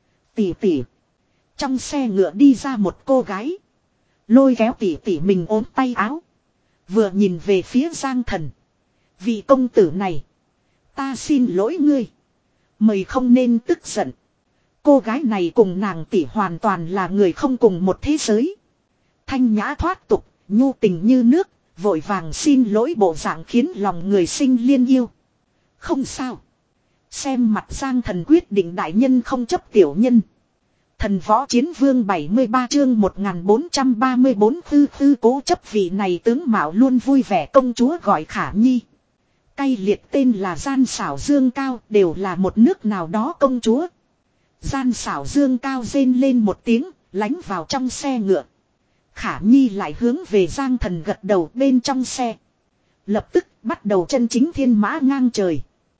Tỷ tỷ. Trong xe ngựa đi ra một cô gái. Lôi kéo tỷ tỷ mình ốm tay áo. Vừa nhìn về phía Giang Thần. Vị công tử này. Ta xin lỗi ngươi. Mời không nên tức giận. Cô gái này cùng nàng tỷ hoàn toàn là người không cùng một thế giới. Thanh nhã thoát tục, nhu tình như nước, vội vàng xin lỗi bộ dạng khiến lòng người sinh liên yêu. Không sao. Xem mặt Giang Thần quyết định đại nhân không chấp tiểu nhân. Thần võ chiến vương bảy mươi ba chương một nghìn bốn trăm ba mươi bốn khư khư cố chấp vị này tướng mạo luôn vui vẻ công chúa gọi Khả Nhi. Cay liệt tên là Gian Xảo Dương Cao, đều là một nước nào đó công chúa. Gian Xảo Dương Cao rên lên một tiếng, lánh vào trong xe ngựa. Khả Nhi lại hướng về Giang Thần gật đầu bên trong xe. Lập tức bắt đầu chân chính thiên mã ngang trời.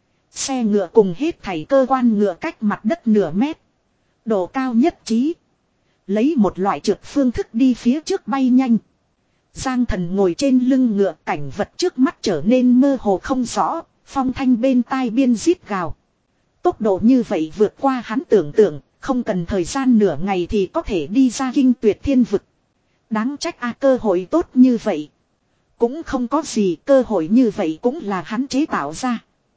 Xe ngựa cùng hết thảy cơ quan ngựa cách mặt đất nửa mét. Độ cao nhất trí. Lấy một loại trượt phương thức đi phía trước bay nhanh. Giang Thần ngồi trên lưng ngựa, cảnh vật trước mắt trở nên mơ hồ không rõ, phong thanh bên tai biên rít gào. Tốc độ như vậy vượt qua hắn tưởng tượng, không cần thời gian nửa ngày thì có thể đi ra kinh tuyệt thiên vực. Đáng trách a cơ hội tốt như vậy. Cũng không có gì, cơ hội như vậy cũng là hắn chế tạo ra.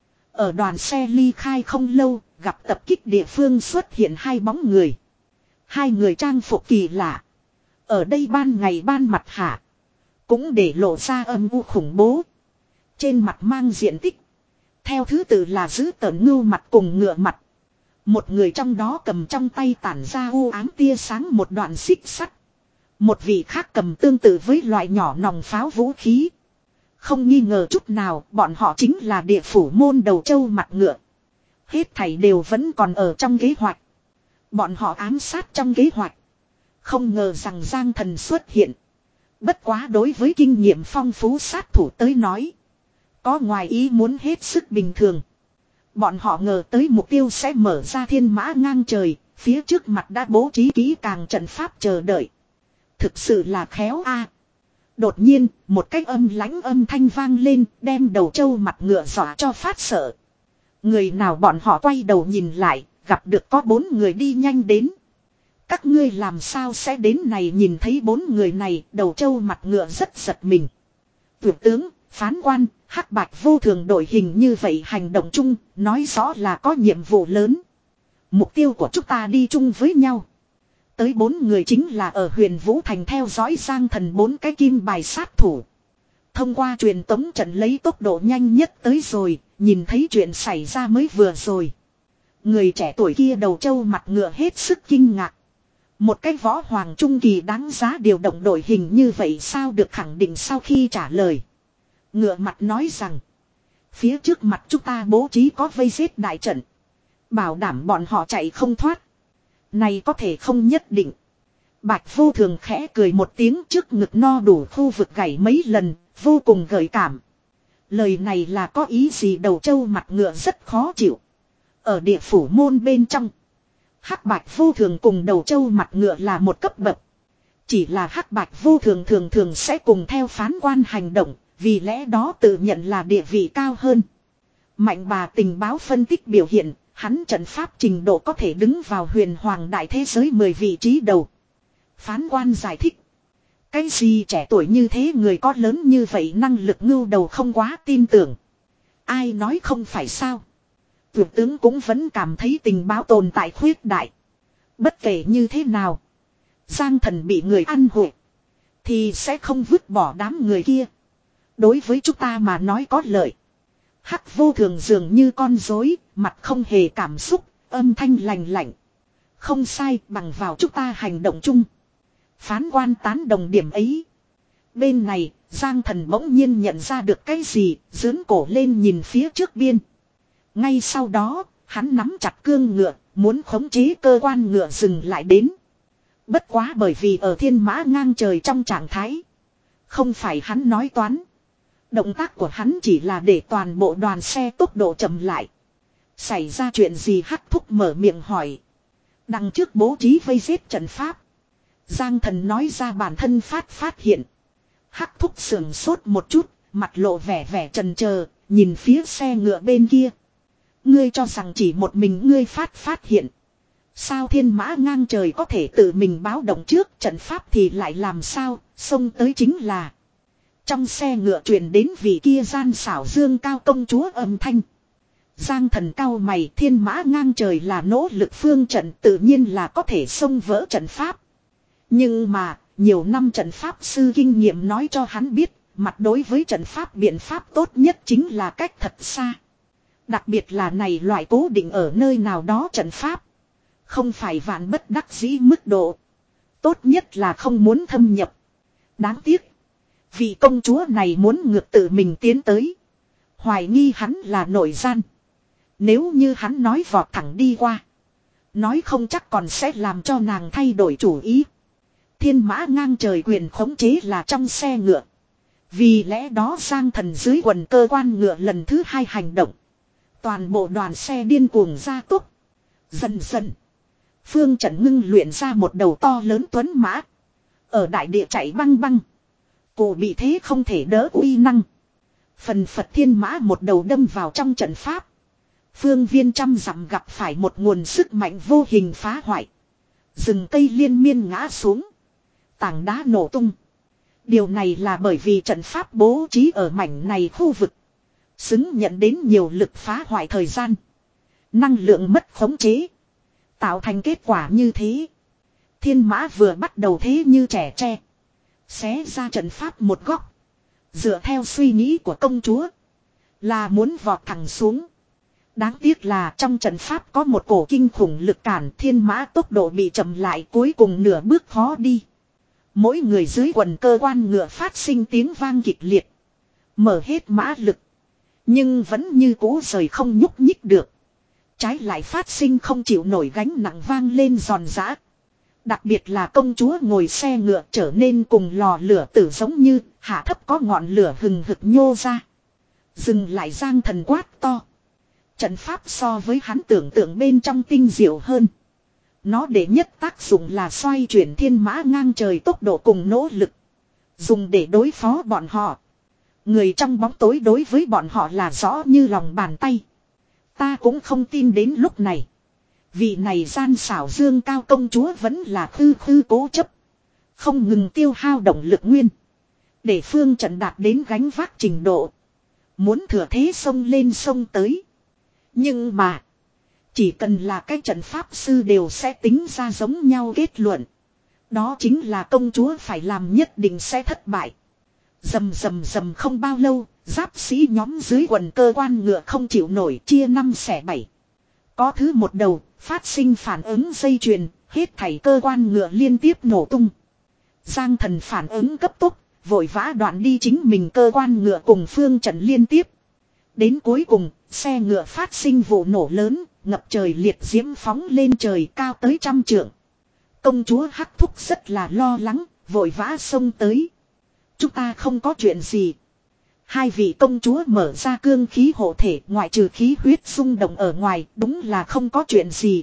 Ở đoàn xe ly khai không lâu, gặp tập kích địa phương xuất hiện hai bóng người. Hai người trang phục kỳ lạ. Ở đây ban ngày ban mặt hạ. Cũng để lộ ra âm u khủng bố. Trên mặt mang diện tích. Theo thứ tự là giữ tợn ngưu mặt cùng ngựa mặt. Một người trong đó cầm trong tay tản ra u ám tia sáng một đoạn xích sắt. Một vị khác cầm tương tự với loại nhỏ nòng pháo vũ khí. Không nghi ngờ chút nào, bọn họ chính là địa phủ môn đầu châu mặt ngựa. Hết thảy đều vẫn còn ở trong kế hoạch. Bọn họ ám sát trong kế hoạch. Không ngờ rằng Giang Thần xuất hiện. Bất quá đối với kinh nghiệm phong phú sát thủ tới nói. Có ngoài ý muốn hết sức bình thường. Bọn họ ngờ tới mục tiêu sẽ mở ra thiên mã ngang trời. Phía trước mặt đã bố trí kỹ càng trận pháp chờ đợi. Thực sự là khéo a. Đột nhiên, một cái âm lãnh âm thanh vang lên, đem đầu trâu mặt ngựa dọa cho phát sợ. Người nào bọn họ quay đầu nhìn lại, gặp được có bốn người đi nhanh đến. Các ngươi làm sao sẽ đến này, nhìn thấy bốn người này, đầu trâu mặt ngựa rất giật mình. Tuyệt tướng, phán quan, hắc bạch vô thường đội hình như vậy hành động chung, nói rõ là có nhiệm vụ lớn. Mục tiêu của chúng ta đi chung với nhau. Tới bốn người chính là ở Huyền Vũ Thành theo dõi Giang Thần bốn cái kim bài sát thủ. Thông qua truyền tống trận lấy tốc độ nhanh nhất tới rồi, nhìn thấy chuyện xảy ra mới vừa rồi. Người trẻ tuổi kia đầu trâu mặt ngựa hết sức kinh ngạc. Một cái võ hoàng trung kỳ đáng giá điều động đội hình như vậy sao được khẳng định sau khi trả lời. Ngựa mặt nói rằng, phía trước mặt chúng ta bố trí có vây giết đại trận. Bảo đảm bọn họ chạy không thoát. Này có thể không nhất định. Bạch vô thường khẽ cười một tiếng, trước ngực no đủ khu vực gảy mấy lần, vô cùng gợi cảm. Lời này là có ý gì? Đầu trâu mặt ngựa rất khó chịu. Ở địa phủ môn bên trong, hắc bạch vô thường cùng đầu trâu mặt ngựa là một cấp bậc. Chỉ là hắc bạch vô thường thường thường sẽ cùng theo phán quan hành động, vì lẽ đó tự nhận là địa vị cao hơn. Mạnh bà tình báo phân tích biểu hiện, hắn trận pháp trình độ có thể đứng vào huyền hoàng đại thế giới mười vị trí đầu. Phán quan giải thích. Cái gì trẻ tuổi như thế người có lớn như vậy năng lực ngưu đầu không quá tin tưởng. Ai nói không phải sao. Tuyệt tướng cũng vẫn cảm thấy tình báo tồn tại khuyết đại. Bất kể như thế nào, Giang Thần bị người ăn hụi thì sẽ không vứt bỏ đám người kia. Đối với chúng ta mà nói có lợi. Hắc vô thường dường như con rối, mặt không hề cảm xúc, âm thanh lành lạnh. Không sai, bằng vào chúng ta hành động chung. Phán quan tán đồng điểm ấy. Bên này, Giang Thần bỗng nhiên nhận ra được cái gì, dướn cổ lên nhìn phía trước biên. Ngay sau đó, hắn nắm chặt cương ngựa, muốn khống chế cơ quan ngựa dừng lại đến. Bất quá bởi vì ở thiên mã ngang trời trong trạng thái. Không phải hắn nói toán. Động tác của hắn chỉ là để toàn bộ đoàn xe tốc độ chậm lại. Xảy ra chuyện gì? Hắc thúc mở miệng hỏi. Đằng trước bố trí vây giết trận pháp. Giang Thần nói ra bản thân phát phát hiện. Hắc thúc sườn sốt một chút, mặt lộ vẻ vẻ chần chờ, nhìn phía xe ngựa bên kia. Ngươi cho rằng chỉ một mình ngươi phát phát hiện. Sao thiên mã ngang trời có thể tự mình báo động trước, trận pháp thì lại làm sao, xông tới chính là. Trong xe ngựa truyền đến vị kia Gian Xảo Dương Cao công chúa âm thanh. Giang Thần cao mày, thiên mã ngang trời là nỗ lực phương trận, tự nhiên là có thể xông vỡ trận pháp. Nhưng mà, nhiều năm trận pháp sư kinh nghiệm nói cho hắn biết, mặt đối với trận pháp biện pháp tốt nhất chính là cách thật xa. Đặc biệt là này loại cố định ở nơi nào đó trận pháp. Không phải vạn bất đắc dĩ mức độ. Tốt nhất là không muốn thâm nhập. Đáng tiếc. Vị công chúa này muốn ngược tự mình tiến tới. Hoài nghi hắn là nội gian. Nếu như hắn nói vọt thẳng đi qua. Nói không chắc còn sẽ làm cho nàng thay đổi chủ ý. Thiên mã ngang trời quyền khống chế là trong xe ngựa. Vì lẽ đó Giang Thần dưới quần cơ quan ngựa lần thứ hai hành động. Toàn bộ đoàn xe điên cuồng ra tốc. Dần dần. Phương Trận ngưng luyện ra một đầu to lớn tuấn mã. Ở đại địa chạy băng băng. Cổ bị thế không thể đỡ uy năng. Phần phật thiên mã một đầu đâm vào trong trận pháp. Phương viên trăm dặm gặp phải một nguồn sức mạnh vô hình phá hoại. Rừng cây liên miên ngã xuống. Tảng đá nổ tung. Điều này là bởi vì trận pháp bố trí ở mảnh này khu vực. Xứng nhận đến nhiều lực phá hoại thời gian. Năng lượng mất khống chế. Tạo thành kết quả như thế. Thiên mã vừa bắt đầu thế như trẻ tre. Xé ra trận pháp một góc. Dựa theo suy nghĩ của công chúa. Là muốn vọt thẳng xuống. Đáng tiếc là trong trận pháp có một cổ kinh khủng lực cản, thiên mã tốc độ bị chậm lại, cuối cùng nửa bước khó đi. Mỗi người dưới quần cơ quan ngựa phát sinh tiếng vang kịch liệt. Mở hết mã lực. Nhưng vẫn như cũ rời không nhúc nhích được. Trái lại phát sinh không chịu nổi gánh nặng vang lên giòn giã. Đặc biệt là công chúa ngồi xe ngựa trở nên cùng lò lửa tử giống như hạ thấp có ngọn lửa hừng hực nhô ra. Dừng lại Giang Thần quát to. Trận pháp so với hắn tưởng tượng bên trong tinh diệu hơn. Nó để nhất tác dụng là xoay chuyển thiên mã ngang trời tốc độ cùng nỗ lực. Dùng để đối phó bọn họ. Người trong bóng tối đối với bọn họ là rõ như lòng bàn tay. Ta cũng không tin đến lúc này. Vị này gian xảo dương cao công chúa vẫn là khư khư cố chấp. Không ngừng tiêu hao động lực nguyên. Để phương trận đạt đến gánh vác trình độ. Muốn thừa thế sông lên sông tới. Nhưng mà. Chỉ cần là cái trận pháp sư đều sẽ tính ra giống nhau kết luận. Đó chính là công chúa phải làm nhất định sẽ thất bại. Dầm dầm dầm không bao lâu. Giáp sĩ nhóm dưới quần cơ quan ngựa không chịu nổi chia năm xẻ bảy. Có thứ một đầu, phát sinh phản ứng dây chuyền, hết thảy cơ quan ngựa liên tiếp nổ tung. Giang Thần phản ứng cấp tốc, vội vã đoạn đi chính mình cơ quan ngựa cùng phương trận liên tiếp. Đến cuối cùng, xe ngựa phát sinh vụ nổ lớn, ngập trời liệt diễm phóng lên trời cao tới trăm trượng. Công chúa Hắc Thúc rất là lo lắng, vội vã xông tới. Chúng ta không có chuyện gì. Hai vị công chúa mở ra cương khí hộ thể, ngoại trừ khí huyết xung động ở ngoài, đúng là không có chuyện gì.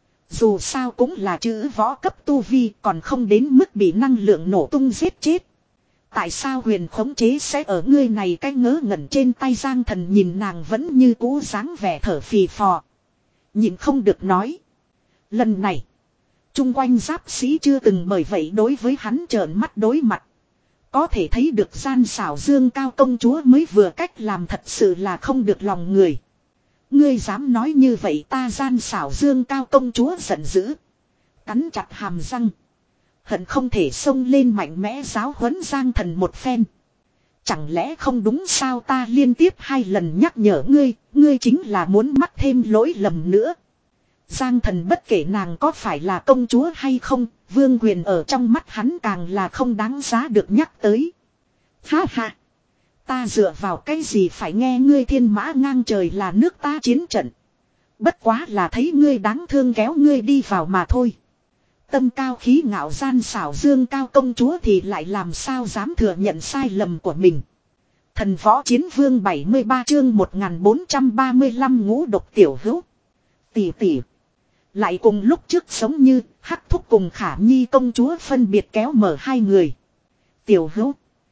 Dù sao cũng là chữ võ cấp tu vi, còn không đến mức bị năng lượng nổ tung giết chết. Tại sao huyền khống chế sẽ ở ngươi này cái ngớ ngẩn trên tay Giang Thần nhìn nàng vẫn như cũ dáng vẻ thở phì phò. Nhìn không được nói. Lần này, chung quanh giáp sĩ chưa từng bởi vậy đối với hắn trợn mắt đối mặt. Có thể thấy được gian xảo dương cao công chúa mới vừa cách làm thật sự là không được lòng người. Ngươi dám nói như vậy ta gian xảo dương cao công chúa giận dữ. Cắn chặt hàm răng. Hận không thể xông lên mạnh mẽ giáo huấn Giang Thần một phen. Chẳng lẽ không đúng sao ta liên tiếp hai lần nhắc nhở ngươi, ngươi chính là muốn mắc thêm lỗi lầm nữa. Giang Thần bất kể nàng có phải là công chúa hay không, vương quyền ở trong mắt hắn càng là không đáng giá được nhắc tới. Ha ha! Ta dựa vào cái gì phải nghe ngươi thiên mã ngang trời là nước ta chiến trận. Bất quá là thấy ngươi đáng thương kéo ngươi đi vào mà thôi. Tâm cao khí ngạo gian xảo dương cao công chúa thì lại làm sao dám thừa nhận sai lầm của mình. Thần võ chiến vương bảy mươi ba chương một nghìn bốn trăm ba mươi lăm ngũ độc tiểu hữu. Tỷ tỷ. Lại cùng lúc trước giống như Hắc Thúc cùng Khả Nhi công chúa phân biệt kéo mở hai người. Tiểu hữu.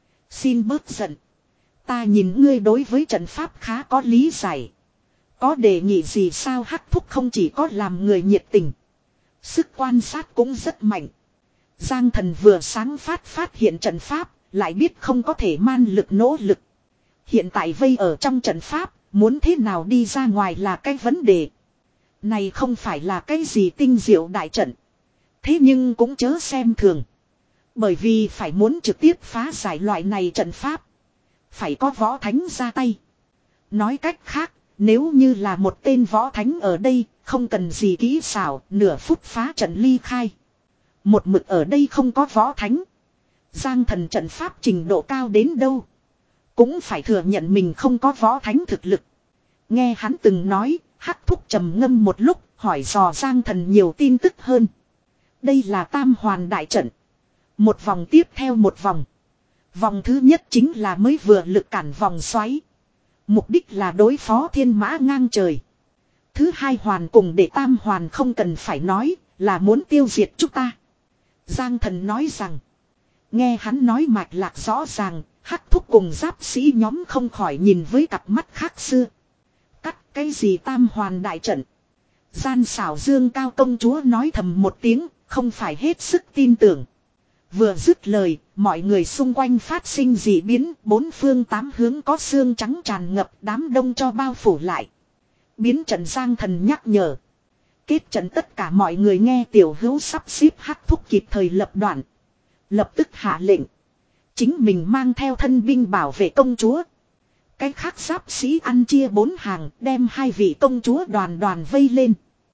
Xin bớt giận. Ta nhìn ngươi đối với trận pháp khá có lý giải. Có đề nghị gì sao Hắc Thúc không chỉ có làm người nhiệt tình. Sức quan sát cũng rất mạnh. Giang Thần vừa sáng phát phát hiện trận pháp. Lại biết không có thể man lực nỗ lực. Hiện tại vây ở trong trận pháp. Muốn thế nào đi ra ngoài là cái vấn đề. Này không phải là cái gì tinh diệu đại trận. Thế nhưng cũng chớ xem thường. Bởi vì phải muốn trực tiếp phá giải loại này trận pháp. Phải có võ thánh ra tay. Nói cách khác, nếu như là một tên võ thánh ở đây, không cần gì kỹ xảo, nửa phút phá trận ly khai. Một mực ở đây không có võ thánh. Giang Thần trận pháp trình độ cao đến đâu. cũng phải thừa nhận mình không có võ thánh thực lực. Nghe hắn từng nói, Hắc Thúc trầm ngâm một lúc, hỏi dò Giang Thần nhiều tin tức hơn. Đây là tam hoàn đại trận. Một vòng tiếp theo một vòng. Vòng thứ nhất chính là mới vừa lực cản vòng xoáy. Mục đích là đối phó thiên mã ngang trời. Thứ hai hoàn cùng để tam hoàn không cần phải nói, là muốn tiêu diệt chúng ta. Giang Thần nói rằng. Nghe hắn nói mạch lạc rõ ràng, Hắc Thúc cùng giáp sĩ nhóm không khỏi nhìn với cặp mắt khác xưa. Cắt cái gì tam hoàn đại trận? Gian xảo Dương Cao công chúa nói thầm một tiếng, không phải hết sức tin tưởng. Vừa dứt lời, mọi người xung quanh phát sinh dị biến, bốn phương tám hướng có xương trắng tràn ngập, đám đông cho bao phủ lại. Biến trận Giang Thần nhắc nhở. Kết trận tất cả mọi người nghe tiểu hữu sắp xếp Hắc Thúc kịp thời lập đoạn. Lập tức hạ lệnh. Chính mình mang theo thân binh bảo vệ công chúa. Cái khác giáp sĩ ăn chia bốn hàng, đem hai vị công chúa đoàn đoàn vây lên.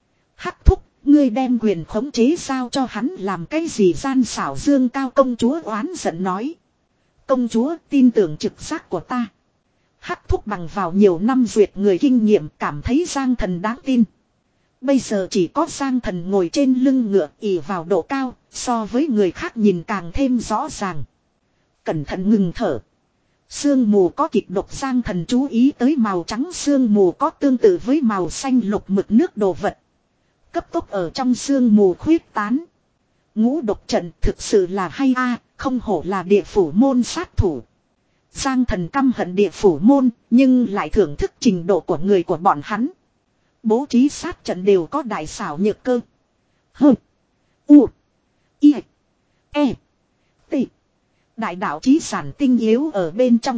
Hắc Thúc, ngươi đem quyền khống chế giao cho hắn làm cái gì? Gian xảo Dương Cao công chúa oán giận nói. Công chúa tin tưởng trực giác của ta. Hắc Thúc bằng vào nhiều năm duyệt người kinh nghiệm cảm thấy Giang Thần đáng tin. Bây giờ chỉ có Giang Thần ngồi trên lưng ngựa ỉ vào độ cao, so với người khác nhìn càng thêm rõ ràng. Cẩn thận ngừng thở. Sương mù có kịch độc. Giang Thần chú ý tới màu trắng sương mù có tương tự với màu xanh lục mực nước đồ vật. Cấp tốc ở trong sương mù khuyết tán. Ngũ độc trận thực sự là hay a, không hổ là địa phủ môn sát thủ. Giang Thần căm hận địa phủ môn, nhưng lại thưởng thức trình độ của người của bọn hắn. Bố trí sát trận đều có đại xảo nhược cơ. Hừ. U. I. E. T. Đại đạo chí sản tinh yếu ở bên trong.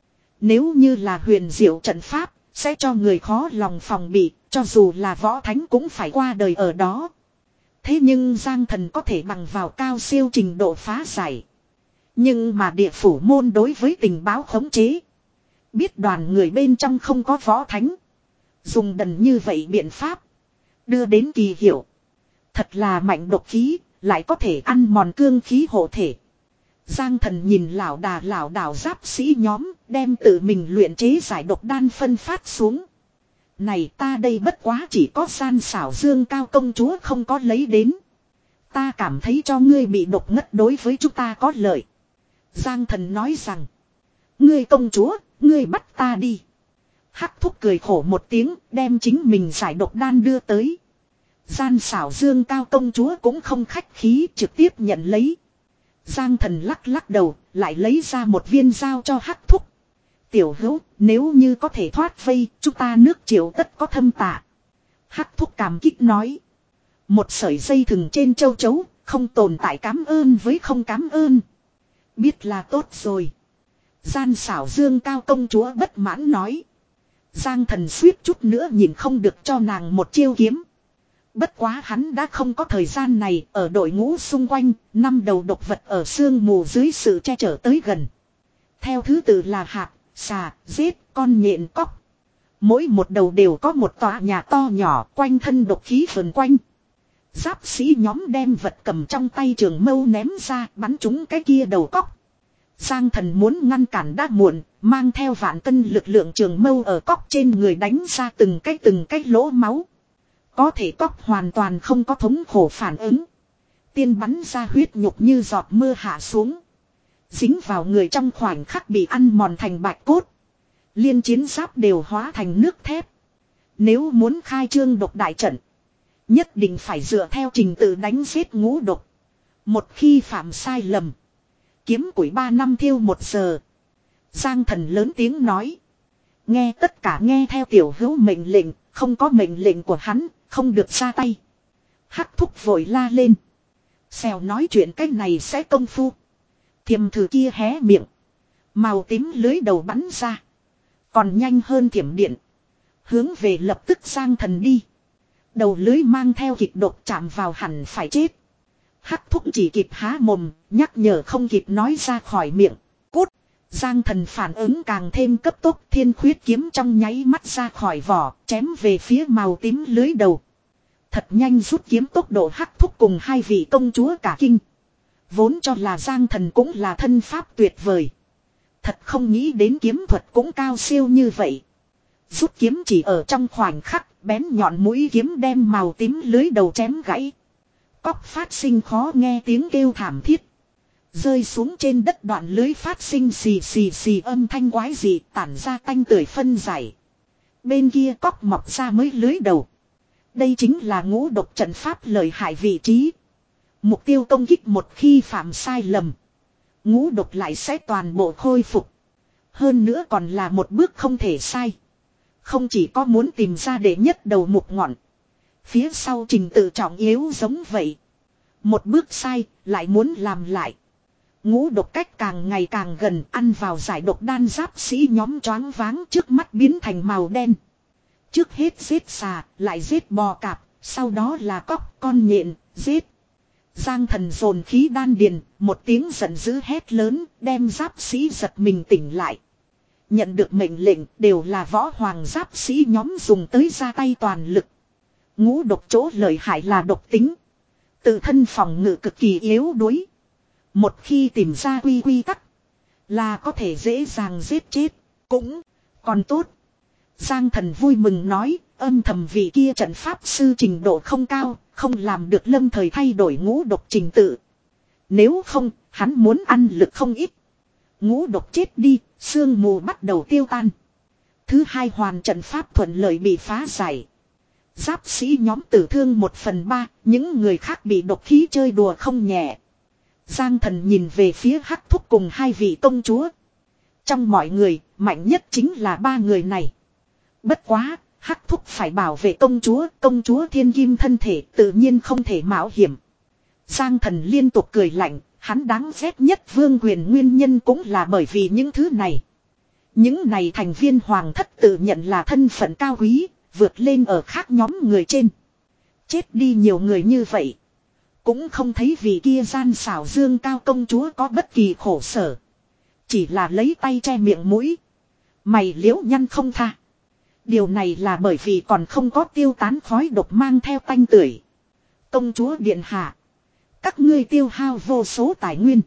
Nếu như là huyền diệu trận pháp, sẽ cho người khó lòng phòng bị, cho dù là võ thánh cũng phải qua đời ở đó. Thế nhưng Giang Thần có thể bằng vào cao siêu trình độ phá giải. Nhưng mà địa phủ môn đối với tình báo khống chế. Biết đoàn người bên trong không có võ thánh. Dùng đần như vậy biện pháp. Đưa đến kỳ hiệu. Thật là mạnh độc khí, lại có thể ăn mòn cương khí hộ thể. Giang Thần nhìn lão đà lão đảo giáp sĩ nhóm, đem tự mình luyện chế giải độc đan phân phát xuống. Này ta đây bất quá chỉ có gian xảo Dương Cao công chúa không có lấy đến. Ta cảm thấy cho ngươi bị độc ngất đối với chúng ta có lợi. Giang Thần nói rằng. Ngươi công chúa, ngươi bắt ta đi. Hắc Thúc cười khổ một tiếng, đem chính mình giải độc đan đưa tới. Gian xảo Dương Cao công chúa cũng không khách khí, trực tiếp nhận lấy. Giang Thần lắc lắc đầu, lại lấy ra một viên giao cho Hắc Thúc. Tiểu hữu, nếu như có thể thoát vây, chúng ta nước Triệu tất có thâm tạ. Hắc Thúc cảm kích nói. Một sợi dây thừng trên châu chấu, không tồn tại cảm ơn với không cảm ơn. Biết là tốt rồi. Gian xảo Dương Cao công chúa bất mãn nói. Giang Thần suýt chút nữa nhìn không được cho nàng một chiêu kiếm. Bất quá hắn đã không có thời gian này, ở đội ngũ xung quanh, năm đầu độc vật ở sương mù dưới sự che chở tới gần. Theo thứ tự là hạt, xà, rết, con nhện cóc. Mỗi một đầu đều có một tòa nhà to nhỏ quanh thân độc khí vần quanh. Giáp sĩ nhóm đem vật cầm trong tay trường mâu ném ra bắn trúng cái kia đầu cóc. Giang Thần muốn ngăn cản đã muộn, mang theo vạn cân lực lượng trường mâu ở cóc trên người đánh ra từng cái từng cái lỗ máu. Có thể cóc hoàn toàn không có thống khổ phản ứng. Tiên bắn ra huyết nhục như giọt mưa hạ xuống. Dính vào người trong khoảnh khắc bị ăn mòn thành bạch cốt. Liên chiến giáp đều hóa thành nước thép. Nếu muốn khai trương độc đại trận, nhất định phải dựa theo trình tự đánh giết ngũ độc. Một khi phạm sai lầm, kiếm củi ba năm thiêu một giờ. Giang Thần lớn tiếng nói. Nghe tất cả nghe theo tiểu hữu mệnh lệnh, không có mệnh lệnh của hắn, không được ra tay. Hắc Thúc vội la lên. Xèo nói chuyện cách này sẽ công phu. Thiềm thử kia hé miệng. Màu tím lưới đầu bắn ra. Còn nhanh hơn thiểm điện. Hướng về lập tức Giang Thần đi. Đầu lưới mang theo kịch độc chạm vào hẳn phải chết. Hắc Thúc chỉ kịp há mồm, nhắc nhở không kịp nói ra khỏi miệng. Cút. Giang Thần phản ứng càng thêm cấp tốc, thiên khuyết kiếm trong nháy mắt ra khỏi vỏ, chém về phía màu tím lưới đầu. Thật nhanh rút kiếm tốc độ Hắc Thúc cùng hai vị công chúa cả kinh. Vốn cho là Giang Thần cũng là thân pháp tuyệt vời. Thật không nghĩ đến kiếm thuật cũng cao siêu như vậy. Rút kiếm chỉ ở trong khoảnh khắc, bén nhọn mũi kiếm đem màu tím lưới đầu chém gãy. Cóc phát sinh khó nghe tiếng kêu thảm thiết. Rơi xuống trên đất, đoạn lưới phát sinh xì xì xì âm thanh quái dị, tản ra tanh tưởi phân giải. Bên kia cóc mọc ra mới lưới đầu. Đây chính là ngũ độc trận pháp lợi hại vị trí. Mục tiêu công kích một khi phạm sai lầm, ngũ độc lại sẽ toàn bộ khôi phục. Hơn nữa còn là một bước không thể sai. Không chỉ có muốn tìm ra đệ nhất đầu mục ngọn, phía sau trình tự trọng yếu giống vậy. Một bước sai, lại muốn làm lại. Ngũ độc cách càng ngày càng gần, ăn vào giải độc đan giáp sĩ nhóm choáng váng, trước mắt biến thành màu đen. Trước hết giết xà, lại giết bò cạp, sau đó là cóc, con nhện, giết. Giang Thần dồn khí đan điền, một tiếng giận dữ hét lớn, đem giáp sĩ giật mình tỉnh lại. Nhận được mệnh lệnh đều là võ hoàng giáp sĩ nhóm dùng tới ra tay toàn lực. Ngũ độc chỗ lợi hại là độc tính. Tự thân phòng ngự cực kỳ yếu đuối. Một khi tìm ra quy quy tắc, là có thể dễ dàng giết chết. Cũng còn tốt. Giang Thần vui mừng nói, âm thầm vị kia trận pháp sư trình độ không cao, không làm được lâm thời thay đổi ngũ độc trình tự. Nếu không, hắn muốn ăn lực không ít. Ngũ độc chết đi, sương mù bắt đầu tiêu tan. Thứ hai hoàn trận pháp thuận lợi bị phá giải. Giáp sĩ nhóm tử thương một phần ba, những người khác bị độc khí chơi đùa không nhẹ. Giang Thần nhìn về phía Hắc Thúc cùng hai vị công chúa. Trong mọi người, mạnh nhất chính là ba người này. Bất quá, Hắc Thúc phải bảo vệ công chúa, công chúa thiên kim thân thể tự nhiên không thể mạo hiểm. Giang Thần liên tục cười lạnh, hắn đáng ghét nhất vương quyền nguyên nhân cũng là bởi vì những thứ này. Những này thành viên hoàng thất tự nhận là thân phận cao quý, vượt lên ở khác nhóm người trên. Chết đi nhiều người như vậy. Cũng không thấy vì kia gian xảo dương cao công chúa có bất kỳ khổ sở. Chỉ là lấy tay che miệng mũi. Mày liễu nhăn không tha. Điều này là bởi vì còn không có tiêu tán khói độc mang theo tanh tưởi. Công chúa điện hạ. Các ngươi tiêu hao vô số tài nguyên.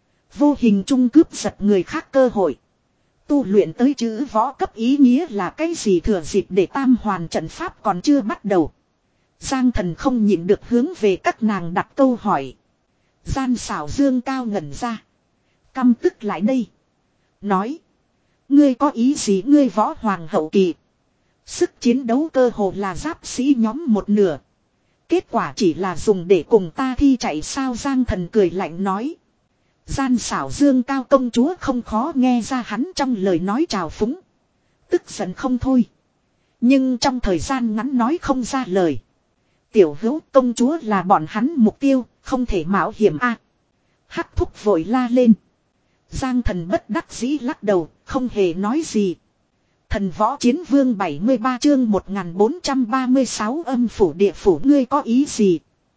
Vô hình trung cướp giật người khác cơ hội. Tu luyện tới chữ võ cấp ý nghĩa là cái gì thừa dịp để tam hoàn trận pháp còn chưa bắt đầu. Giang Thần không nhịn được hướng về các nàng đặt câu hỏi. Gian xảo dương cao ngẩn ra. Căm tức lại đây. Nói. Ngươi có ý gì, ngươi võ hoàng hậu kỳ. Sức chiến đấu cơ hồ là giáp sĩ nhóm một nửa. Kết quả chỉ là dùng để cùng ta thi chạy sao. Giang Thần cười lạnh nói. Gian xảo dương cao công chúa không khó nghe ra hắn trong lời nói trào phúng. Tức giận không thôi. Nhưng trong thời gian ngắn nói không ra lời. Tiểu hữu công chúa là bọn hắn mục tiêu, không thể mạo hiểm a. Hắc Thúc vội la lên. Giang Thần bất đắc dĩ lắc đầu, không hề nói gì. Thần võ chiến vương bảy mươi ba chương một nghìn bốn trăm ba mươi sáu âm phủ địa phủ, ngươi có ý gì?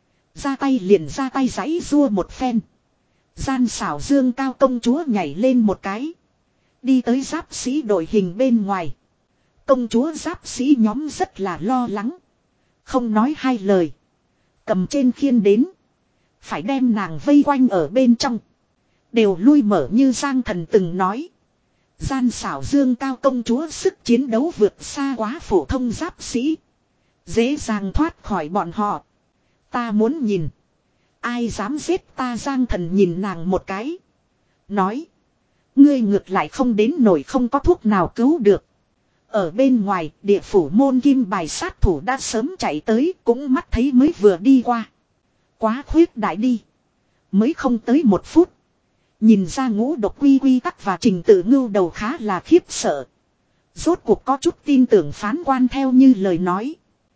Ra tay liền ra tay giãy rua một phen. Gian xảo dương cao công chúa nhảy lên một cái. Đi tới giáp sĩ đội hình bên ngoài. Công chúa giáp sĩ nhóm rất là lo lắng. Không nói hai lời. Cầm trên khiên đến. Phải đem nàng vây quanh ở bên trong. Đều lui mở như Giang Thần từng nói. Gian xảo dương cao công chúa sức chiến đấu vượt xa quá phổ thông giáp sĩ. Dễ dàng thoát khỏi bọn họ. Ta muốn nhìn. Ai dám giết ta? Giang Thần nhìn nàng một cái. Nói. Ngươi ngược lại không đến nổi, không có thuốc nào cứu được. Ở bên ngoài, địa phủ môn kim bài sát thủ đã sớm chạy tới, cũng mắt thấy mới vừa đi qua. Quá khuyết đại đi. Mới không tới một phút. Nhìn ra ngũ độc quy quy tắc và trình tự ngưu đầu khá là khiếp sợ. Rốt cuộc có chút tin tưởng phán quan theo như lời nói.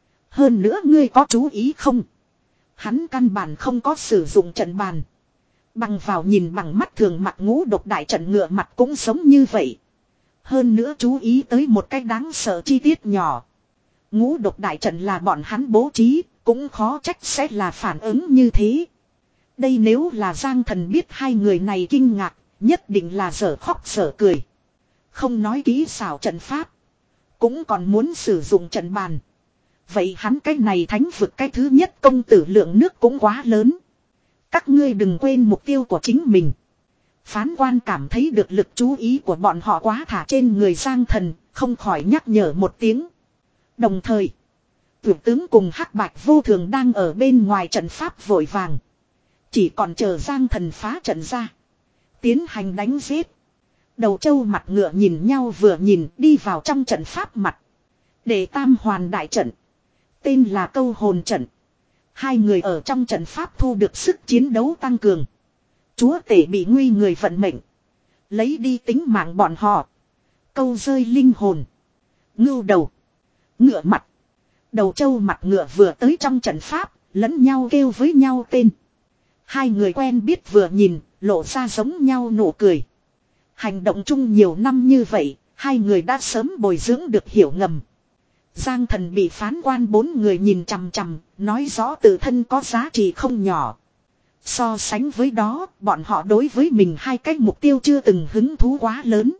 Hơn nữa ngươi có chú ý không? Hắn căn bản không có sử dụng trận bàn. Bằng vào nhìn bằng mắt thường mặt ngũ độc đại trận ngựa mặt cũng giống như vậy. Hơn nữa chú ý tới một cách đáng sợ chi tiết nhỏ. Ngũ độc đại trận là bọn hắn bố trí, cũng khó trách sẽ là phản ứng như thế. Đây nếu là Giang Thần biết hai người này kinh ngạc, nhất định là dở khóc dở cười. Không nói kỹ xảo trận pháp, cũng còn muốn sử dụng trận bàn. Vậy hắn cái này thánh vực cái thứ nhất công tử lượng nước cũng quá lớn. Các ngươi đừng quên mục tiêu của chính mình. Phán quan cảm thấy được lực chú ý của bọn họ quá thả trên người Giang Thần, không khỏi nhắc nhở một tiếng. Đồng thời, Tử tướng cùng Hắc Bạch Vô Thường đang ở bên ngoài trận pháp vội vàng. Chỉ còn chờ Giang Thần phá trận ra. Tiến hành đánh giết. Đầu trâu mặt ngựa nhìn nhau vừa nhìn đi vào trong trận pháp mặt. Để tam hoàn đại trận. Tên là câu hồn trận. Hai người ở trong trận pháp thu được sức chiến đấu tăng cường. Chúa tể bị nguy người vận mệnh. Lấy đi tính mạng bọn họ. Câu rơi linh hồn. Ngưu đầu. Ngựa mặt. Đầu trâu mặt ngựa vừa tới trong trận pháp. Lẫn nhau kêu với nhau tên. Hai người quen biết vừa nhìn. Lộ ra giống nhau nụ cười. Hành động chung nhiều năm như vậy. Hai người đã sớm bồi dưỡng được hiểu ngầm. Giang Thần bị phán quan bốn người nhìn chằm chằm. Nói rõ tự thân có giá trị không nhỏ. So sánh với đó, bọn họ đối với mình hai cái mục tiêu chưa từng hứng thú quá lớn.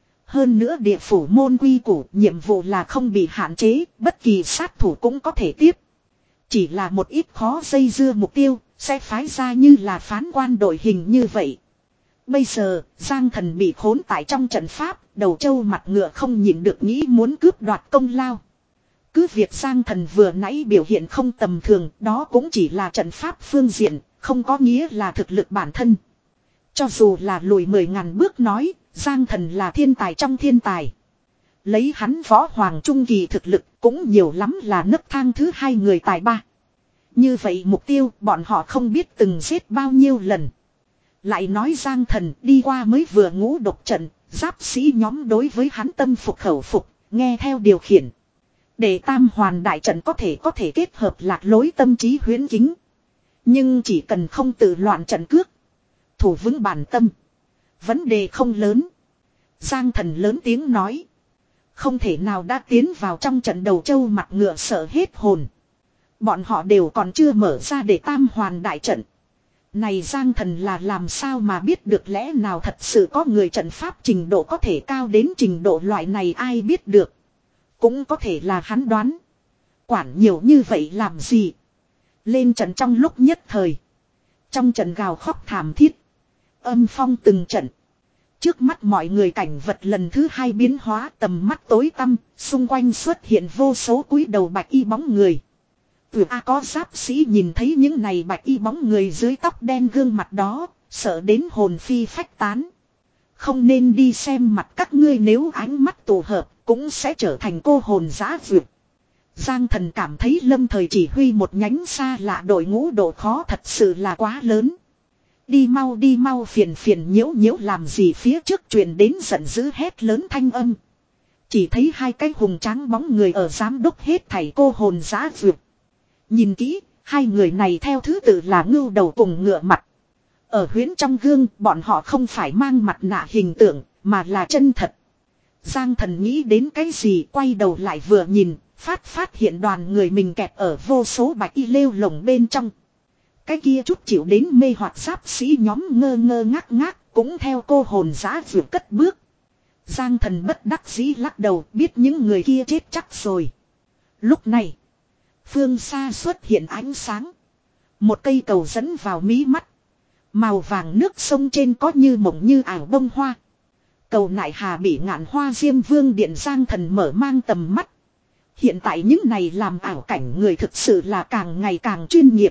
Hơn nữa địa phủ môn quy củ, nhiệm vụ là không bị hạn chế, bất kỳ sát thủ cũng có thể tiếp. Chỉ là một ít khó dây dưa mục tiêu, sẽ phái ra như là phán quan đội hình như vậy. Bây giờ, Giang Thần bị khốn tại trong trận pháp, đầu trâu mặt ngựa không nhịn được nghĩ muốn cướp đoạt công lao. Cứ việc Giang Thần vừa nãy biểu hiện không tầm thường, đó cũng chỉ là trận pháp phương diện, không có nghĩa là thực lực bản thân. Cho dù là lùi mười ngàn bước nói, Giang Thần là thiên tài trong thiên tài. Lấy hắn võ hoàng trung kỳ thực lực cũng nhiều lắm là nấc thang thứ hai người tài ba. Như vậy mục tiêu bọn họ không biết từng giết bao nhiêu lần. Lại nói Giang Thần đi qua mới vừa ngũ độc trận, giáp sĩ nhóm đối với hắn tâm phục khẩu phục, nghe theo điều khiển. Để tam hoàn đại trận có thể có thể kết hợp lạc lối tâm trí huyễn kính. Nhưng chỉ cần không tự loạn trận cước. Thủ vững bản tâm. Vấn đề không lớn. Giang Thần lớn tiếng nói. Không thể nào đã tiến vào trong trận đầu trâu mặt ngựa sợ hết hồn. Bọn họ đều còn chưa mở ra để tam hoàn đại trận. Này Giang Thần là làm sao mà biết được lẽ nào thật sự có người trận pháp trình độ có thể cao đến trình độ loại này ai biết được. Cũng có thể là hắn đoán. Quản nhiều như vậy làm gì. Lên trận trong lúc nhất thời. Trong trận gào khóc thảm thiết. Âm phong từng trận. Trước mắt mọi người cảnh vật lần thứ hai biến hóa tầm mắt tối tăm. Xung quanh xuất hiện vô số cúi đầu bạch y bóng người. Ừ a có giáp sĩ nhìn thấy những này bạch y bóng người dưới tóc đen gương mặt đó. Sợ đến hồn phi phách tán. Không nên đi xem mặt các ngươi nếu ánh mắt tổ hợp. Cũng sẽ trở thành cô hồn giã vượt. Giang Thần cảm thấy lâm thời chỉ huy một nhánh xa lạ đội ngũ độ khó thật sự là quá lớn. Đi mau đi mau phiền phiền nhiễu nhiễu làm gì phía trước truyền đến giận dữ hét lớn thanh âm. Chỉ thấy hai cái hùng tráng bóng người ở giám đốc hết thảy cô hồn giã vượt. Nhìn kỹ, hai người này theo thứ tự là ngưu đầu cùng ngựa mặt. Ở huyễn trong gương bọn họ không phải mang mặt nạ hình tượng mà là chân thật. Giang Thần nghĩ đến cái gì quay đầu lại vừa nhìn, phát phát hiện đoàn người mình kẹp ở vô số bạch y lêu lồng bên trong. Cái kia chút chịu đến mê hoặc giáp sĩ nhóm ngơ ngơ ngác ngác cũng theo cô hồn giã vượt cất bước. Giang Thần bất đắc dĩ lắc đầu biết những người kia chết chắc rồi. Lúc này, phương xa xuất hiện ánh sáng. Một cây cầu dẫn vào mí mắt. Màu vàng nước sông trên có như mộng như ảo bông hoa. Cầu nại hà bị ngạn hoa diêm vương điện Giang Thần mở mang tầm mắt. Hiện tại những này làm ảo cảnh người thực sự là càng ngày càng chuyên nghiệp.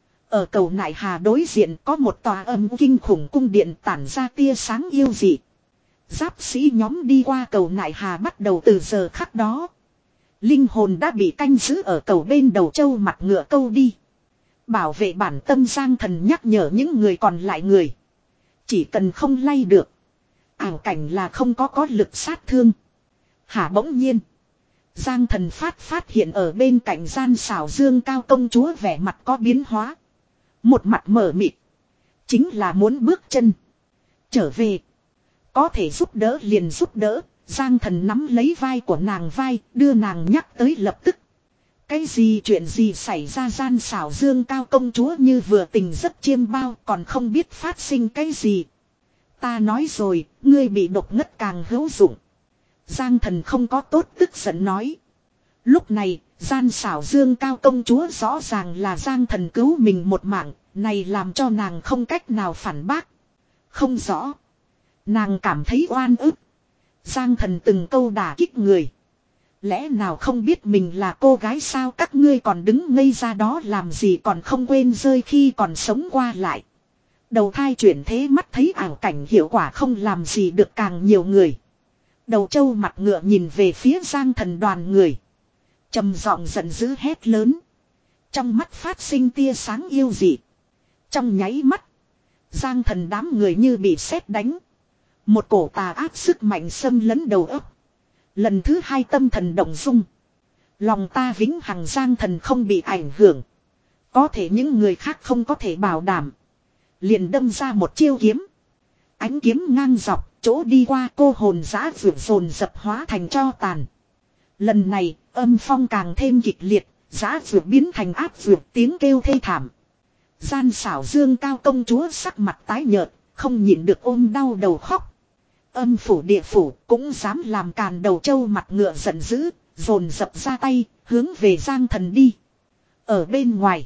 Ở cầu nại hà đối diện có một tòa âm kinh khủng cung điện tản ra tia sáng yêu dị. Giáp sĩ nhóm đi qua cầu nại hà bắt đầu từ giờ khắc đó. Linh hồn đã bị canh giữ ở cầu bên đầu trâu mặt ngựa câu đi. Bảo vệ bản tâm Giang Thần nhắc nhở những người còn lại người. Chỉ cần không lay được. Ảo cảnh là không có có lực sát thương. Hả bỗng nhiên. Giang Thần phát phát hiện ở bên cạnh gian xảo dương cao công chúa vẻ mặt có biến hóa. Một mặt mở mịt. Chính là muốn bước chân. Trở về. Có thể giúp đỡ liền giúp đỡ. Giang Thần nắm lấy vai của nàng vai. Đưa nàng nhắc tới lập tức. Cái gì chuyện gì xảy ra gian xảo dương cao công chúa như vừa tình rất chiêm bao. Còn không biết phát sinh cái gì. Ta nói rồi, ngươi bị độc ngất càng hữu dụng. Giang Thần không có tốt tức giận nói. Lúc này, gian xảo dương cao công chúa rõ ràng là Giang Thần cứu mình một mạng, này làm cho nàng không cách nào phản bác. Không rõ. Nàng cảm thấy oan ức. Giang Thần từng câu đả kích người. Lẽ nào không biết mình là cô gái sao, các ngươi còn đứng ngây ra đó làm gì, còn không quên rơi khi còn sống qua lại. Đầu thai chuyển thế mắt thấy ảo cảnh hiệu quả không làm gì được càng nhiều người. Đầu trâu mặt ngựa nhìn về phía Giang Thần đoàn người. Trầm giọng giận dữ hét lớn. Trong mắt phát sinh tia sáng yêu dị. Trong nháy mắt, Giang Thần đám người như bị sét đánh. Một cổ tà ác sức mạnh xâm lấn đầu óc. Lần thứ hai tâm thần động dung. Lòng ta vĩnh hằng Giang Thần không bị ảnh hưởng. Có thể những người khác không có thể bảo đảm. Liền đâm ra một chiêu kiếm. Ánh kiếm ngang dọc, chỗ đi qua cô hồn dã vượt dồn dập hóa thành tro tàn. Lần này, âm phong càng thêm kịch liệt, dã vượt biến thành áp vượt, tiếng kêu thê thảm. Gian xảo Dương Cao công chúa sắc mặt tái nhợt, không nhịn được ôm đau đầu khóc. Âm phủ địa phủ cũng dám làm càn, đầu trâu mặt ngựa giận dữ, dồn dập ra tay, hướng về Giang Thần đi. Ở bên ngoài,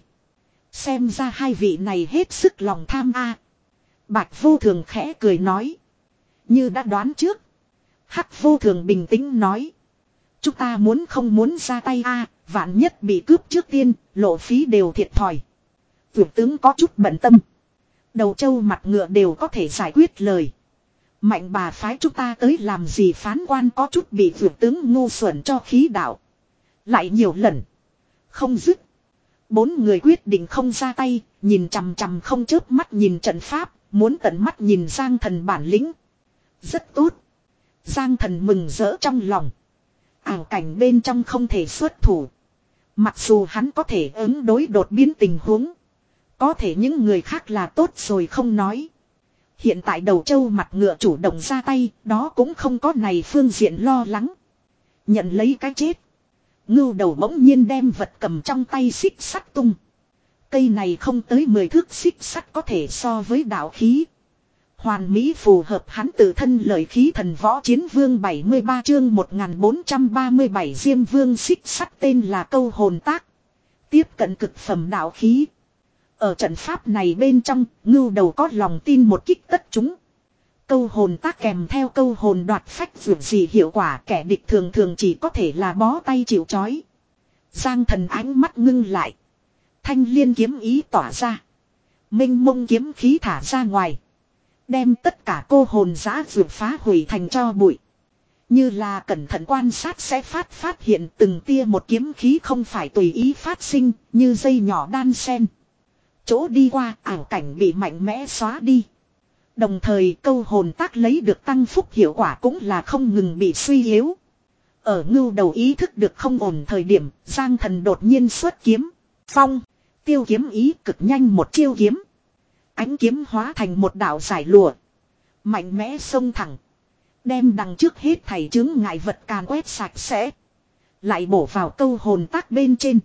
xem ra hai vị này hết sức lòng tham a. Bạch Vô Thường khẽ cười nói. Như đã đoán trước. Hắc Vô Thường bình tĩnh nói. Chúng ta muốn không muốn ra tay a, vạn nhất bị cướp trước tiên, lộ phí đều thiệt thòi. Vượt tướng có chút bận tâm. Đầu trâu mặt ngựa đều có thể giải quyết lời. Mạnh bà phái chúng ta tới làm gì, phán quan có chút bị vượt tướng ngu xuẩn cho khí đạo. Lại nhiều lần. Không dứt. Bốn người quyết định không ra tay, nhìn chằm chằm không chớp mắt nhìn trận pháp, muốn tận mắt nhìn Giang Thần bản lĩnh. Rất tốt. Giang Thần mừng rỡ trong lòng. Ảo cảnh bên trong không thể xuất thủ. Mặc dù hắn có thể ứng đối đột biến tình huống. Có thể những người khác là tốt rồi không nói. Hiện tại đầu trâu mặt ngựa chủ động ra tay, đó cũng không có này phương diện lo lắng. Nhận lấy cái chết. Ngưu đầu bỗng nhiên đem vật cầm trong tay xích sắt tung. Cây này không tới mười thước xích sắt có thể so với đạo khí. Hoàn mỹ phù hợp hắn tự thân lợi khí thần võ chiến vương. Bảy mươi ba chương một nghìn bốn trăm ba mươi bảy Diêm Vương xích sắt tên là câu hồn tác. Tiếp cận cực phẩm đạo khí. Ở trận pháp này bên trong, ngưu đầu có lòng tin một kích tất chúng. Câu hồn tác kèm theo câu hồn đoạt phách vượt gì hiệu quả, kẻ địch thường thường chỉ có thể là bó tay chịu trói. Giang Thần ánh mắt ngưng lại. Thanh liên kiếm ý tỏa ra. Minh mông kiếm khí thả ra ngoài. Đem tất cả cô hồn giã vượt phá hủy thành cho bụi. Như là cẩn thận quan sát sẽ phát phát hiện từng tia một kiếm khí không phải tùy ý phát sinh, như dây nhỏ đan sen. Chỗ đi qua ảo cảnh bị mạnh mẽ xóa đi. Đồng thời câu hồn tác lấy được tăng phúc hiệu quả cũng là không ngừng bị suy yếu. Ở ngưu đầu ý thức được không ổn thời điểm, Giang Thần đột nhiên xuất kiếm. Phong, tiêu kiếm ý cực nhanh một chiêu kiếm. Ánh kiếm hóa thành một đạo giải lụa. Mạnh mẽ xông thẳng. Đem đằng trước hết thảy chướng ngại vật càn quét sạch sẽ. Lại bổ vào câu hồn tác bên trên.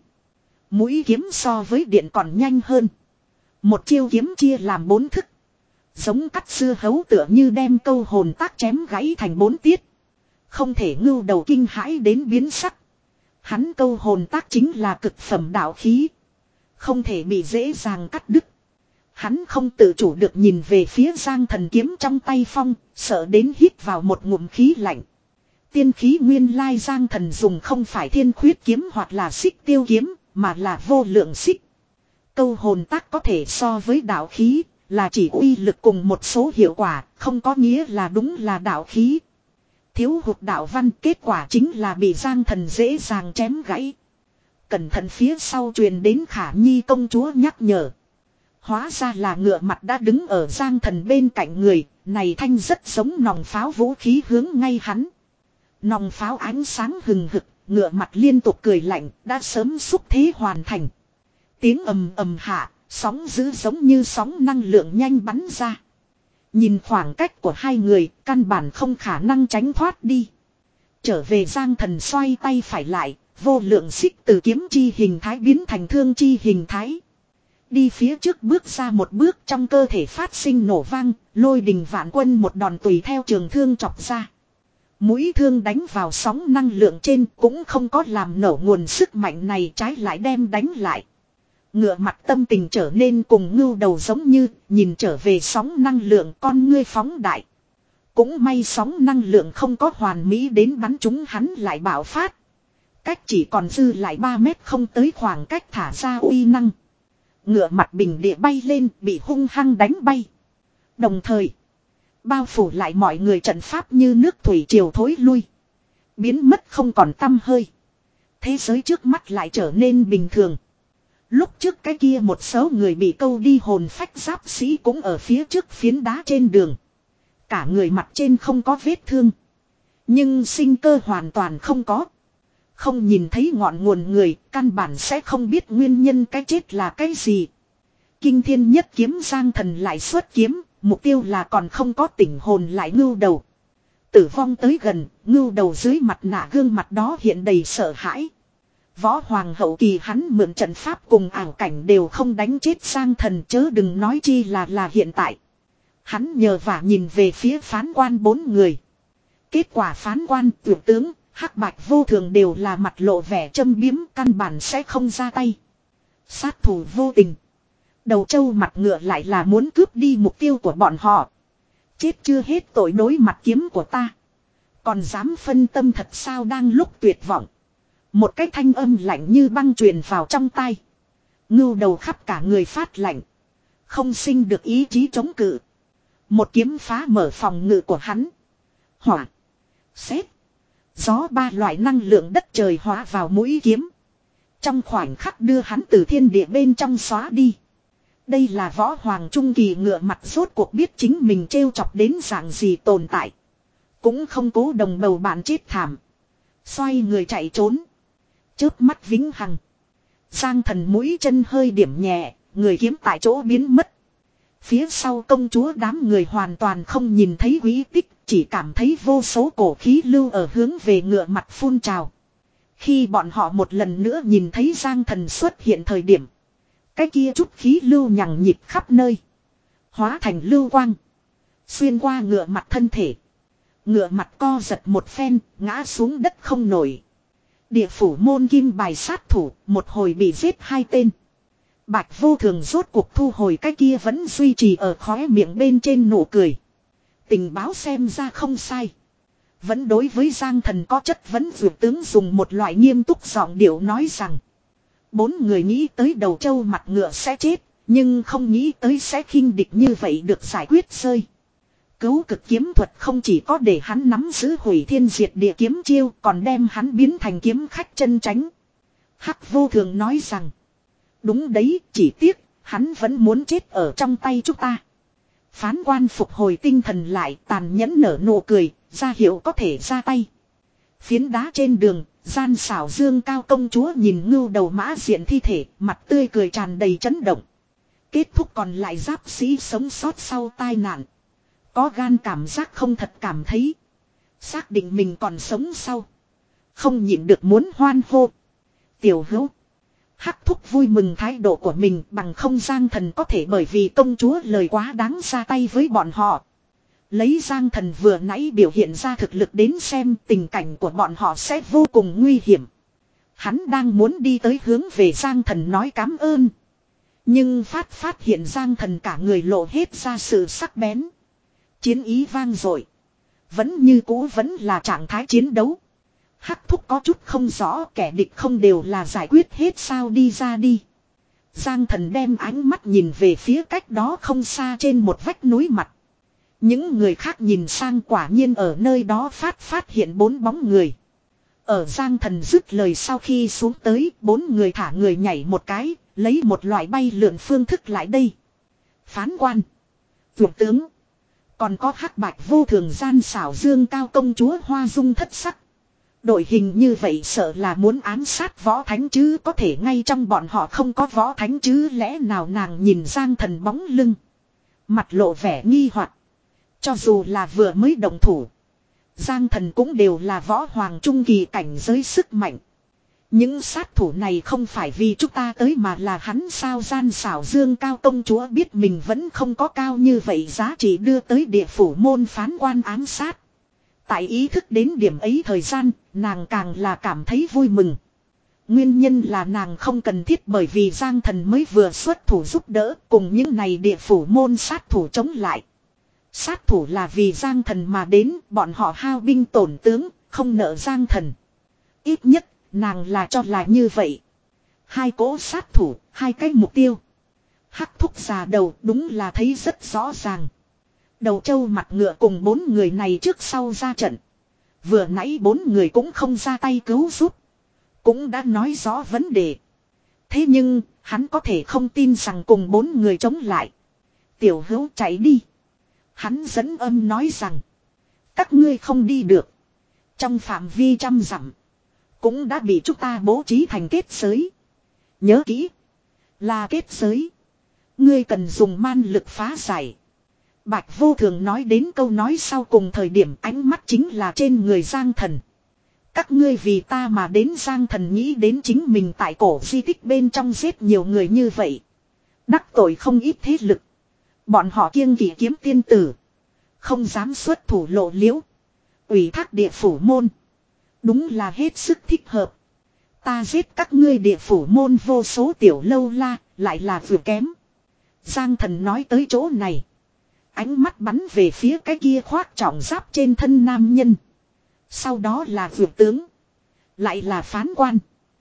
Mũi kiếm so với điện còn nhanh hơn. Một chiêu kiếm chia làm bốn thức. Giống cắt xưa hấu tựa như đem câu hồn tác chém gãy thành bốn tiết. Không thể ngưu đầu kinh hãi đến biến sắc. Hắn câu hồn tác chính là cực phẩm đạo khí. Không thể bị dễ dàng cắt đứt. Hắn không tự chủ được nhìn về phía Giang Thần kiếm trong tay phong, sợ đến hít vào một ngụm khí lạnh. Tiên khí nguyên lai Giang Thần dùng không phải thiên khuyết kiếm hoặc là xích tiêu kiếm, mà là vô lượng xích. Câu hồn tác có thể so với đạo khí, là chỉ uy lực cùng một số hiệu quả, không có nghĩa là đúng là đạo khí. Thiếu hụt đạo văn, kết quả chính là bị Giang Thần dễ dàng chém gãy. Cẩn thận phía sau truyền đến Khả Nhi công chúa nhắc nhở. Hóa ra là ngựa mặt đã đứng ở Giang Thần bên cạnh người, này thanh rất giống nòng pháo vũ khí hướng ngay hắn. Nòng pháo ánh sáng hừng hực, ngựa mặt liên tục cười lạnh, đã sớm xúc thế hoàn thành. Tiếng ầm ầm hạ, sóng dữ giống như sóng năng lượng nhanh bắn ra. Nhìn khoảng cách của hai người, căn bản không khả năng tránh thoát đi. Trở về Giang Thần xoay tay phải lại, vô lượng xích từ kiếm chi hình thái biến thành thương chi hình thái. Đi phía trước bước ra một bước, trong cơ thể phát sinh nổ vang, lôi đình vạn quân một đòn tùy theo trường thương chọc ra. Mũi thương đánh vào sóng năng lượng trên cũng không có làm nổ nguồn sức mạnh này, trái lại đem đánh lại. Ngựa mặt tâm tình trở nên cùng ngưu đầu giống như, nhìn trở về sóng năng lượng con ngươi phóng đại. Cũng may sóng năng lượng không có hoàn mỹ đến bắn chúng hắn lại bạo phát. Cách chỉ còn dư lại ba mét không tới khoảng cách thả ra uy năng. Ngựa mặt bình địa bay lên bị hung hăng đánh bay. Đồng thời, bao phủ lại mọi người trận pháp như nước thủy triều thối lui. Biến mất không còn tăm hơi. Thế giới trước mắt lại trở nên bình thường. Lúc trước cái kia một số người bị câu đi hồn phách giáp sĩ cũng ở phía trước phiến đá trên đường. Cả người mặt trên không có vết thương. Nhưng sinh cơ hoàn toàn không có. Không nhìn thấy ngọn nguồn người, căn bản sẽ không biết nguyên nhân cái chết là cái gì. Kinh thiên nhất kiếm Giang Thần lại xuất kiếm, mục tiêu là còn không có tỉnh hồn lại ngưu đầu. Tử vong tới gần, ngưu đầu dưới mặt nạ gương mặt đó hiện đầy sợ hãi. Võ hoàng hậu kỳ hắn mượn trận pháp cùng ảo cảnh đều không đánh chết Giang Thần, chớ đừng nói chi là là hiện tại. Hắn nhờ vả nhìn về phía phán quan bốn người. Kết quả phán quan, tiểu tướng, hắc bạch vô thường đều là mặt lộ vẻ châm biếm, căn bản sẽ không ra tay. Sát thủ vô tình. Đầu trâu mặt ngựa lại là muốn cướp đi mục tiêu của bọn họ. Chết chưa hết tội đối mặt kiếm của ta. Còn dám phân tâm thật sao? Đang lúc tuyệt vọng, một cái thanh âm lạnh như băng truyền vào trong tai. Ngưu đầu khắp cả người phát lạnh. Không sinh được ý chí chống cự. Một kiếm phá mở phòng ngự của hắn. Hỏa, sét, gió ba loại năng lượng đất trời hóa vào mũi kiếm. Trong khoảnh khắc đưa hắn từ thiên địa bên trong xóa đi. Đây là võ hoàng trung kỳ ngựa mặt rốt cuộc biết chính mình trêu chọc đến dạng gì tồn tại. Cũng không cố đồng bầu bạn chết thảm. Xoay người chạy trốn. Chớp mắt vĩnh hằng. Giang Thần mũi chân hơi điểm nhẹ, người kiếm tại chỗ biến mất. Phía sau công chúa đám người hoàn toàn không nhìn thấy quý tích, chỉ cảm thấy vô số cổ khí lưu ở hướng về ngựa mặt phun trào. Khi bọn họ một lần nữa nhìn thấy Giang Thần xuất hiện thời điểm, cái kia chút khí lưu nhằng nhịp khắp nơi, hóa thành lưu quang, xuyên qua ngựa mặt thân thể. Ngựa mặt co giật một phen, ngã xuống đất không nổi. Địa phủ môn kim bài sát thủ, một hồi bị giết hai tên. Bạch vô thường rốt cuộc thu hồi cái kia vẫn duy trì ở khóe miệng bên trên nụ cười. Tình báo xem ra không sai. Vẫn đối với Giang Thần có chất vấn, dược tướng dùng một loại nghiêm túc giọng điệu nói rằng. Bốn người nghĩ tới đầu trâu mặt ngựa sẽ chết, nhưng không nghĩ tới sẽ khinh địch như vậy được giải quyết rơi. Cấu cực kiếm thuật không chỉ có để hắn nắm giữ hủy thiên diệt địa kiếm chiêu, còn đem hắn biến thành kiếm khách chân tránh. Hắc vô thường nói rằng. Đúng đấy, chỉ tiếc, hắn vẫn muốn chết ở trong tay chúng ta. Phán quan phục hồi tinh thần lại, tàn nhẫn nở nụ cười, ra hiệu có thể ra tay. Phiến đá trên đường, gian xảo dương cao công chúa nhìn ngưu đầu mã diện thi thể, mặt tươi cười tràn đầy chấn động. Kết thúc còn lại giáp sĩ sống sót sau tai nạn. Có gan cảm giác không thật cảm thấy. Xác định mình còn sống sau. Không nhịn được muốn hoan hô. Tiểu hữu. Hắc thúc vui mừng thái độ của mình, bằng không Giang Thần có thể bởi vì công chúa lời quá đáng ra tay với bọn họ. Lấy Giang Thần vừa nãy biểu hiện ra thực lực đến xem, tình cảnh của bọn họ sẽ vô cùng nguy hiểm. Hắn đang muốn đi tới hướng về Giang Thần nói cảm ơn. Nhưng phát phát hiện Giang Thần cả người lộ hết ra sự sắc bén. Chiến ý vang dội. Vẫn như cũ vẫn là trạng thái chiến đấu. Hắc thúc có chút không rõ, kẻ địch không đều là giải quyết hết sao, đi ra đi. Giang Thần đem ánh mắt nhìn về phía cách đó không xa trên một vách núi mặt. Những người khác nhìn sang, quả nhiên ở nơi đó phát phát hiện bốn bóng người. Ở Giang Thần dứt lời sau khi xuống tới, bốn người thả người nhảy một cái, lấy một loại bay lượn phương thức lại đây. Phán quan, vượt tướng, còn có hắc bạch vô thường gian xảo dương cao công chúa hoa dung thất sắc. Đội hình như vậy sợ là muốn ám sát võ thánh chứ, có thể ngay trong bọn họ không có võ thánh chứ, lẽ nào? Nàng nhìn Giang Thần bóng lưng, mặt lộ vẻ nghi hoặc. Cho dù là vừa mới động thủ, Giang Thần cũng đều là võ hoàng trung kỳ cảnh giới sức mạnh. Những sát thủ này không phải vì chúng ta tới mà là hắn sao? Gian xảo dương cao công chúa biết mình vẫn không có cao như vậy giá trị đưa tới địa phủ môn phán quan ám sát. Tại ý thức đến điểm ấy thời gian, nàng càng là cảm thấy vui mừng. Nguyên nhân là nàng không cần thiết bởi vì Giang Thần mới vừa xuất thủ giúp đỡ cùng những này địa phủ môn sát thủ chống lại. Sát thủ là vì Giang Thần mà đến, bọn họ hao binh tổn tướng, không nợ Giang Thần. Ít nhất, nàng là cho là như vậy. Hai cỗ sát thủ, hai cái mục tiêu. Hắc thúc già đầu đúng là thấy rất rõ ràng. Đầu trâu mặt ngựa cùng bốn người này trước sau ra trận. Vừa nãy bốn người cũng không ra tay cứu giúp. Cũng đã nói rõ vấn đề. Thế nhưng, hắn có thể không tin rằng cùng bốn người chống lại. Tiểu hữu chạy đi. Hắn dẫn âm nói rằng. Các ngươi không đi được. Trong phạm vi trăm dặm. Cũng đã bị chúng ta bố trí thành kết giới. Nhớ kỹ. Là kết giới. Ngươi cần dùng man lực phá giải. Bạch Vô Thường nói đến câu nói sau cùng thời điểm ánh mắt chính là trên người Giang Thần. Các ngươi vì ta mà đến. Giang Thần nghĩ đến chính mình tại cổ di tích bên trong giết nhiều người như vậy. Đắc tội không ít thế lực. Bọn họ kiêng kỵ kiếm tiên tử. Không dám xuất thủ lộ liễu. Ủy thác địa phủ môn. Đúng là hết sức thích hợp. Ta giết các ngươi địa phủ môn vô số tiểu lâu la, lại là vừa kém. Giang Thần nói tới chỗ này. Ánh mắt bắn về phía cái kia khoác trọng giáp trên thân nam nhân. Sau đó là vượt tướng. Lại là phán quan.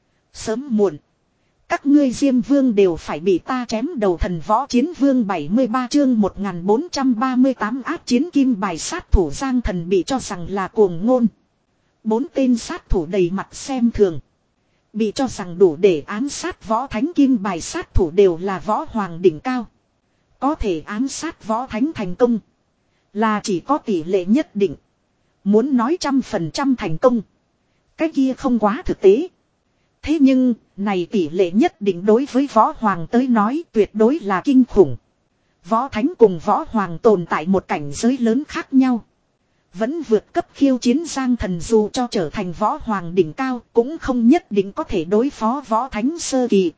Sớm muộn. Các ngươi Diêm Vương đều phải bị ta chém đầu. Thần Võ Chiến Vương bảy mươi ba chương một nghìn bốn trăm ba mươi tám áp chiến kim bài sát thủ. Giang Thần bị cho rằng là cuồng ngôn. Bốn tên sát thủ đầy mặt xem thường. Bị cho rằng đủ để ám sát võ thánh kim bài sát thủ đều là võ hoàng đỉnh cao. Có thể ám sát võ thánh thành công. Là chỉ có tỷ lệ nhất định. Muốn nói trăm phần trăm thành công. Cái kia không quá thực tế. Thế nhưng, này tỷ lệ nhất định đối với võ hoàng tới nói tuyệt đối là kinh khủng. Võ thánh cùng võ hoàng tồn tại một cảnh giới lớn khác nhau. Vẫn vượt cấp khiêu chiến Giang Thần dù cho trở thành võ hoàng đỉnh cao cũng không nhất định có thể đối phó võ thánh sơ kỳ.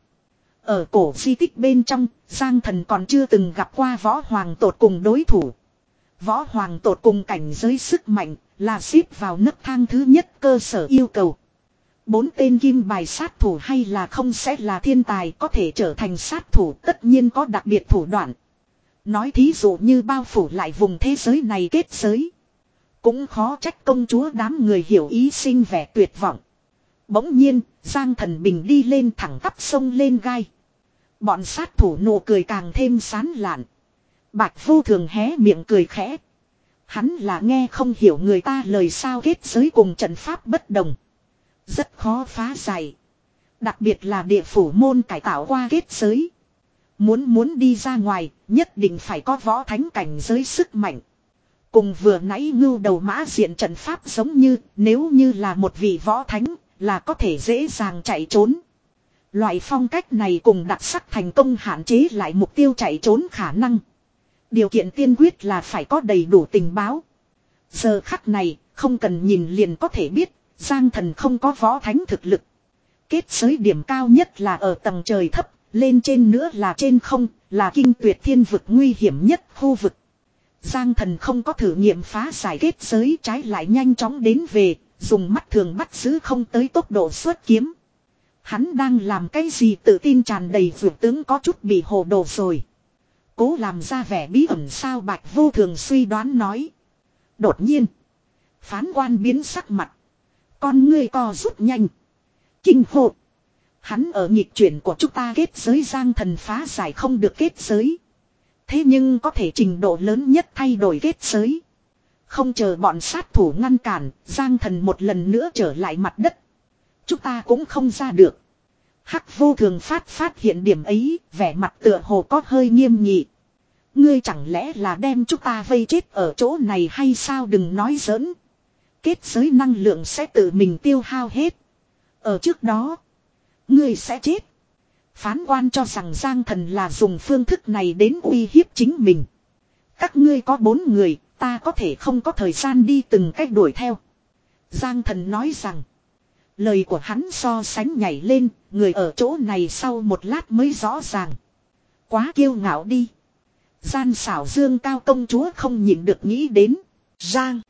Ở cổ di tích bên trong, Giang Thần còn chưa từng gặp qua võ hoàng tột cùng đối thủ. Võ hoàng tột cùng cảnh giới sức mạnh là xếp vào nấc thang thứ nhất cơ sở yêu cầu. Bốn tên kim bài sát thủ hay là không sẽ là thiên tài có thể trở thành sát thủ tất nhiên có đặc biệt thủ đoạn. Nói thí dụ như bao phủ lại vùng thế giới này kết giới. Cũng khó trách công chúa đám người hiểu ý sinh vẻ tuyệt vọng. Bỗng nhiên, Giang Thần Bình đi lên thẳng tắp sông lên gai. Bọn sát thủ nụ cười càng thêm sán lạn. Bạch Vô Thường hé miệng cười khẽ. Hắn là nghe không hiểu người ta lời sao kết giới cùng trận pháp bất đồng. Rất khó phá giải. Đặc biệt là địa phủ môn cải tạo qua kết giới. Muốn muốn đi ra ngoài, nhất định phải có võ thánh cảnh giới sức mạnh. Cùng vừa nãy ngưu đầu mã diện trận pháp giống như, nếu như là một vị võ thánh, là có thể dễ dàng chạy trốn. Loại phong cách này cùng đặc sắc thành công hạn chế lại mục tiêu chạy trốn khả năng. Điều kiện tiên quyết là phải có đầy đủ tình báo. Giờ khắc này, không cần nhìn liền có thể biết, Giang Thần không có võ thánh thực lực. Kết giới điểm cao nhất là ở tầng trời thấp, lên trên nữa là trên không, là kinh tuyệt thiên vực nguy hiểm nhất khu vực. Giang Thần không có thử nghiệm phá giải kết giới, trái lại nhanh chóng đến về, dùng mắt thường bắt giữ không tới tốc độ xuất kiếm. Hắn đang làm cái gì tự tin tràn đầy, vượt tướng có chút bị hồ đồ rồi. Cố làm ra vẻ bí ẩn sao, Bạch Vô Thường suy đoán nói. Đột nhiên, phán quan biến sắc mặt. Con ngươi co rút nhanh. Kinh hộ. Hắn ở nghịch chuyển của chúng ta kết giới. Giang Thần phá giải không được kết giới. Thế nhưng có thể trình độ lớn nhất thay đổi kết giới. Không chờ bọn sát thủ ngăn cản, Giang Thần một lần nữa trở lại mặt đất. Chúng ta cũng không ra được. Hắc Vô Thường phát phát hiện điểm ấy, vẻ mặt tựa hồ có hơi nghiêm nghị. Ngươi chẳng lẽ là đem chúng ta vây chết ở chỗ này hay sao? Đừng nói giỡn. Kết giới năng lượng sẽ tự mình tiêu hao hết. Ở trước đó, ngươi sẽ chết. Phán quan cho rằng Giang Thần là dùng phương thức này đến uy hiếp chính mình. Các ngươi có bốn người, ta có thể không có thời gian đi từng cách đuổi theo. Giang Thần nói rằng. Lời của hắn so sánh nhảy lên, người ở chỗ này sau một lát mới rõ ràng. Quá kiêu ngạo đi. Gian xảo Dương Cao công chúa không nhịn được nghĩ đến. Giang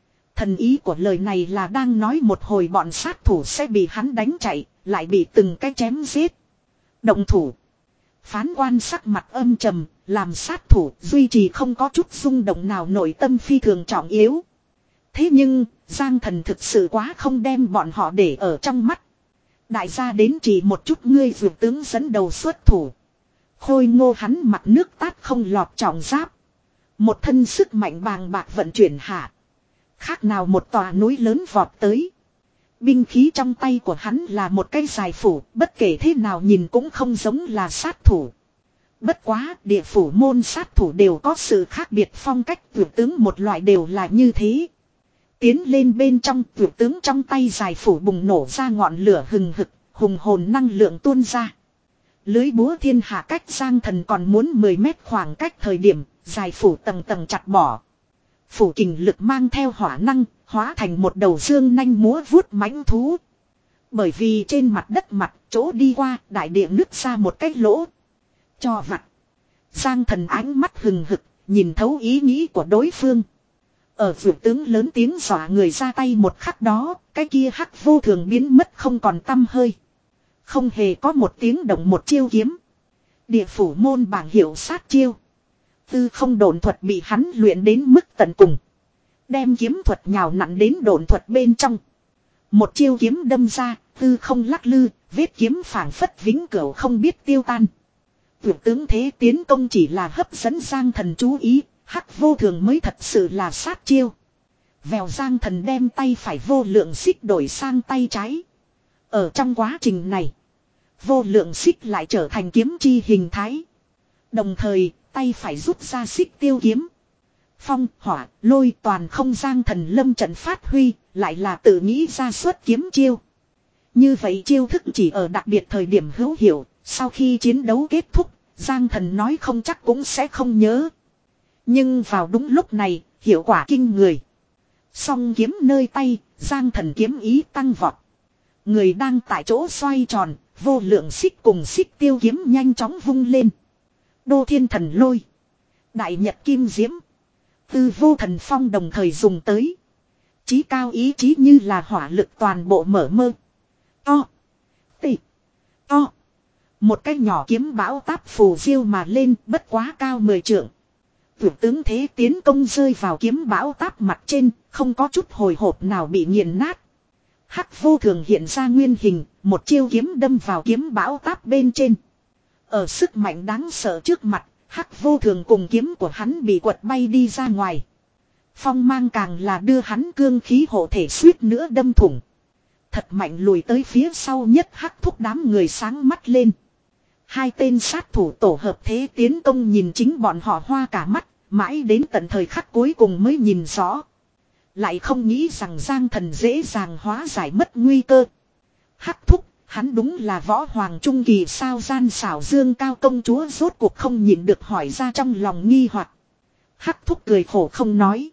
Thần ý của lời này là đang nói một hồi bọn sát thủ sẽ bị hắn đánh chạy, lại bị từng cái chém giết. Động thủ. Phán quan sắc mặt âm trầm, làm sát thủ duy trì không có chút rung động nào, nội tâm phi thường trọng yếu. Thế nhưng, Giang Thần thực sự quá không đem bọn họ để ở trong mắt. Đại gia đến chỉ một chút, ngươi vượt tướng dẫn đầu xuất thủ. Khôi Ngô hắn mặt nước tát không lọt trọng giáp. Một thân sức mạnh bàng bạc vận chuyển hạ. Khác nào một tòa núi lớn vọt tới. Binh khí trong tay của hắn là một cây dài phủ, bất kể thế nào nhìn cũng không giống là sát thủ. Bất quá, địa phủ môn sát thủ đều có sự khác biệt phong cách, vượt tướng một loại đều là như thế. Tiến lên bên trong, vượt tướng trong tay dài phủ bùng nổ ra ngọn lửa hừng hực, hùng hồn năng lượng tuôn ra. Lưới búa thiên hạ cách Giang Thần còn muốn mười mét khoảng cách thời điểm, dài phủ tầng tầng chặt bỏ. Phủ kình lực mang theo hỏa năng, hóa thành một đầu dương nanh múa vuốt mãnh thú. Bởi vì trên mặt đất mặt, chỗ đi qua, đại địa nứt ra một cái lỗ. Cho vặt. Giang Thần ánh mắt hừng hực, nhìn thấu ý nghĩ của đối phương. Ở vượt tướng lớn tiếng dọa người ra tay một khắc đó, cái kia hắc vô thường biến mất không còn tăm hơi. Không hề có một tiếng động, một chiêu kiếm. Địa phủ môn bảng hiệu sát chiêu. Tư không độn thuật bị hắn luyện đến mức tận cùng. Đem kiếm thuật nhào nặn đến độn thuật bên trong. Một chiêu kiếm đâm ra, tư không lắc lư, vết kiếm phảng phất vĩnh cửu không biết tiêu tan. Vượt tướng thế tiến công chỉ là hấp dẫn Giang Thần chú ý, hắc vô thường mới thật sự là sát chiêu. Vèo, Giang Thần đem tay phải vô lượng xích đổi sang tay trái. Ở trong quá trình này, vô lượng xích lại trở thành kiếm chi hình thái. Đồng thời, tay phải rút ra xích tiêu kiếm. Phong, hỏa, lôi toàn không Giang Thần lâm trận phát huy, lại là tự nghĩ ra xuất kiếm chiêu. Như vậy chiêu thức chỉ ở đặc biệt thời điểm hữu hiệu, sau khi chiến đấu kết thúc, Giang Thần nói không chắc cũng sẽ không nhớ. Nhưng vào đúng lúc này, hiệu quả kinh người. Song kiếm nơi tay, Giang Thần kiếm ý tăng vọt. Người đang tại chỗ xoay tròn, vô lượng xích cùng xích tiêu kiếm nhanh chóng vung lên. Đô thiên thần lôi, đại nhật kim diễm, tư vô thần phong đồng thời dùng tới. Chí cao ý chí như là hỏa lực toàn bộ mở mơ. To. Tị. To. Một cái nhỏ kiếm bão táp phù diêu mà lên, bất quá cao mười trượng. Vượt tướng thế tiến công rơi vào kiếm bão táp mặt trên, không có chút hồi hộp nào bị nghiền nát. Hắc vô thường hiện ra nguyên hình, một chiêu kiếm đâm vào kiếm bão táp bên trên. Ở sức mạnh đáng sợ trước mặt, hắc vô thường cùng kiếm của hắn bị quật bay đi ra ngoài. Phong mang càng là đưa hắn cương khí hộ thể suýt nữa đâm thủng. Thật mạnh lùi tới phía sau nhất, hắc thúc đám người sáng mắt lên. Hai tên sát thủ tổ hợp thế tiến công nhìn chính bọn họ hoa cả mắt, mãi đến tận thời khắc cuối cùng mới nhìn rõ. Lại không nghĩ rằng Giang Thần dễ dàng hóa giải mất nguy cơ. Hắc thúc, hắn đúng là võ hoàng trung kỳ sao? Gian xảo Dương Cao công chúa rốt cuộc không nhịn được hỏi ra trong lòng nghi hoặc. Hắc thúc cười khổ không nói.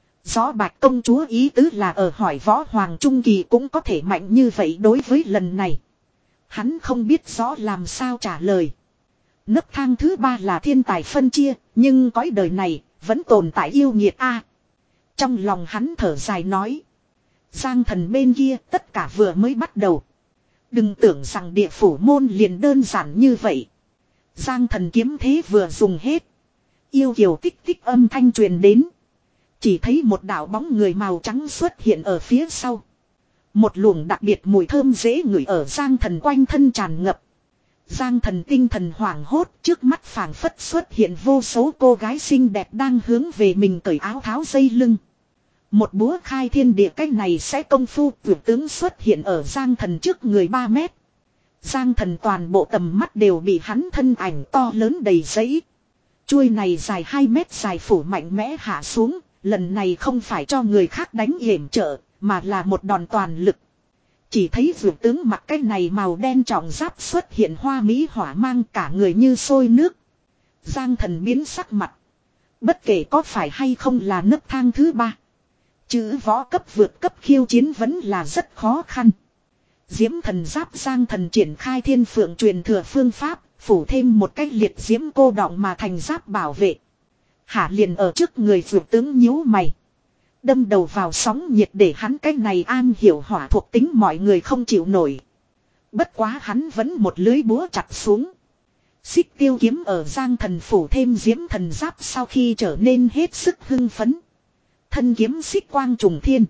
Rõ Bạch công chúa ý tứ là ở hỏi võ hoàng trung kỳ cũng có thể mạnh như vậy. Đối với lần này, hắn không biết rõ làm sao trả lời. Nấc thang thứ ba là thiên tài phân chia, nhưng cõi đời này vẫn tồn tại yêu nghiệt a. Trong lòng hắn thở dài nói. Giang Thần bên kia tất cả vừa mới bắt đầu. Đừng tưởng rằng địa phủ môn liền đơn giản như vậy. Giang Thần kiếm thế vừa dùng hết. Yêu kiều tích tích âm thanh truyền đến. Chỉ thấy một đạo bóng người màu trắng xuất hiện ở phía sau. Một luồng đặc biệt mùi thơm dễ ngửi ở Giang Thần quanh thân tràn ngập. Giang Thần tinh thần hoảng hốt, trước mắt phảng phất xuất hiện vô số cô gái xinh đẹp đang hướng về mình cởi áo tháo dây lưng. Một búa khai thiên địa, cách này sẽ công phu. Vượt tướng xuất hiện ở Giang Thần trước người ba mét. Giang Thần toàn bộ tầm mắt đều bị hắn thân ảnh to lớn đầy giấy. Chuôi này dài hai mét dài phủ mạnh mẽ hạ xuống. Lần này không phải cho người khác đánh yểm trợ, mà là một đòn toàn lực. Chỉ thấy vượt tướng mặc cái này màu đen trọng giáp xuất hiện hoa mỹ hỏa mang, cả người như sôi nước. Giang Thần biến sắc mặt. Bất kể có phải hay không là nấc thang thứ ba, chữ võ cấp vượt cấp khiêu chiến vẫn là rất khó khăn. Diễm thần giáp. Giang Thần triển khai thiên phượng truyền thừa phương pháp, phủ thêm một cách liệt diễm cô đọng mà thành giáp bảo vệ. Hạ liền ở trước người vượt tướng nhíu mày. Đâm đầu vào sóng nhiệt để hắn cái này an hiểu hỏa thuộc tính mọi người không chịu nổi. Bất quá hắn vẫn một lưới búa chặt xuống. Xích tiêu kiếm ở Giang Thần phủ thêm diễm thần giáp sau khi trở nên hết sức hưng phấn. Thân kiếm xích quang trùng thiên.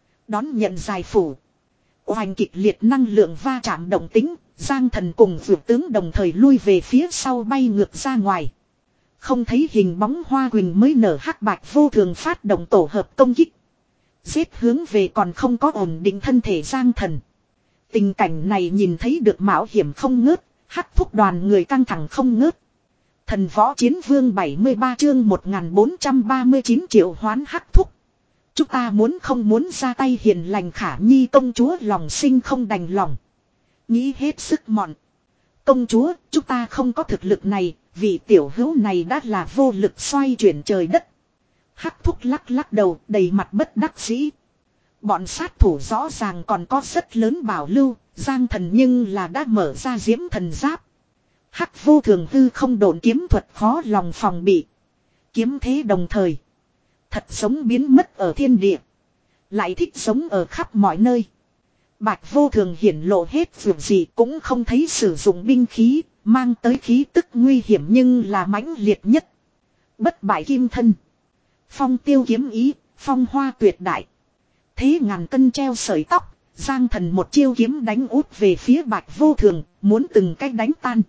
Đón nhận dài phủ. Hoành kịch liệt năng lượng va chạm động tính. Giang Thần cùng vượt tướng đồng thời lui về phía sau bay ngược ra ngoài. Không thấy hình bóng hoa quỳnh mới nở hắc bạch vô thường phát động tổ hợp công kích. Giết hướng về còn không có ổn định thân thể Giang Thần. Tình cảnh này nhìn thấy được mạo hiểm không ngớt. Hắc thúc đoàn người căng thẳng không ngớt. Thần võ chiến vương bảy mươi ba chương một nghìn bốn trăm ba mươi chín triệu hoán hắc thúc. Chúng ta muốn không muốn ra tay hiền lành Khả Nhi công chúa lòng sinh không đành lòng. Nghĩ hết sức mọn. Công chúa, chúng ta không có thực lực này, vị tiểu hữu này đã là vô lực xoay chuyển trời đất. Hắc thúc lắc lắc đầu, đầy mặt bất đắc dĩ. Bọn sát thủ rõ ràng còn có rất lớn bảo lưu, Giang Thần nhưng là đã mở ra diễm thần giáp. Hắc vô thường hư không độn kiếm thuật khó lòng phòng bị. Kiếm thế đồng thời. Thật giống biến mất ở thiên địa. Lại thích sống ở khắp mọi nơi. Bạch vô thường hiển lộ hết việc gì cũng không thấy sử dụng binh khí, mang tới khí tức nguy hiểm nhưng là mãnh liệt nhất. Bất bại kim thân. Phong tiêu kiếm ý, phong hoa tuyệt đại. Thế ngàn cân treo sợi tóc, Giang Thần một chiêu kiếm đánh út về phía Bạch vô thường, muốn từng cách đánh tan.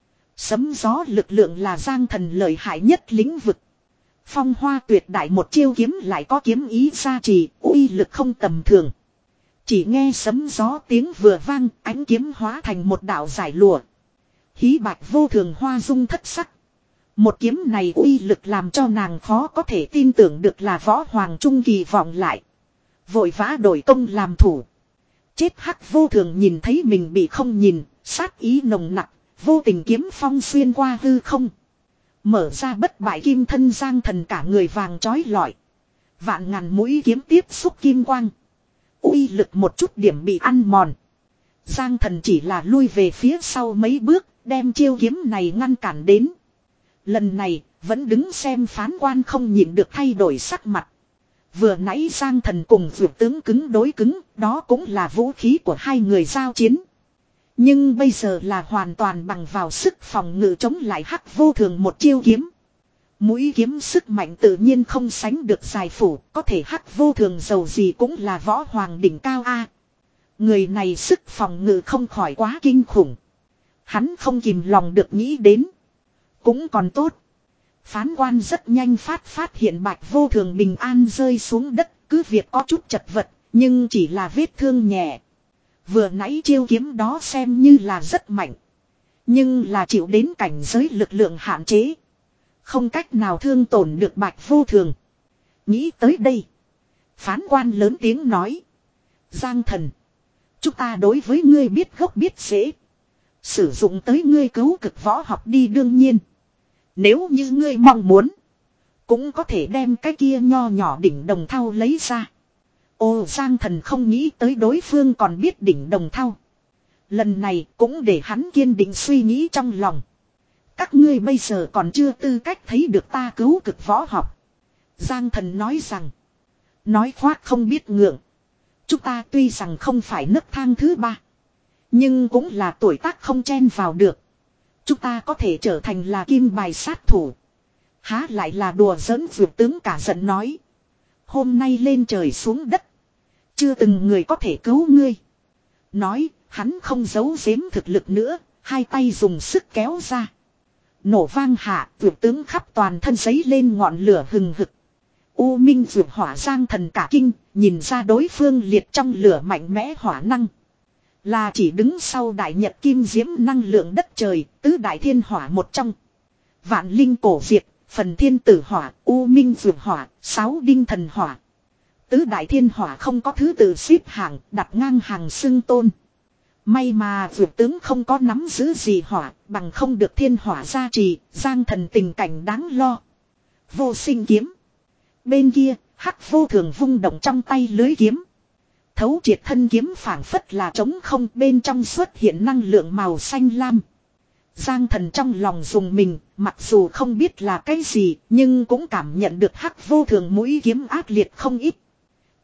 Sấm gió lực lượng là Giang Thần lợi hại nhất lĩnh vực. Phong hoa tuyệt đại một chiêu kiếm lại có kiếm ý gia trì, uy lực không tầm thường. Chỉ nghe sấm gió tiếng vừa vang, ánh kiếm hóa thành một đạo giải lụa. Hí Bạch vô thường hoa dung thất sắc. Một kiếm này uy lực làm cho nàng khó có thể tin tưởng được là võ hoàng trung kỳ vọng lại. Vội vã đổi công làm thủ. Chết hắc vô thường nhìn thấy mình bị không nhìn, sát ý nồng nặc, vô tình kiếm phong xuyên qua hư không. Mở ra bất bại kim thân Giang Thần cả người vàng trói lọi. Vạn ngàn mũi kiếm tiếp xúc kim quang. Uy lực một chút điểm bị ăn mòn. Giang Thần chỉ là lui về phía sau mấy bước, đem chiêu kiếm này ngăn cản đến. Lần này, vẫn đứng xem phán quan không nhịn được thay đổi sắc mặt. Vừa nãy Giang Thần cùng vượt tướng cứng đối cứng, đó cũng là vũ khí của hai người giao chiến. Nhưng bây giờ là hoàn toàn bằng vào sức phòng ngự chống lại hắc vô thường một chiêu kiếm. Mũi kiếm sức mạnh tự nhiên không sánh được dài phủ, có thể hắc vô thường giàu gì cũng là võ hoàng đỉnh cao a. Người này sức phòng ngự không khỏi quá kinh khủng. Hắn không kìm lòng được nghĩ đến. Cũng còn tốt. Phán quan rất nhanh phát phát hiện Bạch vô thường bình an rơi xuống đất, cứ việc có chút chật vật, nhưng chỉ là vết thương nhẹ. Vừa nãy chiêu kiếm đó xem như là rất mạnh. Nhưng là chịu đến cảnh giới lực lượng hạn chế. Không cách nào thương tổn được Bạch vô thường. Nghĩ tới đây. Phán quan lớn tiếng nói. Giang Thần. Chúng ta đối với ngươi biết gốc biết rễ. Sử dụng tới ngươi cứu cực võ học đi đương nhiên. Nếu như ngươi mong muốn. Cũng có thể đem cái kia nho nhỏ đỉnh đồng thau lấy ra. Ô Giang Thần không nghĩ tới đối phương còn biết đỉnh đồng thau. Lần này cũng để hắn kiên định suy nghĩ trong lòng. Các ngươi bây giờ còn chưa tư cách thấy được ta cứu cực võ học. Giang Thần nói rằng. Nói khoác không biết ngượng. Chúng ta tuy rằng không phải nấc thang thứ ba. Nhưng cũng là tuổi tác không chen vào được. Chúng ta có thể trở thành là kim bài sát thủ. Há lại là đùa giỡn vượt tướng cả giận nói. Hôm nay lên trời xuống đất. Chưa từng người có thể cứu ngươi. Nói, hắn không giấu giếm thực lực nữa. Hai tay dùng sức kéo ra. Nổ vang hạ, vượt tướng khắp toàn thân giấy lên ngọn lửa hừng hực. U Minh vượt hỏa Giang Thần cả kinh, nhìn ra đối phương liệt trong lửa mạnh mẽ hỏa năng. Là chỉ đứng sau đại nhật kim diễm năng lượng đất trời, tứ đại thiên hỏa một trong. Vạn linh cổ diệt, phần thiên tử hỏa, U Minh vượt hỏa, sáu đinh thần hỏa. Tứ đại thiên hỏa không có thứ tự xếp hạng, đặt ngang hàng xưng tôn. May mà vượt tướng không có nắm giữ gì hỏa, bằng không được thiên hỏa gia trì, Giang Thần tình cảnh đáng lo. Vô sinh kiếm. Bên kia, hắc vô thường vung động trong tay lưới kiếm. Thấu triệt thân kiếm phảng phất là trống không, bên trong xuất hiện năng lượng màu xanh lam. Giang Thần trong lòng dùng mình, mặc dù không biết là cái gì, nhưng cũng cảm nhận được hắc vô thường mũi kiếm ác liệt không ít.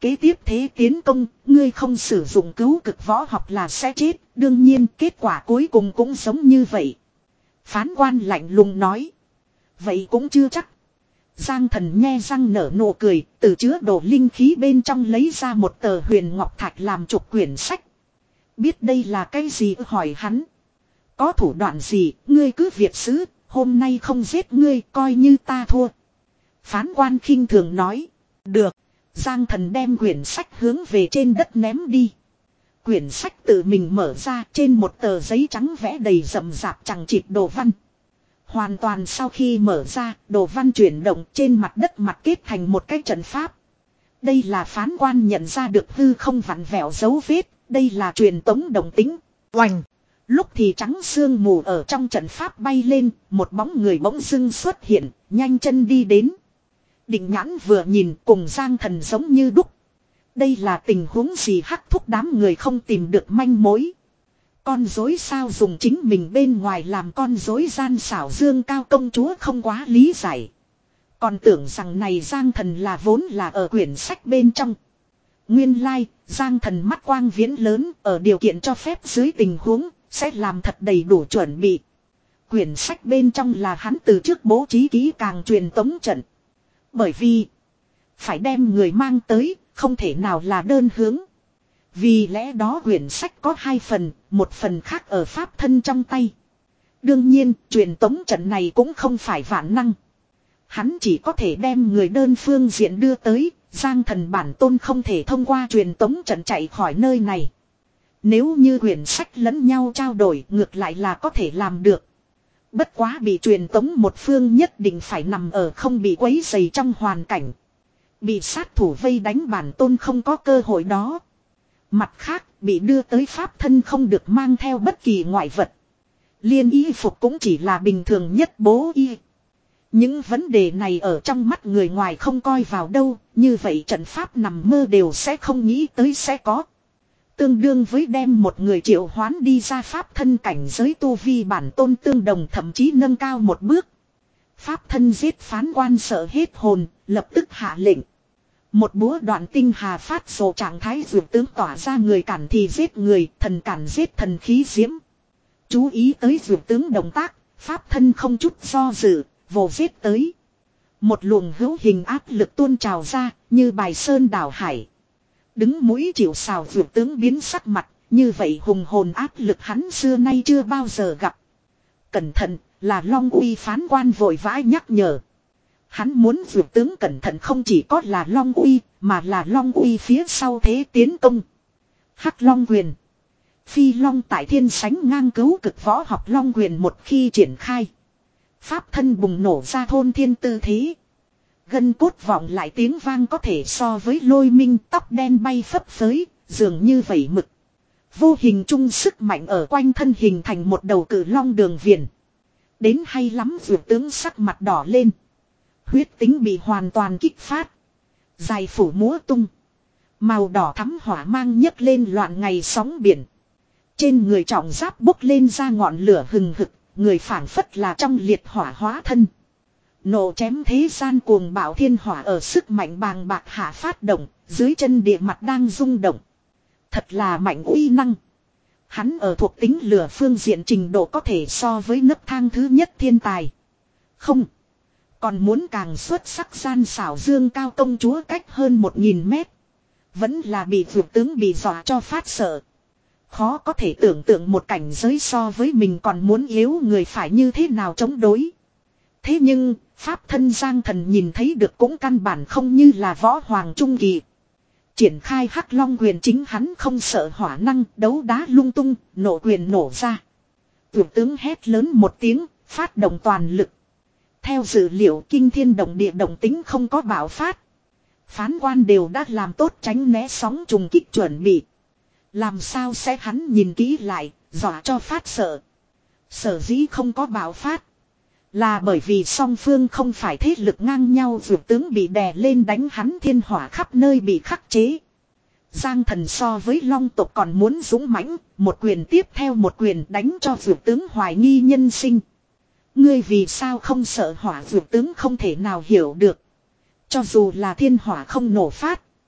Kế tiếp thế tiến công, ngươi không sử dụng cứu cực võ học là sẽ chết, đương nhiên kết quả cuối cùng cũng giống như vậy. Phán quan lạnh lùng nói. Vậy cũng chưa chắc. Giang Thần nhe răng nở nụ cười, từ chứa đồ linh khí bên trong lấy ra một tờ huyền ngọc thạch làm trục quyển sách. Biết đây là cái gì hỏi hắn. Có thủ đoạn gì, ngươi cứ việc xứ, hôm nay không giết ngươi coi như ta thua. Phán quan khinh thường nói. Được. Giang Thần đem quyển sách hướng về trên đất ném đi. Quyển sách tự mình mở ra, trên một tờ giấy trắng vẽ đầy rậm rạp chằng chịt đồ văn. Hoàn toàn sau khi mở ra, đồ văn chuyển động trên mặt đất mặt kết thành một cái trận pháp. Đây là phán quan nhận ra được hư không vặn vẹo dấu vết, đây là truyền tống đồng tính. Oành! Lúc thì trắng sương mù ở trong trận pháp bay lên, một bóng người bỗng dưng xuất hiện, nhanh chân đi đến. Định nhãn vừa nhìn cùng Giang Thần giống như đúc. Đây là tình huống gì hắc thúc đám người không tìm được manh mối. Con dối sao dùng chính mình bên ngoài làm con dối gian xảo Dương Cao công chúa không quá lý giải. Còn tưởng rằng này Giang Thần là vốn là ở quyển sách bên trong. Nguyên lai, like, Giang Thần mắt quang viễn lớn ở điều kiện cho phép dưới tình huống sẽ làm thật đầy đủ chuẩn bị. Quyển sách bên trong là hắn từ trước bố trí kỹ càng truyền tống trận. Bởi vì phải đem người mang tới, không thể nào là đơn hướng. Vì lẽ đó quyển sách có hai phần, một phần khác ở pháp thân trong tay. Đương nhiên, truyền tống trận này cũng không phải vạn năng. Hắn chỉ có thể đem người đơn phương diện đưa tới, Giang Thần bản tôn không thể thông qua truyền tống trận chạy khỏi nơi này. Nếu như quyển sách lẫn nhau trao đổi ngược lại là có thể làm được. Bất quá bị truyền tống một phương nhất định phải nằm ở không bị quấy rầy trong hoàn cảnh. Bị sát thủ vây đánh bản tôn không có cơ hội đó. Mặt khác, bị đưa tới pháp thân không được mang theo bất kỳ ngoại vật. Liên y phục cũng chỉ là bình thường nhất bố y. Những vấn đề này ở trong mắt người ngoài không coi vào đâu, như vậy trận pháp nằm mơ đều sẽ không nghĩ tới sẽ có. Tương đương với đem một người triệu hoán đi ra pháp thân cảnh giới tu vi bản tôn tương đồng thậm chí nâng cao một bước. Pháp thân giết phán quan sợ hết hồn, lập tức hạ lệnh. Một búa đoạn tinh hà phát sổ trạng thái dược tướng tỏa ra người cản thì giết người, thần cản giết thần khí diễm. Chú ý tới dược tướng động tác, pháp thân không chút do dự, vồ giết tới. Một luồng hữu hình áp lực tuôn trào ra, như bài sơn đảo hải. Đứng mũi chịu sào dược tướng biến sắc mặt, như vậy hùng hồn áp lực hắn xưa nay chưa bao giờ gặp. Cẩn thận, là Long Uy phán quan vội vã nhắc nhở. Hắn muốn dược tướng cẩn thận không chỉ có là Long Uy, mà là Long Uy phía sau thế tiến công. Hắc Long Quyền. Phi Long tại thiên sánh ngang cứu cực võ học Long Quyền một khi triển khai. Pháp thân bùng nổ ra thôn thiên tư thế. Gân cốt vọng lại tiếng vang có thể so với lôi minh tóc đen bay phấp phới, dường như vẩy mực. Vô hình chung sức mạnh ở quanh thân hình thành một đầu cử long đường viền. Đến hay lắm vượt tướng sắc mặt đỏ lên. Huyết tính bị hoàn toàn kích phát. Dài phủ múa tung. Màu đỏ thắm hỏa mang nhấc lên loạn ngày sóng biển. Trên người trọng giáp bốc lên ra ngọn lửa hừng hực. Người phảng phất là trong liệt hỏa hóa thân. Nổ chém thế gian cuồng bạo thiên hỏa ở sức mạnh bàng bạc hạ phát động. Dưới chân địa mặt đang rung động. Thật là mạnh uy năng. Hắn ở thuộc tính lửa phương diện trình độ có thể so với nấc thang thứ nhất thiên tài. Không. Còn muốn càng xuất sắc gian xảo Dương Cao công chúa cách hơn một nghìn mét. Vẫn là bị vượt tướng bị dọa cho phát sợ. Khó có thể tưởng tượng một cảnh giới so với mình còn muốn yếu người phải như thế nào chống đối. Thế nhưng, Pháp thân Giang Thần nhìn thấy được cũng căn bản không như là võ hoàng trung kỳ. Triển khai Hắc Long Quyền chính hắn không sợ hỏa năng, đấu đá lung tung, nổ quyền nổ ra. Vượt tướng hét lớn một tiếng, phát động toàn lực. Theo dữ liệu kinh thiên động địa động tính không có bạo phát. Phán quan đều đã làm tốt tránh né sóng trùng kích chuẩn bị. Làm sao sẽ hắn nhìn kỹ lại, dọa cho phát sợ. Sở dĩ không có bạo phát. Là bởi vì song phương không phải thế lực ngang nhau vượt tướng bị đè lên đánh hắn thiên hỏa khắp nơi bị khắc chế. Giang Thần so với long tộc còn muốn dũng mãnh, một quyền tiếp theo một quyền đánh cho vượt tướng hoài nghi nhân sinh. Ngươi vì sao không sợ hỏa vượt tướng không thể nào hiểu được. Cho dù là thiên hỏa không nổ phát.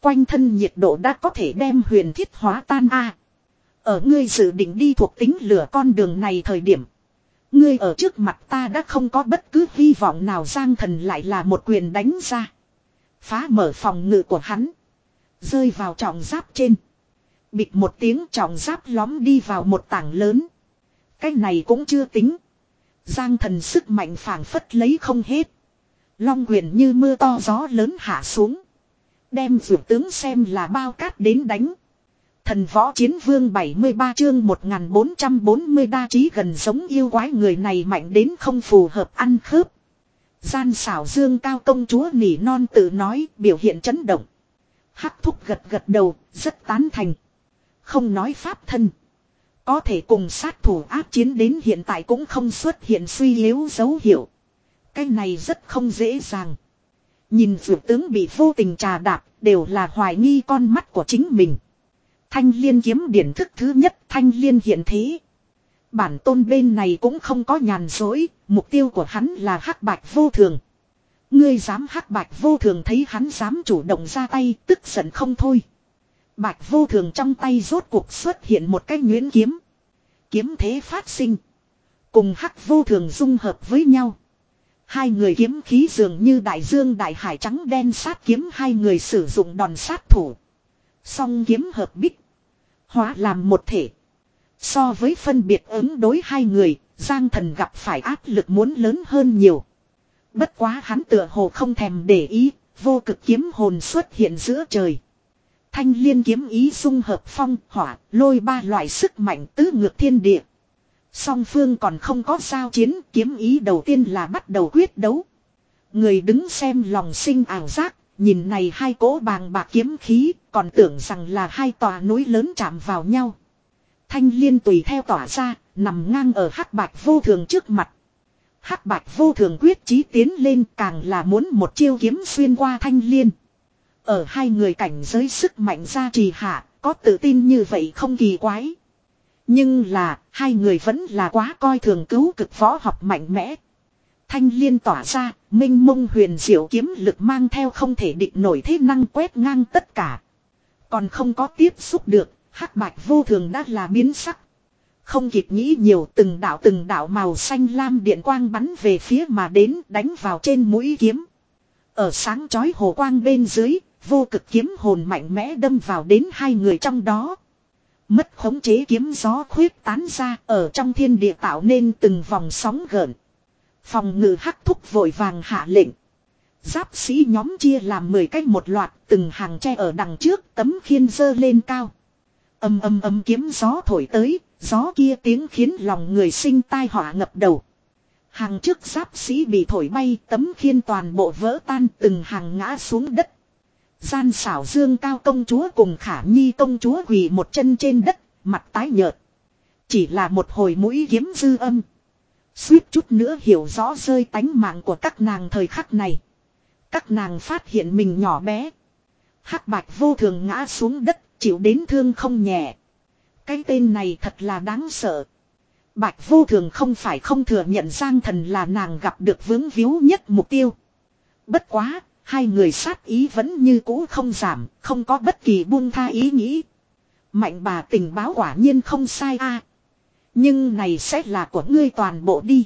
Quanh thân nhiệt độ đã có thể đem huyền thiết hóa tan a. Ở ngươi dự định đi thuộc tính lửa con đường này thời điểm. Ngươi ở trước mặt ta đã không có bất cứ hy vọng nào. Giang Thần lại là một quyền đánh ra. Phá mở phòng ngự của hắn. Rơi vào trọng giáp trên. Bịch một tiếng trọng giáp lóm đi vào một tảng lớn. Cái này cũng chưa tính. Giang Thần sức mạnh phảng phất lấy không hết. Long quyền như mưa to gió lớn hạ xuống. Đem vượt tướng xem là bao cát đến đánh. Thần võ chiến vương bảy mươi ba chương một nghìn bốn trăm bốn mươi đa trí gần giống yêu quái người này mạnh đến không phù hợp ăn khớp. Gian xảo dương cao công chúa nỉ non tự nói biểu hiện chấn động. Hắc thúc gật gật đầu, rất tán thành. Không nói pháp thân. Có thể cùng sát thủ áp chiến đến hiện tại cũng không xuất hiện suy yếu dấu hiệu. Cái này rất không dễ dàng. Nhìn vượt tướng bị vô tình trà đạp đều là hoài nghi con mắt của chính mình. Thanh liên kiếm điển thức thứ nhất thanh liên hiện thế. Bản tôn bên này cũng không có nhàn dối, mục tiêu của hắn là hắc bạch vô thường. Ngươi dám hắc bạch vô thường thấy hắn dám chủ động ra tay tức giận không thôi. Bạch vô thường trong tay rốt cuộc xuất hiện một cái nhuyễn kiếm. Kiếm thế phát sinh. Cùng hắc vô thường dung hợp với nhau. Hai người kiếm khí dường như đại dương đại hải trắng đen sát kiếm hai người sử dụng đòn sát thủ. Song kiếm hợp bích. Hóa làm một thể. So với phân biệt ứng đối hai người, Giang Thần gặp phải áp lực muốn lớn hơn nhiều. Bất quá hắn tựa hồ không thèm để ý, vô cực kiếm hồn xuất hiện giữa trời. Thanh liên kiếm ý dung hợp phong, hỏa, lôi ba loại sức mạnh tứ ngược thiên địa. Song phương còn không có giao chiến, kiếm ý đầu tiên là bắt đầu quyết đấu. Người đứng xem lòng sinh ảo giác, nhìn này hai cỗ bàng bạc kiếm khí, còn tưởng rằng là hai tòa núi lớn chạm vào nhau. Thanh liên tùy theo tỏa ra, nằm ngang ở hắc bạch vô thường trước mặt. Hắc bạch vô thường quyết chí tiến lên càng là muốn một chiêu kiếm xuyên qua thanh liên. Ở hai người cảnh giới sức mạnh gia trì hạ, có tự tin như vậy không kỳ quái. Nhưng là, hai người vẫn là quá coi thường cứu cực võ học mạnh mẽ. Thanh liên tỏa ra, minh mông huyền diệu kiếm lực mang theo không thể địch nổi thế năng quét ngang tất cả. Còn không có tiếp xúc được, hắc bạch vô thường đã là biến sắc. Không kịp nghĩ nhiều từng đạo từng đạo màu xanh lam điện quang bắn về phía mà đến đánh vào trên mũi kiếm. Ở sáng chói hồ quang bên dưới, vô cực kiếm hồn mạnh mẽ đâm vào đến hai người trong đó. Mất khống chế kiếm gió khuyết tán ra ở trong thiên địa tạo nên từng vòng sóng gợn. Phòng ngự hắc thúc vội vàng hạ lệnh. Giáp sĩ nhóm chia làm mười cách một loạt từng hàng tre ở đằng trước tấm khiên dơ lên cao. Âm âm âm kiếm gió thổi tới, gió kia tiếng khiến lòng người sinh tai họa ngập đầu. Hàng trước giáp sĩ bị thổi bay tấm khiên toàn bộ vỡ tan từng hàng ngã xuống đất. Gian xảo dương cao công chúa cùng khả nhi công chúa quỳ một chân trên đất, mặt tái nhợt. Chỉ là một hồi mũi kiếm dư âm. Suýt chút nữa hiểu rõ rơi tánh mạng của các nàng thời khắc này. Các nàng phát hiện mình nhỏ bé. Hắc bạch vô thường ngã xuống đất, chịu đến thương không nhẹ. Cái tên này thật là đáng sợ. Bạch vô thường không phải không thừa nhận Giang Thần là nàng gặp được vướng víu nhất mục tiêu. Bất quá, hai người sát ý vẫn như cũ không giảm, không có bất kỳ buông tha ý nghĩ. Mạnh bà tình báo quả nhiên không sai a. Nhưng này sẽ là của ngươi toàn bộ đi.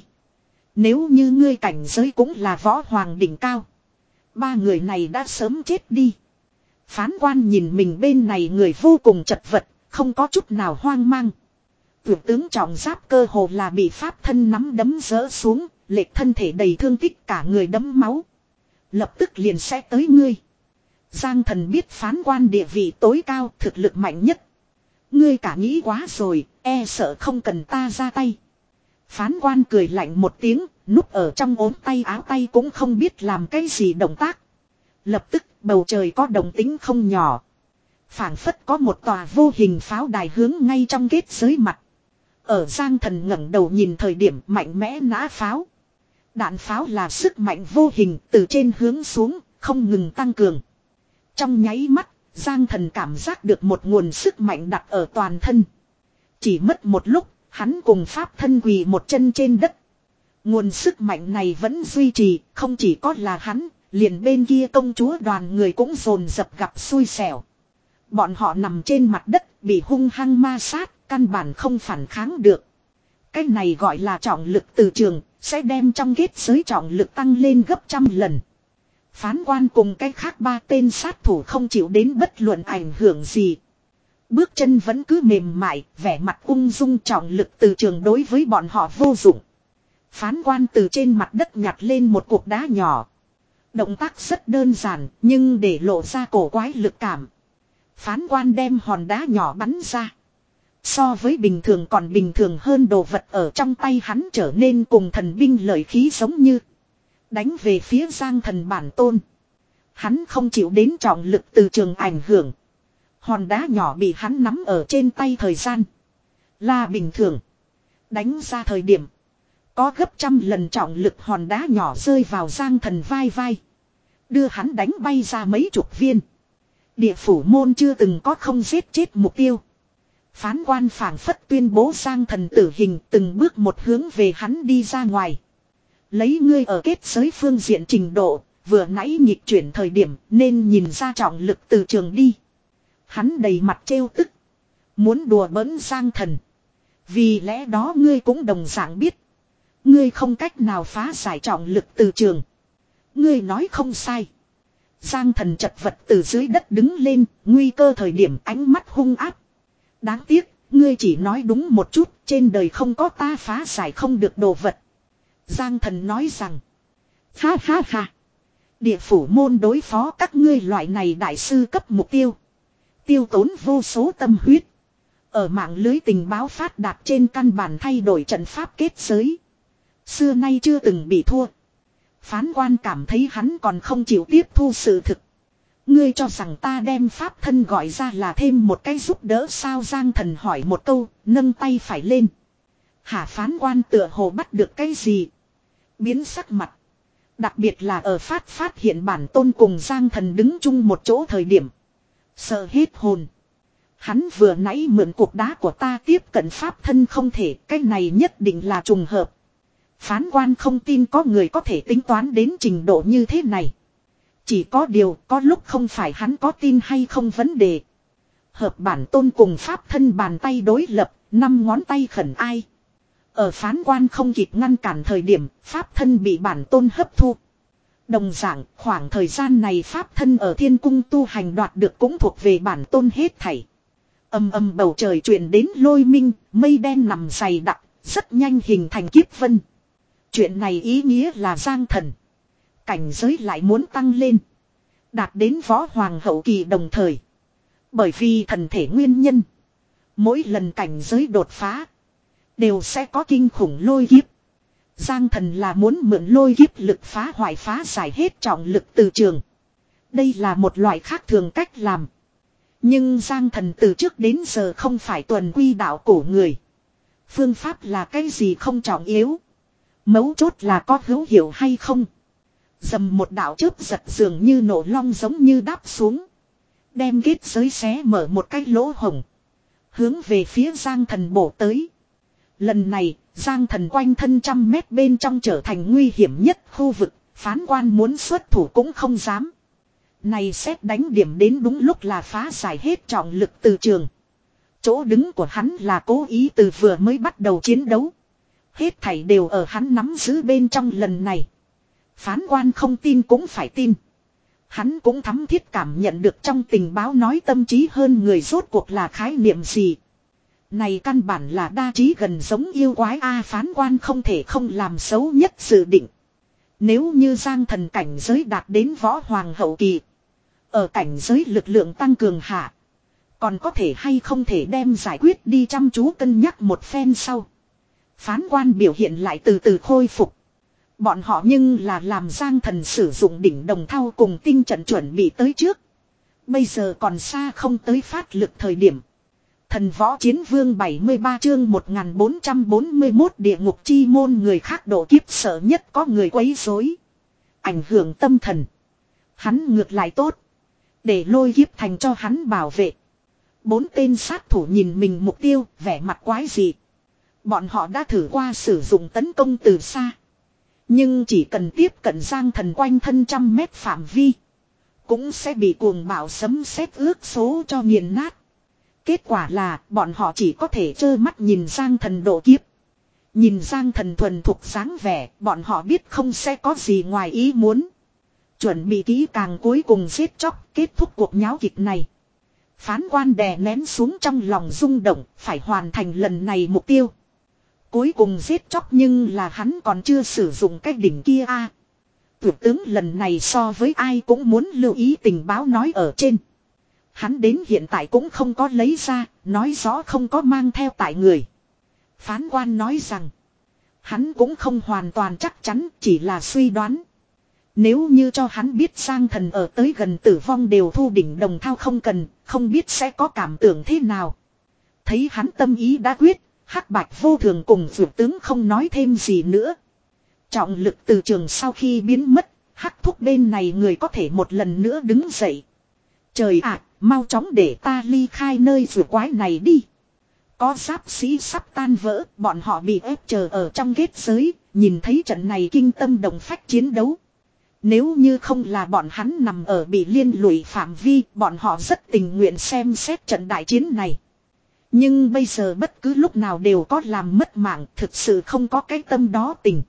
Nếu như ngươi cảnh giới cũng là võ hoàng đỉnh cao. Ba người này đã sớm chết đi. Phán quan nhìn mình bên này người vô cùng chật vật, không có chút nào hoang mang. Tuyệt tướng trọng giáp cơ hồ là bị pháp thân nắm đấm rỡ xuống, lệch thân thể đầy thương tích cả người đấm máu. Lập tức liền sẽ tới ngươi. Giang Thần biết phán quan địa vị tối cao, thực lực mạnh nhất. Ngươi cả nghĩ quá rồi, e sợ không cần ta ra tay. Phán quan cười lạnh một tiếng, núp ở trong ốm tay áo tay cũng không biết làm cái gì động tác. Lập tức bầu trời có động tĩnh không nhỏ. Phảng phất có một tòa vô hình pháo đài hướng ngay trong kết giới mặt. Ở Giang Thần ngẩng đầu nhìn thời điểm mạnh mẽ nã pháo. Đạn pháo là sức mạnh vô hình từ trên hướng xuống, không ngừng tăng cường. Trong nháy mắt, Giang Thần cảm giác được một nguồn sức mạnh đặt ở toàn thân. Chỉ mất một lúc, hắn cùng pháp thân quỳ một chân trên đất. Nguồn sức mạnh này vẫn duy trì, không chỉ có là hắn, Liền bên kia công chúa đoàn người cũng dồn dập gặp xui xẻo. Bọn họ nằm trên mặt đất bị hung hăng ma sát, căn bản không phản kháng được. Cái này gọi là trọng lực từ trường, sẽ đem trong kết giới trọng lực tăng lên gấp trăm lần. Phán quan cùng cái khác ba tên sát thủ không chịu đến bất luận ảnh hưởng gì. Bước chân vẫn cứ mềm mại, vẻ mặt ung dung, trọng lực từ trường đối với bọn họ vô dụng. Phán quan từ trên mặt đất nhặt lên một cục đá nhỏ. Động tác rất đơn giản, nhưng để lộ ra cổ quái lực cảm. Phán quan đem hòn đá nhỏ bắn ra. So với bình thường còn bình thường hơn đồ vật ở trong tay hắn trở nên cùng thần binh lợi khí giống như. Đánh về phía Giang Thần bản tôn. Hắn không chịu đến trọng lực từ trường ảnh hưởng. Hòn đá nhỏ bị hắn nắm ở trên tay thời gian. Là bình thường. Đánh ra thời điểm. Có gấp trăm lần trọng lực hòn đá nhỏ rơi vào Giang Thần vai vai. Đưa hắn đánh bay ra mấy chục viên. Địa phủ môn chưa từng có không giết chết mục tiêu. Phán quan phảng phất tuyên bố Giang Thần tử hình, từng bước một hướng về hắn đi ra ngoài. Lấy ngươi ở kết giới phương diện trình độ, vừa nãy nhịp chuyển thời điểm nên nhìn ra trọng lực từ trường đi. Hắn đầy mặt trêu tức. Muốn đùa bỡn Giang Thần. Vì lẽ đó ngươi cũng đồng dạng biết. Ngươi không cách nào phá giải trọng lực từ trường. Ngươi nói không sai. Giang Thần chật vật từ dưới đất đứng lên, nguy cơ thời điểm ánh mắt hung áp. Đáng tiếc, ngươi chỉ nói đúng một chút, trên đời không có ta phá giải không được đồ vật. Giang Thần nói rằng. Ha ha ha. Địa phủ môn đối phó các ngươi loại này đại sư cấp mục tiêu. Tiêu tốn vô số tâm huyết. Ở mạng lưới tình báo phát đạt trên căn bản thay đổi trận pháp kết giới. Xưa nay chưa từng bị thua. Phán quan cảm thấy hắn còn không chịu tiếp thu sự thực. Ngươi cho rằng ta đem pháp thân gọi ra là thêm một cái giúp đỡ sao? Giang Thần hỏi một câu, nâng tay phải lên. Hả? Phán quan tựa hồ bắt được cái gì? Biến sắc mặt. Đặc biệt là ở phát phát hiện bản tôn cùng Giang Thần đứng chung một chỗ thời điểm. Sợ hết hồn. Hắn vừa nãy mượn cục đá của ta tiếp cận pháp thân không thể, cái này nhất định là trùng hợp. Phán quan không tin có người có thể tính toán đến trình độ như thế này. Chỉ có điều có lúc không phải hắn có tin hay không vấn đề. Hợp bản tôn cùng pháp thân bàn tay đối lập, năm ngón tay khẩn ai. Ở phán quan không kịp ngăn cản thời điểm, pháp thân bị bản tôn hấp thu. Đồng dạng, khoảng thời gian này pháp thân ở thiên cung tu hành đoạt được cũng thuộc về bản tôn hết thảy. Âm âm bầu trời truyền đến lôi minh, mây đen nằm dày đặc, rất nhanh hình thành kiếp vân. Chuyện này ý nghĩa là Giang Thần. Cảnh giới lại muốn tăng lên. Đạt đến võ hoàng hậu kỳ đồng thời. Bởi vì thần thể nguyên nhân. Mỗi lần cảnh giới đột phá. Đều sẽ có kinh khủng lôi kiếp. Giang Thần là muốn mượn lôi kiếp lực phá hoại phá giải hết trọng lực từ trường. Đây là một loại khác thường cách làm. Nhưng Giang Thần từ trước đến giờ không phải tuần quy đạo cổ người. Phương pháp là cái gì không trọng yếu. Mấu chốt là có hữu hiệu hay không. Dầm một đạo chớp giật dường như nổ long giống như đáp xuống. Đem kết giới xé mở một cái lỗ hổng. Hướng về phía Giang Thần bổ tới. Lần này, Giang Thần quanh thân trăm mét bên trong trở thành nguy hiểm nhất khu vực. Phán quan muốn xuất thủ cũng không dám. Này xét đánh điểm đến đúng lúc là phá giải hết trọng lực từ trường. Chỗ đứng của hắn là cố ý từ vừa mới bắt đầu chiến đấu. Hết thảy đều ở hắn nắm giữ bên trong lần này. Phán quan không tin cũng phải tin. Hắn cũng thắm thiết cảm nhận được trong tình báo nói tâm trí hơn người rốt cuộc là khái niệm gì. Này căn bản là đa trí gần giống yêu quái a. Phán quan không thể không làm xấu nhất dự định. Nếu như Giang Thần cảnh giới đạt đến võ hoàng hậu kỳ. Ở cảnh giới lực lượng tăng cường hạ. Còn có thể hay không thể đem giải quyết đi chăm chú cân nhắc một phen sau. Phán quan biểu hiện lại từ từ khôi phục. Bọn họ nhưng là làm Giang Thần sử dụng đỉnh đồng thau cùng tinh trận chuẩn bị tới trước. Bây giờ còn xa không tới phát lực thời điểm. Thần võ chiến vương bảy mươi ba chương một nghìn bốn trăm bốn mươi mốt địa ngục chi môn người khác độ kiếp sợ nhất có người quấy rối. Ảnh hưởng tâm thần. Hắn ngược lại tốt. Để lôi kiếp thành cho hắn bảo vệ. Bốn tên sát thủ nhìn mình mục tiêu, vẻ mặt quái dị. Bọn họ đã thử qua sử dụng tấn công từ xa. Nhưng chỉ cần tiếp cận Giang Thần quanh thân trăm mét phạm vi. Cũng sẽ bị cuồng bạo sấm sét ước số cho nghiền nát. Kết quả là bọn họ chỉ có thể trơ mắt nhìn Giang Thần độ kiếp. Nhìn Giang Thần thuần thục dáng vẻ, bọn họ biết không sẽ có gì ngoài ý muốn. Chuẩn bị kỹ càng cuối cùng giết chóc, kết thúc cuộc nháo kịch này. Phán quan đè nén xuống trong lòng rung động, phải hoàn thành lần này mục tiêu. Cuối cùng giết chóc nhưng là hắn còn chưa sử dụng cái đỉnh kia a. À, Thủ tướng lần này so với ai cũng muốn lưu ý tình báo nói ở trên. Hắn đến hiện tại cũng không có lấy ra, nói rõ không có mang theo tại người. Phán quan nói rằng, hắn cũng không hoàn toàn chắc chắn, chỉ là suy đoán. Nếu như cho hắn biết Giang Thần ở tới gần tử vong đều thu đỉnh đồng thao không cần, không biết sẽ có cảm tưởng thế nào. Thấy hắn tâm ý đã quyết, Hắc Bạch vô thường cùng vượt tướng không nói thêm gì nữa. Trọng lực từ trường sau khi biến mất, Hắc thúc bên này người có thể một lần nữa đứng dậy. Trời ạ, mau chóng để ta ly khai nơi rùa quái này đi. Có giáp sĩ sắp tan vỡ, bọn họ bị ép chờ ở trong kết giới, nhìn thấy trận này kinh tâm động phách chiến đấu. Nếu như không là bọn hắn nằm ở bị liên lụy phạm vi, bọn họ rất tình nguyện xem xét trận đại chiến này. Nhưng bây giờ bất cứ lúc nào đều có làm mất mạng, thực sự không có cái tâm đó tình.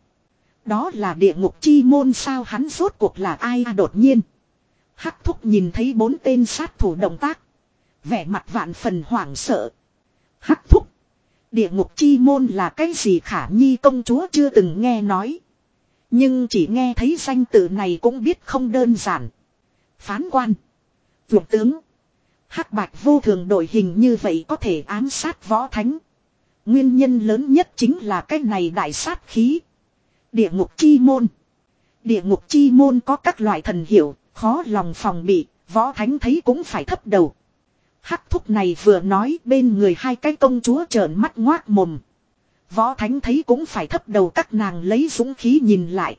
Đó là địa ngục chi môn sao, hắn rốt cuộc là ai à, đột nhiên. Hắc thúc nhìn thấy bốn tên sát thủ động tác. Vẻ mặt vạn phần hoảng sợ. Hắc thúc. Địa ngục chi môn là cái gì, Khả Nhi công chúa chưa từng nghe nói. Nhưng chỉ nghe thấy danh tự này cũng biết không đơn giản. Phán quan. Vượt tướng. Hắc Bạch vô thường đội hình như vậy có thể ám sát võ thánh. Nguyên nhân lớn nhất chính là cái này đại sát khí. Địa ngục chi môn. Địa ngục chi môn có các loại thần hiệu, khó lòng phòng bị, võ thánh thấy cũng phải thấp đầu. Hắc thúc này vừa nói, bên người hai cái công chúa trợn mắt ngoác mồm. Võ thánh thấy cũng phải thấp đầu, các nàng lấy dũng khí nhìn lại.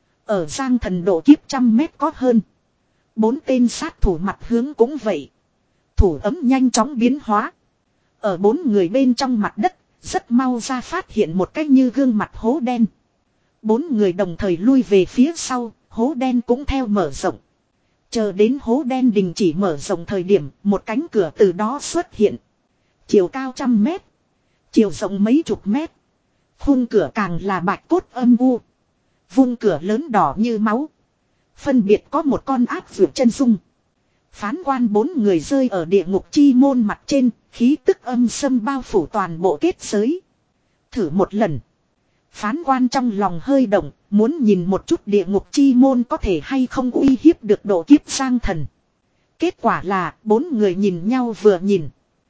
Ở Giang Thần độ kiếp trăm mét có hơn. Bốn tên sát thủ mặt hướng cũng vậy. Thủ ấm nhanh chóng biến hóa. Ở bốn người bên trong mặt đất, rất mau ra phát hiện một cái như gương mặt hố đen. Bốn người đồng thời lui về phía sau, hố đen cũng theo mở rộng. Chờ đến hố đen đình chỉ mở rộng thời điểm, một cánh cửa từ đó xuất hiện. Chiều cao trăm mét. Chiều rộng mấy chục mét. Khung cửa càng là bạch cốt âm u. Vung cửa lớn đỏ như máu. Phân biệt có một con ác vượt chân dung. Phán quan bốn người rơi ở địa ngục chi môn mặt trên, khí tức âm xâm bao phủ toàn bộ kết giới. Thử một lần. Phán quan trong lòng hơi động, muốn nhìn một chút địa ngục chi môn có thể hay không uy hiếp được độ kiếp Giang Thần. Kết quả là, bốn người nhìn nhau vừa nhìn.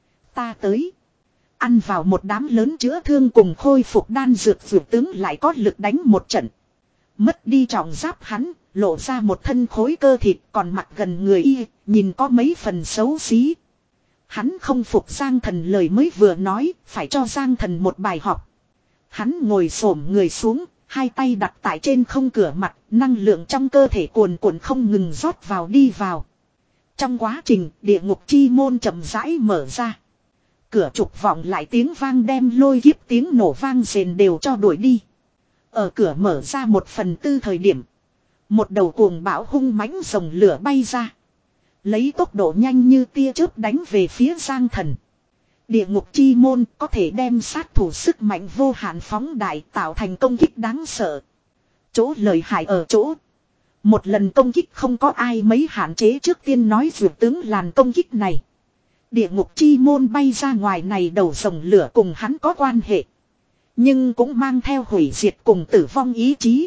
Ta tới. Ăn vào một đám lớn chữa thương cùng khôi phục đan dược, vượt tướng lại có lực đánh một trận. Mất đi trọng giáp hắn, lộ ra một thân khối cơ thịt còn mặt gần người y, nhìn có mấy phần xấu xí. Hắn không phục Giang Thần lời mới vừa nói, phải cho Giang Thần một bài học. Hắn ngồi xổm người xuống, hai tay đặt tại trên không cửa mặt, năng lượng trong cơ thể cuồn cuộn không ngừng rót vào đi vào. Trong quá trình, địa ngục chi môn chậm rãi mở ra. Cửa trục vọng lại tiếng vang đem lôi kiếp tiếng nổ vang rền đều cho đuổi đi. Ở cửa mở ra một phần tư thời điểm. Một đầu cuồng bão hung mãnh rồng lửa bay ra. Lấy tốc độ nhanh như tia chớp đánh về phía Giang Thần. Địa ngục chi môn có thể đem sát thủ sức mạnh vô hạn phóng đại tạo thành công kích đáng sợ. Chỗ lợi hại ở chỗ. Một lần công kích không có ai mấy hạn chế, trước tiên nói vượt tướng làn công kích này. Địa ngục chi môn bay ra ngoài này đầu rồng lửa cùng hắn có quan hệ. Nhưng cũng mang theo hủy diệt cùng tử vong ý chí.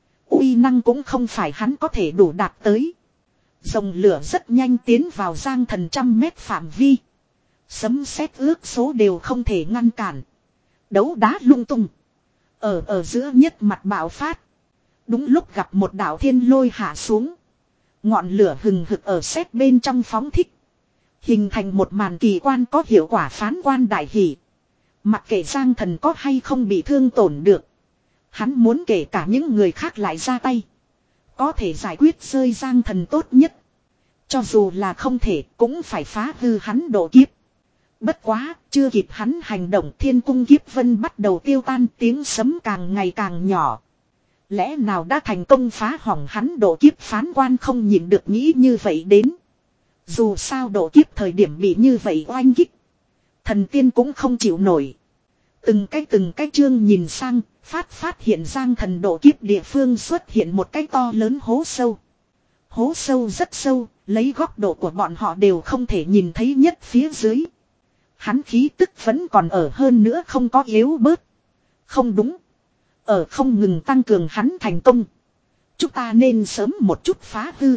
Uy năng cũng không phải hắn có thể đủ đạt tới. Rồng lửa rất nhanh tiến vào Giang Thần trăm mét phạm vi. Sấm sét ước số đều không thể ngăn cản. Đấu đá lung tung. Ở ở giữa nhất mặt bạo phát. Đúng lúc gặp một đạo thiên lôi hạ xuống. Ngọn lửa hừng hực ở sét bên trong phóng thích. Hình thành một màn kỳ quan có hiệu quả, phán quan đại hỷ. Mặc kệ Giang Thần có hay không bị thương tổn được. Hắn muốn kể cả những người khác lại ra tay. Có thể giải quyết rơi Giang Thần tốt nhất. Cho dù là không thể cũng phải phá hư hắn độ kiếp. Bất quá, chưa kịp hắn hành động, thiên cung kiếp vân bắt đầu tiêu tan, tiếng sấm càng ngày càng nhỏ. Lẽ nào đã thành công phá hỏng hắn độ kiếp phán quan không nhìn được nghĩ như vậy đến. Dù sao độ kiếp thời điểm bị như vậy oanh kích. Thần tiên cũng không chịu nổi. Từng cái từng cái chương nhìn sang, phát phát hiện Giang Thần độ kiếp địa phương xuất hiện một cái to lớn hố sâu. Hố sâu rất sâu, lấy góc độ của bọn họ đều không thể nhìn thấy nhất phía dưới. Hắn khí tức vẫn còn ở hơn nữa không có yếu bớt. Không đúng. Ở không ngừng tăng cường hắn thành công. Chúng ta nên sớm một chút phá hư.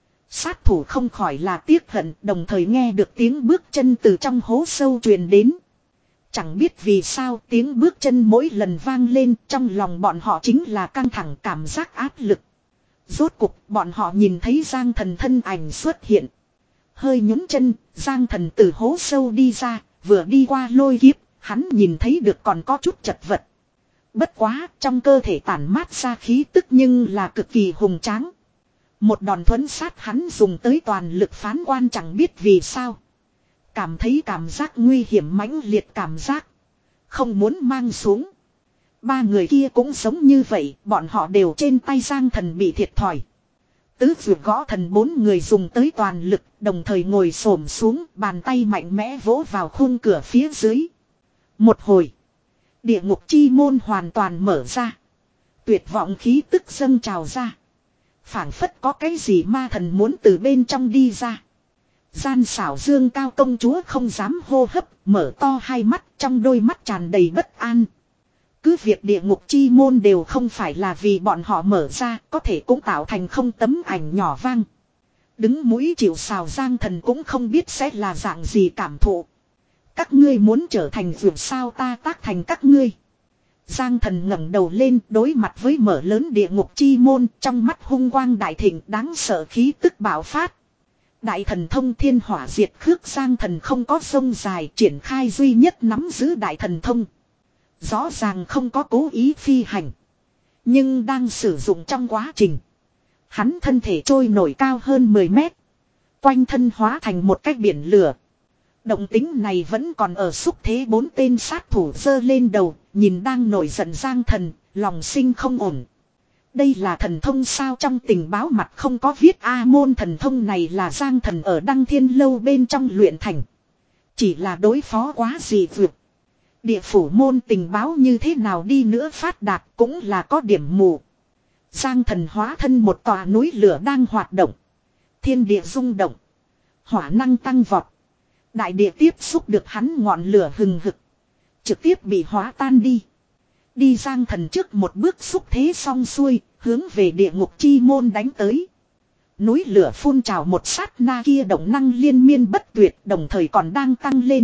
Sát thủ không khỏi là tiếc hận, đồng thời nghe được tiếng bước chân từ trong hố sâu truyền đến. Chẳng biết vì sao tiếng bước chân mỗi lần vang lên, trong lòng bọn họ chính là căng thẳng cảm giác áp lực. Rốt cục bọn họ nhìn thấy Giang Thần thân ảnh xuất hiện. Hơi nhún chân, Giang Thần từ hố sâu đi ra, vừa đi qua lôi kiếp, hắn nhìn thấy được còn có chút chật vật. Bất quá, trong cơ thể tản mát ra khí tức nhưng là cực kỳ hùng tráng. Một đòn thuẫn sát hắn dùng tới toàn lực phán quan chẳng biết vì sao. Cảm thấy cảm giác nguy hiểm mãnh liệt cảm giác. Không muốn mang xuống. Ba người kia cũng giống như vậy, bọn họ đều trên tay Giang Thần bị thiệt thòi. Tứ vượt gõ thần bốn người dùng tới toàn lực, đồng thời ngồi xổm xuống, bàn tay mạnh mẽ vỗ vào khung cửa phía dưới. Một hồi, địa ngục chi môn hoàn toàn mở ra. Tuyệt vọng khí tức dâng trào ra. Phảng phất có cái gì ma thần muốn từ bên trong đi ra. Gian xảo Dương Cao công chúa không dám hô hấp, mở to hai mắt, trong đôi mắt tràn đầy bất an. Cứ việc địa ngục chi môn đều không phải là vì bọn họ mở ra, có thể cũng tạo thành không tấm ảnh nhỏ vang. Đứng mũi chịu sào Giang Thần cũng không biết sẽ là dạng gì cảm thụ. Các ngươi muốn trở thành vượt sao ta tác thành các ngươi. Giang Thần ngẩng đầu lên đối mặt với mở lớn địa ngục chi môn, trong mắt hung quang đại thịnh đáng sợ khí tức bạo phát. Đại thần thông thiên hỏa diệt khước Giang Thần không có sông dài triển khai duy nhất nắm giữ đại thần thông. Rõ ràng không có cố ý phi hành. Nhưng đang sử dụng trong quá trình. Hắn thân thể trôi nổi cao hơn mười mét. Quanh thân hóa thành một cái biển lửa. Động tính này vẫn còn ở xúc thế bốn tên sát thủ giơ lên đầu. Nhìn đang nổi giận Giang Thần, lòng sinh không ổn. Đây là thần thông sao trong tình báo mặt không có viết A môn thần thông này là Giang Thần ở Đăng Thiên Lâu bên trong luyện thành. Chỉ là đối phó quá gì vượt. Địa phủ môn tình báo như thế nào đi nữa phát đạt cũng là có điểm mù. Giang Thần hóa thân một tòa núi lửa đang hoạt động. Thiên địa rung động. Hỏa năng tăng vọt. Đại địa tiếp xúc được hắn ngọn lửa hừng hực. Trực tiếp bị hóa tan đi. Đi Giang Thần trước một bước xúc thế xong xuôi, hướng về địa ngục chi môn đánh tới. Núi lửa phun trào một sát na kia động năng liên miên bất tuyệt đồng thời còn đang tăng lên.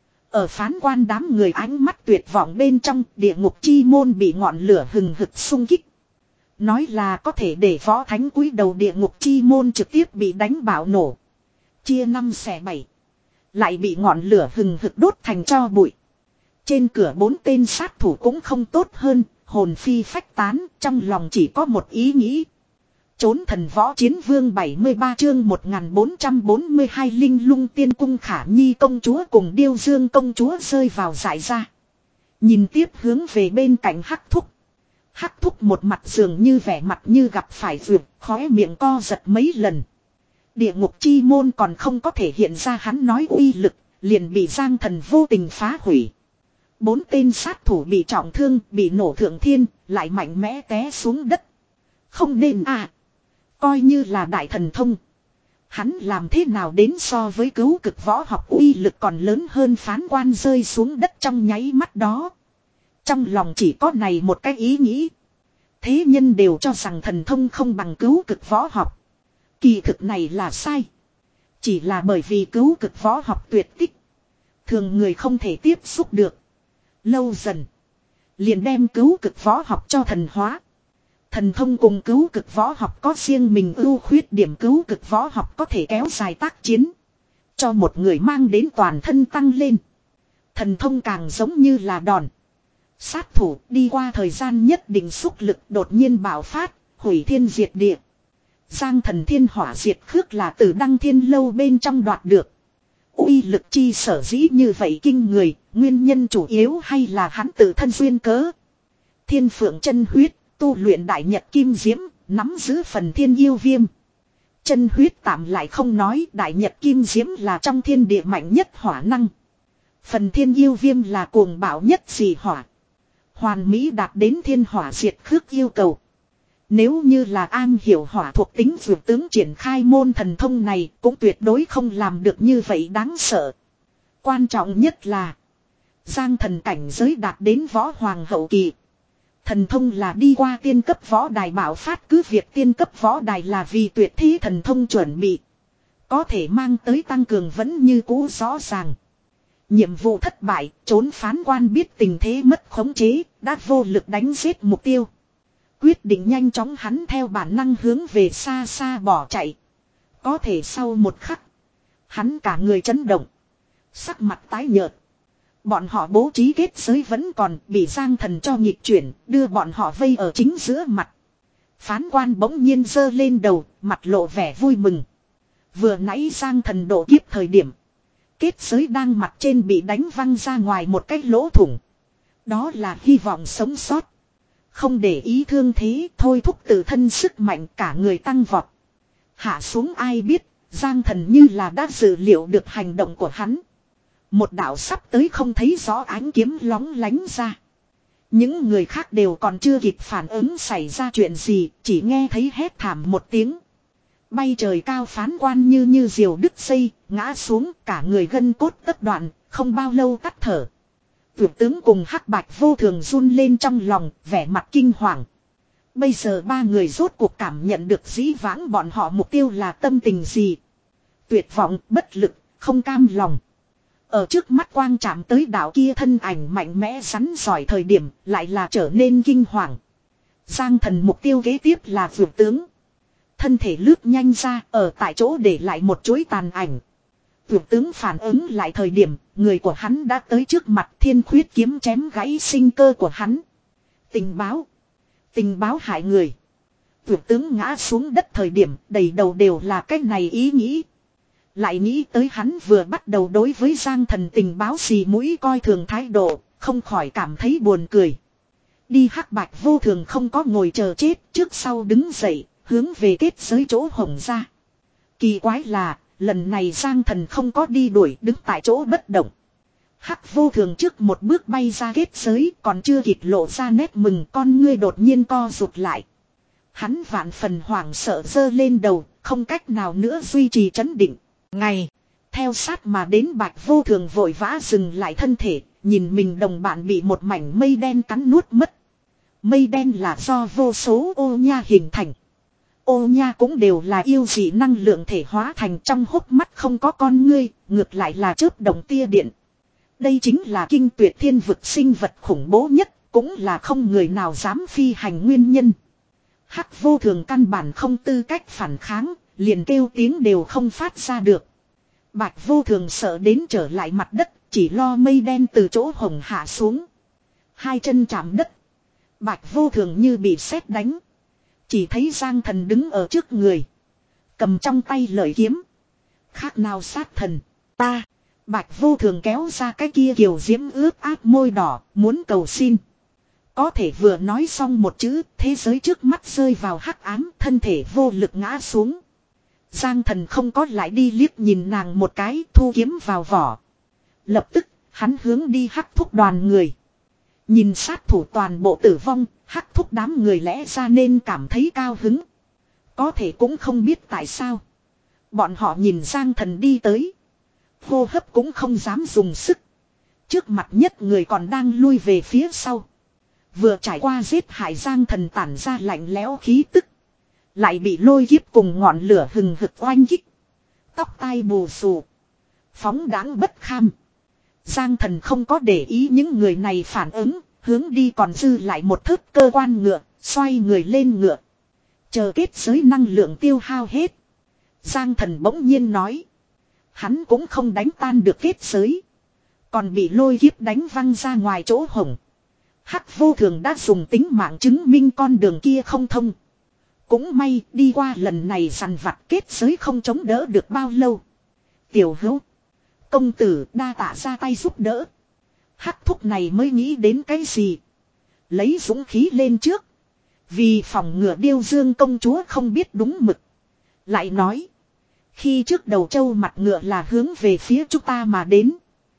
Ở phán quan đám người ánh mắt tuyệt vọng bên trong địa ngục chi môn bị ngọn lửa hừng hực xung kích. Nói là có thể để võ thánh cúi đầu địa ngục chi môn trực tiếp bị đánh bạo nổ. Chia năm xẻ bảy. Lại bị ngọn lửa hừng hực đốt thành tro bụi. Trên cửa bốn tên sát thủ cũng không tốt hơn, hồn phi phách tán, trong lòng chỉ có một ý nghĩ. Trốn thần võ chiến vương bảy mươi ba chương một nghìn bốn trăm bốn mươi hai linh lung tiên cung Khả Nhi công chúa cùng Điêu Dương công chúa rơi vào giải ra. Nhìn tiếp hướng về bên cạnh Hắc Thúc. Hắc Thúc một mặt dường như vẻ mặt như gặp phải vượt, khóe miệng co giật mấy lần. Địa ngục chi môn còn không có thể hiện ra hắn nói uy lực, liền bị Giang Thần vô tình phá hủy. Bốn tên sát thủ bị trọng thương, bị nổ thượng thiên, lại mạnh mẽ té xuống đất. Không nên à. Coi như là đại thần thông. Hắn làm thế nào đến so với cứu cực võ học uy lực còn lớn hơn phán quan rơi xuống đất trong nháy mắt đó. Trong lòng chỉ có này một cái ý nghĩ. Thế nhân đều cho rằng thần thông không bằng cứu cực võ học. Kỳ thực này là sai. Chỉ là bởi vì cứu cực võ học tuyệt tích. Thường người không thể tiếp xúc được. Lâu dần. Liền đem cứu cực võ học cho thần hóa. Thần thông cùng cứu cực võ học có riêng mình ưu khuyết điểm cứu cực võ học có thể kéo dài tác chiến. Cho một người mang đến toàn thân tăng lên. Thần thông càng giống như là đòn. Sát thủ đi qua thời gian nhất định xúc lực đột nhiên bạo phát, hủy thiên diệt địa. Giang Thần thiên hỏa diệt khước là từ Đăng Thiên Lâu bên trong đoạt được. Uy lực chi sở dĩ như vậy kinh người, nguyên nhân chủ yếu hay là hắn tự thân duyên cớ. Thiên phượng chân huyết, Tu luyện đại nhật kim diễm, nắm giữ phần thiên yêu viêm. Chân huyết tạm lại không nói, đại nhật kim diễm là trong thiên địa mạnh nhất hỏa năng. Phần thiên yêu viêm là cuồng bạo nhất dị hỏa. Hoàn mỹ đạt đến thiên hỏa diệt khước yêu cầu. Nếu như là an hiểu hỏa thuộc tính vượt tướng triển khai môn thần thông này cũng tuyệt đối không làm được như vậy đáng sợ. Quan trọng nhất là Giang thần cảnh giới đạt đến võ hoàng hậu kỳ. Thần thông là đi qua tiên cấp võ đài bảo phát, cứ việc tiên cấp võ đài là vì tuyệt thi thần thông chuẩn bị. Có thể mang tới tăng cường vẫn như cũ rõ ràng. Nhiệm vụ thất bại, trốn phán quan biết tình thế mất khống chế, đã vô lực đánh giết mục tiêu. Quyết định nhanh chóng hắn theo bản năng hướng về xa xa bỏ chạy. Có thể sau một khắc, hắn cả người chấn động. Sắc mặt tái nhợt. Bọn họ bố trí kết giới vẫn còn bị Giang thần cho nghịch chuyển, đưa bọn họ vây ở chính giữa mặt. Phán quan bỗng nhiên giơ lên đầu, mặt lộ vẻ vui mừng. Vừa nãy Giang thần độ kiếp thời điểm. Kết giới đang mặt trên bị đánh văng ra ngoài một cái lỗ thủng. Đó là hy vọng sống sót. Không để ý thương thế, thôi thúc tự thân sức mạnh cả người tăng vọt. Hạ xuống ai biết, Giang thần như là đã dự liệu được hành động của hắn. Một đạo sắp tới không thấy rõ ánh kiếm lóng lánh ra. Những người khác đều còn chưa kịp phản ứng xảy ra chuyện gì, chỉ nghe thấy hét thảm một tiếng. Bay trời cao phán quan như như diều đứt dây, ngã xuống cả người gân cốt tất đoạn, không bao lâu tắt thở. Tuyệt tướng cùng hắc bạch vô thường run lên trong lòng, vẻ mặt kinh hoàng. Bây giờ ba người rốt cuộc cảm nhận được dĩ vãng bọn họ mục tiêu là tâm tình gì. Tuyệt vọng, bất lực, không cam lòng. Ở trước mắt quang chạm tới đạo kia thân ảnh mạnh mẽ rắn giỏi thời điểm lại là trở nên kinh hoàng. Giang thần mục tiêu kế tiếp là vượt tướng. Thân thể lướt nhanh ra ở tại chỗ để lại một chuỗi tàn ảnh. Vượt tướng phản ứng lại thời điểm người của hắn đã tới trước mặt, thiên khuyết kiếm chém gãy sinh cơ của hắn. Tình báo. Tình báo hại người. Vượt tướng ngã xuống đất thời điểm đầy đầu đều là cái này ý nghĩ. Lại nghĩ tới hắn vừa bắt đầu đối với Giang thần tình báo xì mũi coi thường thái độ, không khỏi cảm thấy buồn cười. Đi hắc bạch vô thường không có ngồi chờ chết, trước sau đứng dậy, hướng về kết giới chỗ hổng ra. Kỳ quái là, lần này Giang thần không có đi đuổi, đứng tại chỗ bất động. Hắc vô thường trước một bước bay ra kết giới, còn chưa kịp lộ ra nét mừng, con ngươi đột nhiên co rụt lại. Hắn vạn phần hoảng sợ giơ lên đầu, không cách nào nữa duy trì trấn định. Ngày, theo sát mà đến bạch vô thường vội vã dừng lại thân thể, nhìn mình đồng bạn bị một mảnh mây đen cắn nuốt mất. Mây đen là do vô số ô nha hình thành. Ô nha cũng đều là yêu dị năng lượng thể hóa thành, trong hốc mắt không có con ngươi, ngược lại là chớp động tia điện. Đây chính là kinh tuyệt thiên vực sinh vật khủng bố nhất, cũng là không người nào dám phi hành nguyên nhân. Hắc vô thường căn bản không tư cách phản kháng, liền kêu tiếng đều không phát ra được. Bạch vô thường sợ đến trở lại mặt đất, chỉ lo mây đen từ chỗ hồng hạ xuống. Hai chân chạm đất. Bạch vô thường như bị sét đánh. Chỉ thấy Giang thần đứng ở trước người. Cầm trong tay lợi kiếm. Khác nào sát thần. Ta. Bạch vô thường kéo ra cái kia kiều diễm ướt át môi đỏ, muốn cầu xin. Có thể vừa nói xong một chữ, thế giới trước mắt rơi vào hắc ám, thân thể vô lực ngã xuống. Giang thần không có lại đi liếc nhìn nàng một cái, thu kiếm vào vỏ. Lập tức, hắn hướng đi hắc thúc đoàn người. Nhìn sát thủ toàn bộ tử vong, hắc thúc đám người lẽ ra nên cảm thấy cao hứng. Có thể cũng không biết tại sao. Bọn họ nhìn Giang thần đi tới. Hô hấp cũng không dám dùng sức. Trước mặt nhất người còn đang lui về phía sau. Vừa trải qua giết hại Giang thần tản ra lạnh lẽo khí tức. Lại bị lôi kiếp cùng ngọn lửa hừng hực oanh kích. Tóc tai bù xù. Phóng đáng bất kham. Giang thần không có để ý những người này phản ứng. Hướng đi còn dư lại một thớt cơ quan ngựa. Xoay người lên ngựa. Chờ kết giới năng lượng tiêu hao hết. Giang thần bỗng nhiên nói. Hắn cũng không đánh tan được kết giới. Còn bị lôi kiếp đánh văng ra ngoài chỗ hổng. Hắc vô thường đã dùng tính mạng chứng minh con đường kia không thông. Cũng may đi qua lần này săn vặt kết giới không chống đỡ được bao lâu. Tiểu hữu. Công tử đa tạ ra tay giúp đỡ. Hắc thúc này mới nghĩ đến cái gì. Lấy dũng khí lên trước. Vì phòng ngừa Điêu Dương công chúa không biết đúng mực. Lại nói. Khi trước đầu châu mặt ngựa là hướng về phía chúng ta mà đến.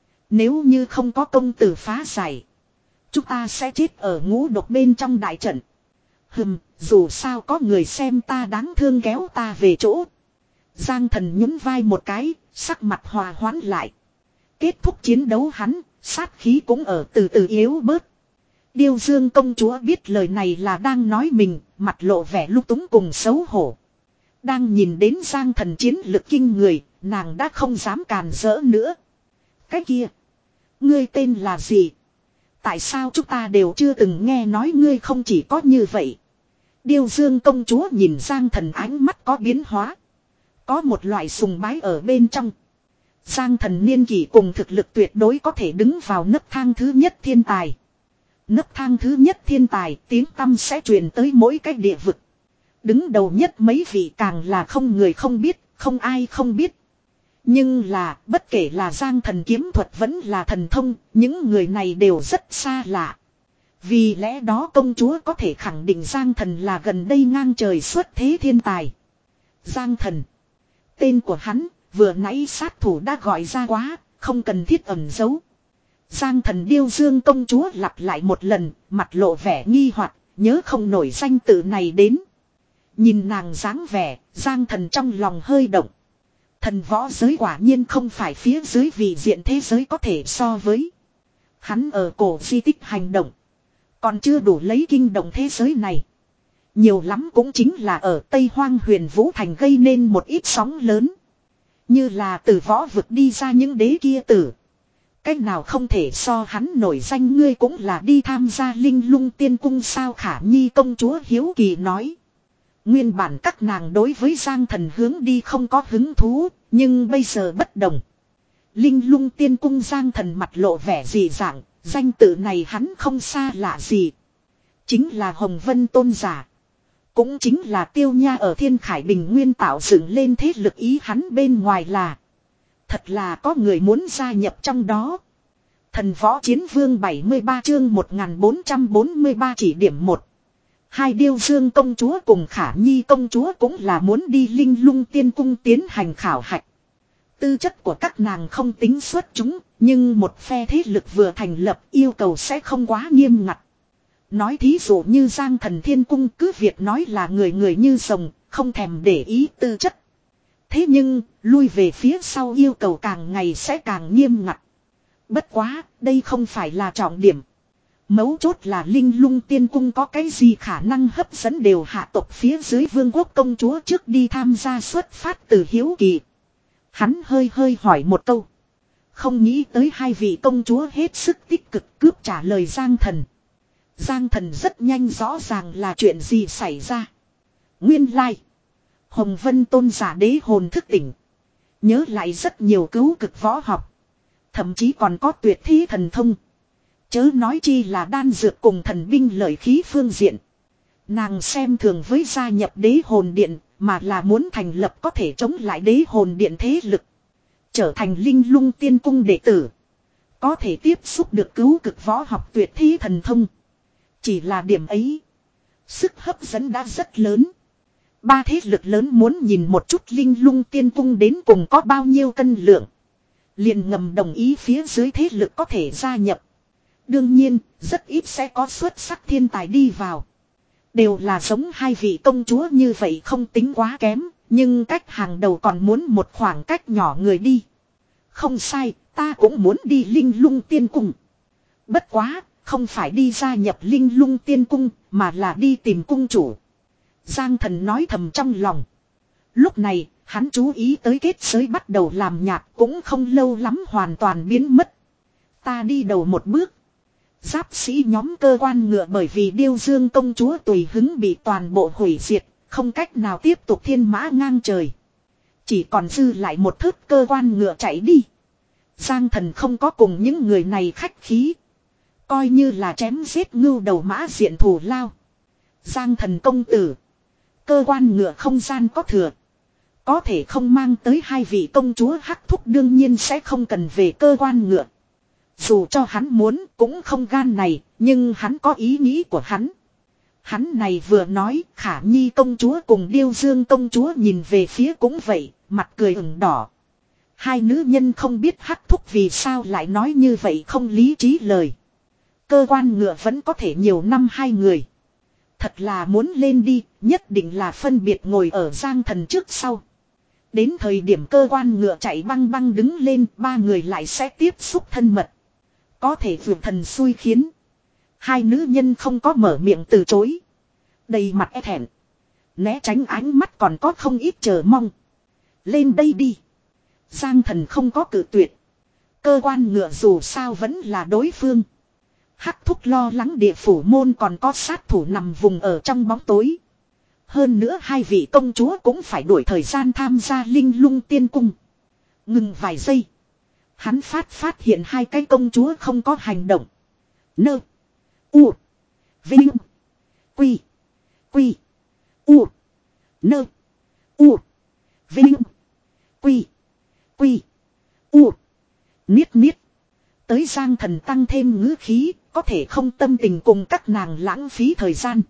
Nếu như không có công tử phá giải. Chúng ta sẽ chết ở ngũ độc bên trong đại trận. Hừm, dù sao có người xem ta đáng thương kéo ta về chỗ. Giang Thần nhún vai một cái, sắc mặt hòa hoãn lại. Kết thúc chiến đấu hắn, sát khí cũng ở từ từ yếu bớt. Điêu Dương công chúa biết lời này là đang nói mình, mặt lộ vẻ lúc túng cùng xấu hổ. Đang nhìn đến Giang Thần chiến lực kinh người, nàng đã không dám càn rỡ nữa. Cái kia, ngươi tên là gì? Tại sao chúng ta đều chưa từng nghe nói ngươi không chỉ có như vậy? Điêu Dương công chúa nhìn Giang Thần ánh mắt có biến hóa. Có một loại sùng bái ở bên trong. Giang Thần niên kỷ cùng thực lực tuyệt đối có thể đứng vào nấc thang thứ nhất thiên tài. Nấc thang thứ nhất thiên tài tiếng tăm sẽ truyền tới mỗi cái địa vực. Đứng đầu nhất mấy vị càng là không người không biết, không ai không biết. Nhưng là bất kể là Giang Thần kiếm thuật vẫn là thần thông, những người này đều rất xa lạ. Vì lẽ đó công chúa có thể khẳng định Giang Thần là gần đây ngang trời xuất thế thiên tài. Giang Thần. Tên của hắn vừa nãy sát thủ đã gọi ra quá, không cần thiết ẩn giấu. Giang Thần Điêu Dương công chúa lặp lại một lần, mặt lộ vẻ nghi hoặc, nhớ không nổi danh tự này đến. Nhìn nàng dáng vẻ, Giang Thần trong lòng hơi động. Thần võ giới quả nhiên không phải phía dưới vị diện thế giới có thể so với. Hắn ở cổ di tích hành động. Còn chưa đủ lấy kinh động thế giới này. Nhiều lắm cũng chính là ở Tây Hoang Huyền Vũ Thành gây nên một ít sóng lớn. Như là từ võ vực đi ra những đế kia tử. Cách nào không thể so hắn nổi danh, ngươi cũng là đi tham gia Linh Lung Tiên Cung sao? Khả Nhi công chúa hiếu kỳ nói. Nguyên bản các nàng đối với Giang Thần hướng đi không có hứng thú, nhưng bây giờ bất đồng. Linh Lung Tiên Cung Giang Thần mặt lộ vẻ dị dạng, danh tự này hắn không xa lạ gì. Chính là Hồng Vân Tôn giả. Cũng chính là Tiêu Nha ở Thiên Khải Bình Nguyên tạo dựng lên thế lực, ý hắn bên ngoài là. Thật là có người muốn gia nhập trong đó. Thần Võ Chiến Vương bảy mươi ba chương một nghìn bốn trăm bốn mươi ba chỉ điểm một. Hai Điêu Dương công chúa cùng Khả Nhi công chúa cũng là muốn đi Linh Lung Tiên Cung tiến hành khảo hạch. Tư chất của các nàng không tính xuất chúng, nhưng một phe thế lực vừa thành lập yêu cầu sẽ không quá nghiêm ngặt. Nói thí dụ như Giang Thần Thiên Cung cứ việc nói là người người như rồng, không thèm để ý tư chất. Thế nhưng, lui về phía sau yêu cầu càng ngày sẽ càng nghiêm ngặt. Bất quá, đây không phải là trọng điểm. Mấu chốt là Linh Lung Tiên Cung có cái gì khả năng hấp dẫn đều hạ tộc phía dưới vương quốc công chúa trước đi tham gia xuất phát từ hiếu kỳ. Hắn hơi hơi hỏi một câu. Không nghĩ tới hai vị công chúa hết sức tích cực cướp trả lời Giang Thần. Giang Thần rất nhanh rõ ràng là chuyện gì xảy ra. Nguyên lai. Hồng Vân Tôn giả đế hồn thức tỉnh. Nhớ lại rất nhiều cứu cực võ học. Thậm chí còn có tuyệt thi thần thông. Chớ nói chi là đan dược cùng thần binh lợi khí phương diện. Nàng xem thường với gia nhập đế hồn điện, mà là muốn thành lập có thể chống lại đế hồn điện thế lực. Trở thành Linh Lung Tiên Cung đệ tử. Có thể tiếp xúc được cứu cực võ học tuyệt thi thần thông. Chỉ là điểm ấy. Sức hấp dẫn đã rất lớn. Ba thế lực lớn muốn nhìn một chút Linh Lung Tiên Cung đến cùng có bao nhiêu cân lượng. Liền ngầm đồng ý phía dưới thế lực có thể gia nhập. Đương nhiên, rất ít sẽ có xuất sắc thiên tài đi vào. Đều là giống hai vị công chúa như vậy không tính quá kém, nhưng cách hàng đầu còn muốn một khoảng cách nhỏ người đi. Không sai, ta cũng muốn đi Linh Lung Tiên Cung. Bất quá, không phải đi gia nhập Linh Lung Tiên Cung, mà là đi tìm cung chủ. Giang Thần nói thầm trong lòng. Lúc này, hắn chú ý tới kết giới bắt đầu làm nhạt, cũng không lâu lắm hoàn toàn biến mất. Ta đi đầu một bước. Giáp sĩ nhóm cơ quan ngựa bởi vì Điêu Dương công chúa tùy hứng bị toàn bộ hủy diệt, không cách nào tiếp tục thiên mã ngang trời. Chỉ còn dư lại một thớt cơ quan ngựa chạy đi. Giang Thần không có cùng những người này khách khí. Coi như là chém giết ngưu đầu mã diện thù lao. Giang Thần công tử. Cơ quan ngựa không gian có thừa. Có thể không mang tới hai vị công chúa hắc thúc, đương nhiên sẽ không cần về cơ quan ngựa. Dù cho hắn muốn cũng không gan này, nhưng hắn có ý nghĩ của hắn. Hắn này vừa nói, Khả Nhi công chúa cùng Điêu Dương công chúa nhìn về phía cũng vậy, mặt cười ửng đỏ. Hai nữ nhân không biết Hắc Thúc vì sao lại nói như vậy không lý trí lời. Cơ quan ngựa vẫn có thể nhiều năm hai người. Thật là muốn lên đi, nhất định là phân biệt ngồi ở Giang Thần trước sau. Đến thời điểm cơ quan ngựa chạy băng băng đứng lên, ba người lại sẽ tiếp xúc thân mật. Có thể vượt thần xui khiến. Hai nữ nhân không có mở miệng từ chối. Đầy mặt e thẹn. Né tránh ánh mắt còn có không ít chờ mong. Lên đây đi. Giang Thần không có cự tuyệt. Cơ quan ngựa dù sao vẫn là đối phương. Hắc Thúc lo lắng địa phủ môn còn có sát thủ nằm vùng ở trong bóng tối. Hơn nữa hai vị công chúa cũng phải đuổi thời gian tham gia linh lung tiên cung. Ngừng vài giây. Hắn phát phát hiện hai cái công chúa không có hành động. Nơ. U. Vinh. Quy. Quy. U. Nơ. U. Vinh. Quy. Quy. U. Niết niết. Tới Giang Thần tăng thêm ngữ khí, có thể không tâm tình cùng các nàng lãng phí thời gian.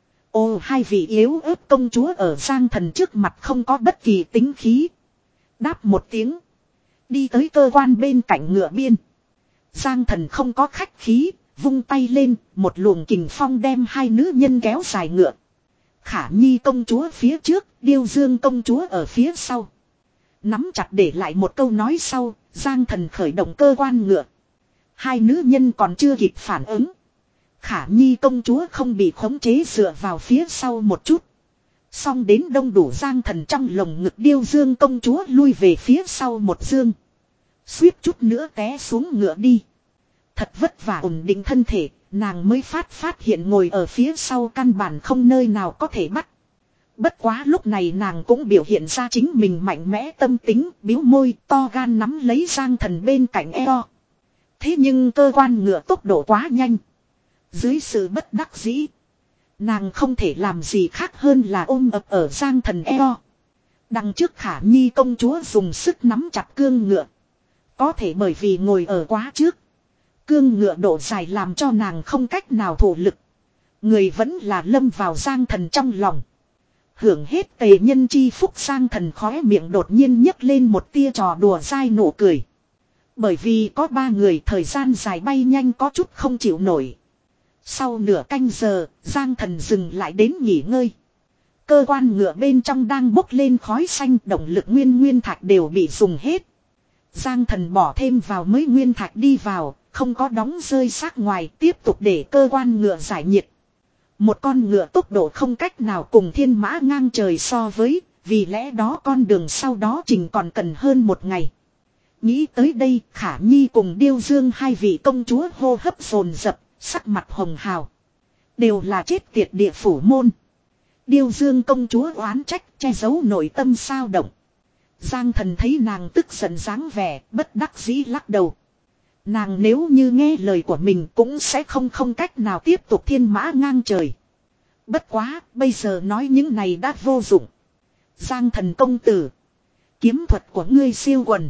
Ô hai vị yếu ớt công chúa ở Giang Thần trước mặt không có bất kỳ tính khí. Đáp một tiếng. Đi tới cơ quan bên cạnh ngựa biên. Giang Thần không có khách khí, vung tay lên, một luồng kình phong đem hai nữ nhân kéo dài ngựa. Khả Nhi công chúa phía trước, Điêu Dương công chúa ở phía sau. Nắm chặt để lại một câu nói sau, Giang Thần khởi động cơ quan ngựa. Hai nữ nhân còn chưa kịp phản ứng. Khả Nhi công chúa không bị khống chế dựa vào phía sau một chút. Xong đến đông đủ Giang Thần trong lồng ngực Điêu Dương công chúa lui về phía sau một dương. Suýt chút nữa té xuống ngựa đi. Thật vất vả ổn định thân thể, nàng mới phát phát hiện ngồi ở phía sau căn bản không nơi nào có thể bắt. Bất quá lúc này nàng cũng biểu hiện ra chính mình mạnh mẽ tâm tính, biếu môi to gan nắm lấy Giang Thần bên cạnh eo. Thế nhưng cơ quan ngựa tốc độ quá nhanh. Dưới sự bất đắc dĩ, nàng không thể làm gì khác hơn là ôm ập ở Giang Thần eo. Đằng trước Khả Nhi công chúa dùng sức nắm chặt cương ngựa. Có thể bởi vì ngồi ở quá trước, cương ngựa độ dài làm cho nàng không cách nào thủ lực. Người vẫn là lâm vào Giang Thần trong lòng. Hưởng hết tề nhân chi phúc, Giang Thần khóe miệng đột nhiên nhấc lên một tia trò đùa dai nụ cười. Bởi vì có ba người, thời gian dài bay nhanh có chút không chịu nổi. Sau nửa canh giờ, Giang Thần dừng lại đến nghỉ ngơi. Cơ quan ngựa bên trong đang bốc lên khói xanh, động lực nguyên nguyên thạch đều bị dùng hết. Giang Thần bỏ thêm vào mới nguyên thạch đi vào, không có đóng rơi xác ngoài, tiếp tục để cơ quan ngựa giải nhiệt. Một con ngựa tốc độ không cách nào cùng thiên mã ngang trời so với, vì lẽ đó con đường sau đó trình còn cần hơn một ngày. Nghĩ tới đây, Khả Nhi cùng Điêu Dương hai vị công chúa hô hấp dồn dập, sắc mặt hồng hào. Đều là chết tiệt địa phủ môn. Điêu Dương công chúa oán trách, che giấu nội tâm sao động. Giang Thần thấy nàng tức giận dáng vẻ, bất đắc dĩ lắc đầu. Nàng nếu như nghe lời của mình cũng sẽ không không cách nào tiếp tục thiên mã ngang trời. Bất quá, bây giờ nói những này đã vô dụng. Giang Thần công tử, kiếm thuật của ngươi siêu quần.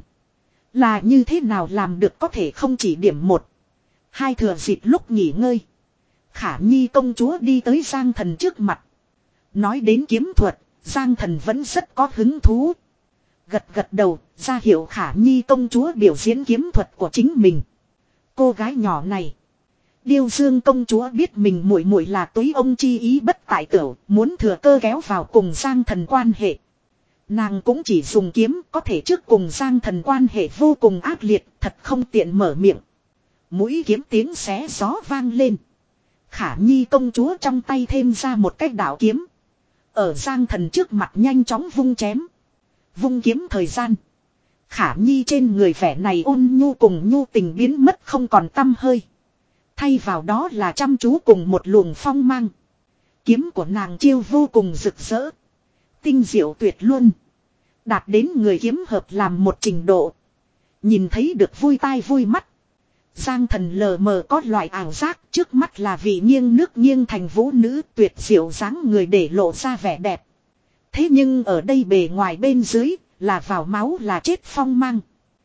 Là như thế nào làm được có thể không chỉ điểm một. Hai thừa dịp lúc nghỉ ngơi. Khả Nhi công chúa đi tới Giang Thần trước mặt. Nói đến kiếm thuật, Giang Thần vẫn rất có hứng thú. Gật gật đầu, ra hiệu Khả Nhi công chúa biểu diễn kiếm thuật của chính mình. Cô gái nhỏ này. Điêu Dương công chúa biết mình muội muội là túy ông chi ý bất tại tửu, muốn thừa cơ kéo vào cùng Giang Thần quan hệ. Nàng cũng chỉ dùng kiếm, có thể trước cùng Giang Thần quan hệ vô cùng ác liệt, thật không tiện mở miệng. Mũi kiếm tiếng xé gió vang lên. Khả Nhi công chúa trong tay thêm ra một cái đạo kiếm. Ở Giang Thần trước mặt nhanh chóng vung chém. Vung kiếm thời gian. Khả Nhi trên người vẻ này ôn nhu cùng nhu tình biến mất không còn tăm hơi. Thay vào đó là chăm chú cùng một luồng phong mang. Kiếm của nàng chiêu vô cùng rực rỡ. Tinh diệu tuyệt luôn. Đạt đến người kiếm hợp làm một trình độ. Nhìn thấy được vui tai vui mắt. Giang Thần lờ mờ có loại ảo giác, trước mắt là vị nghiêng nước nghiêng thành vũ nữ tuyệt diệu dáng người để lộ ra vẻ đẹp. Thế nhưng ở đây bề ngoài bên dưới là vào máu là chết phong mang.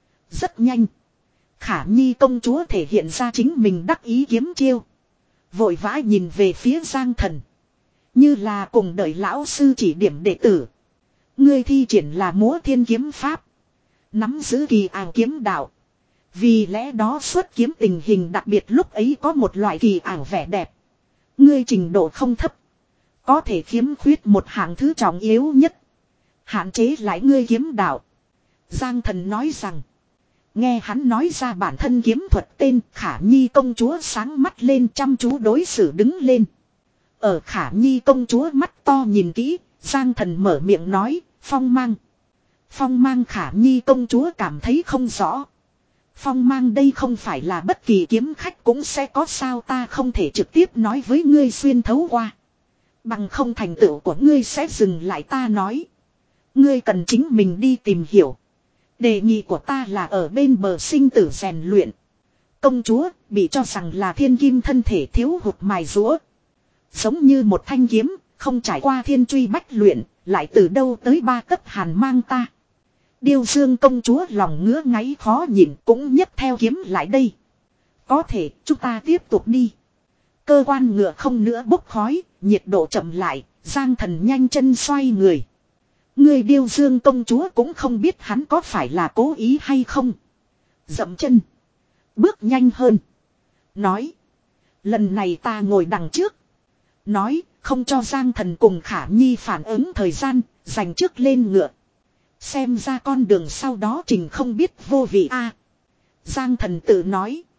Rất nhanh. Khả Nhi công chúa thể hiện ra chính mình đắc ý kiếm chiêu. Vội vã nhìn về phía Giang Thần. Như là cùng đợi lão sư chỉ điểm đệ tử. Ngươi thi triển là múa thiên kiếm pháp. Nắm giữ kỳ ảo kiếm đạo. Vì lẽ đó xuất kiếm tình hình đặc biệt lúc ấy có một loại kỳ ảo vẻ đẹp. Ngươi trình độ không thấp. Có thể khiếm khuyết một hạng thứ trọng yếu nhất. Hạn chế lại ngươi kiếm đạo. Giang Thần nói rằng. Nghe hắn nói ra bản thân kiếm thuật tên Khả Nhi công chúa sáng mắt lên chăm chú đối xử đứng lên. Ở Khả Nhi công chúa mắt to nhìn kỹ, Giang Thần mở miệng nói, phong mang. Phong mang Khả Nhi công chúa cảm thấy không rõ. Phong mang đây không phải là bất kỳ kiếm khách cũng sẽ có sao ta không thể trực tiếp nói với ngươi xuyên thấu qua. Bằng không thành tựu của ngươi sẽ dừng lại ta nói. Ngươi cần chính mình đi tìm hiểu. Đề nghị của ta là ở bên bờ sinh tử rèn luyện. Công chúa bị cho rằng là thiên kim thân thể thiếu hụt mài rũa. Giống như một thanh kiếm, không trải qua thiên truy bách luyện, lại từ đâu tới ba cấp hàn mang ta. Điêu Dương công chúa lòng ngứa ngáy khó nhịn cũng nhấc theo kiếm lại đây. Có thể chúng ta tiếp tục đi. Cơ quan ngựa không nữa bốc khói, nhiệt độ chậm lại, Giang Thần nhanh chân xoay người. Người Điêu Dương công chúa cũng không biết hắn có phải là cố ý hay không. Dậm chân. Bước nhanh hơn. Nói. Lần này ta ngồi đằng trước. Nói, không cho Giang Thần cùng Khả Nhi phản ứng thời gian, dành trước lên ngựa. Xem ra con đường sau đó trình không biết vô vị a. Giang Thần tự nói.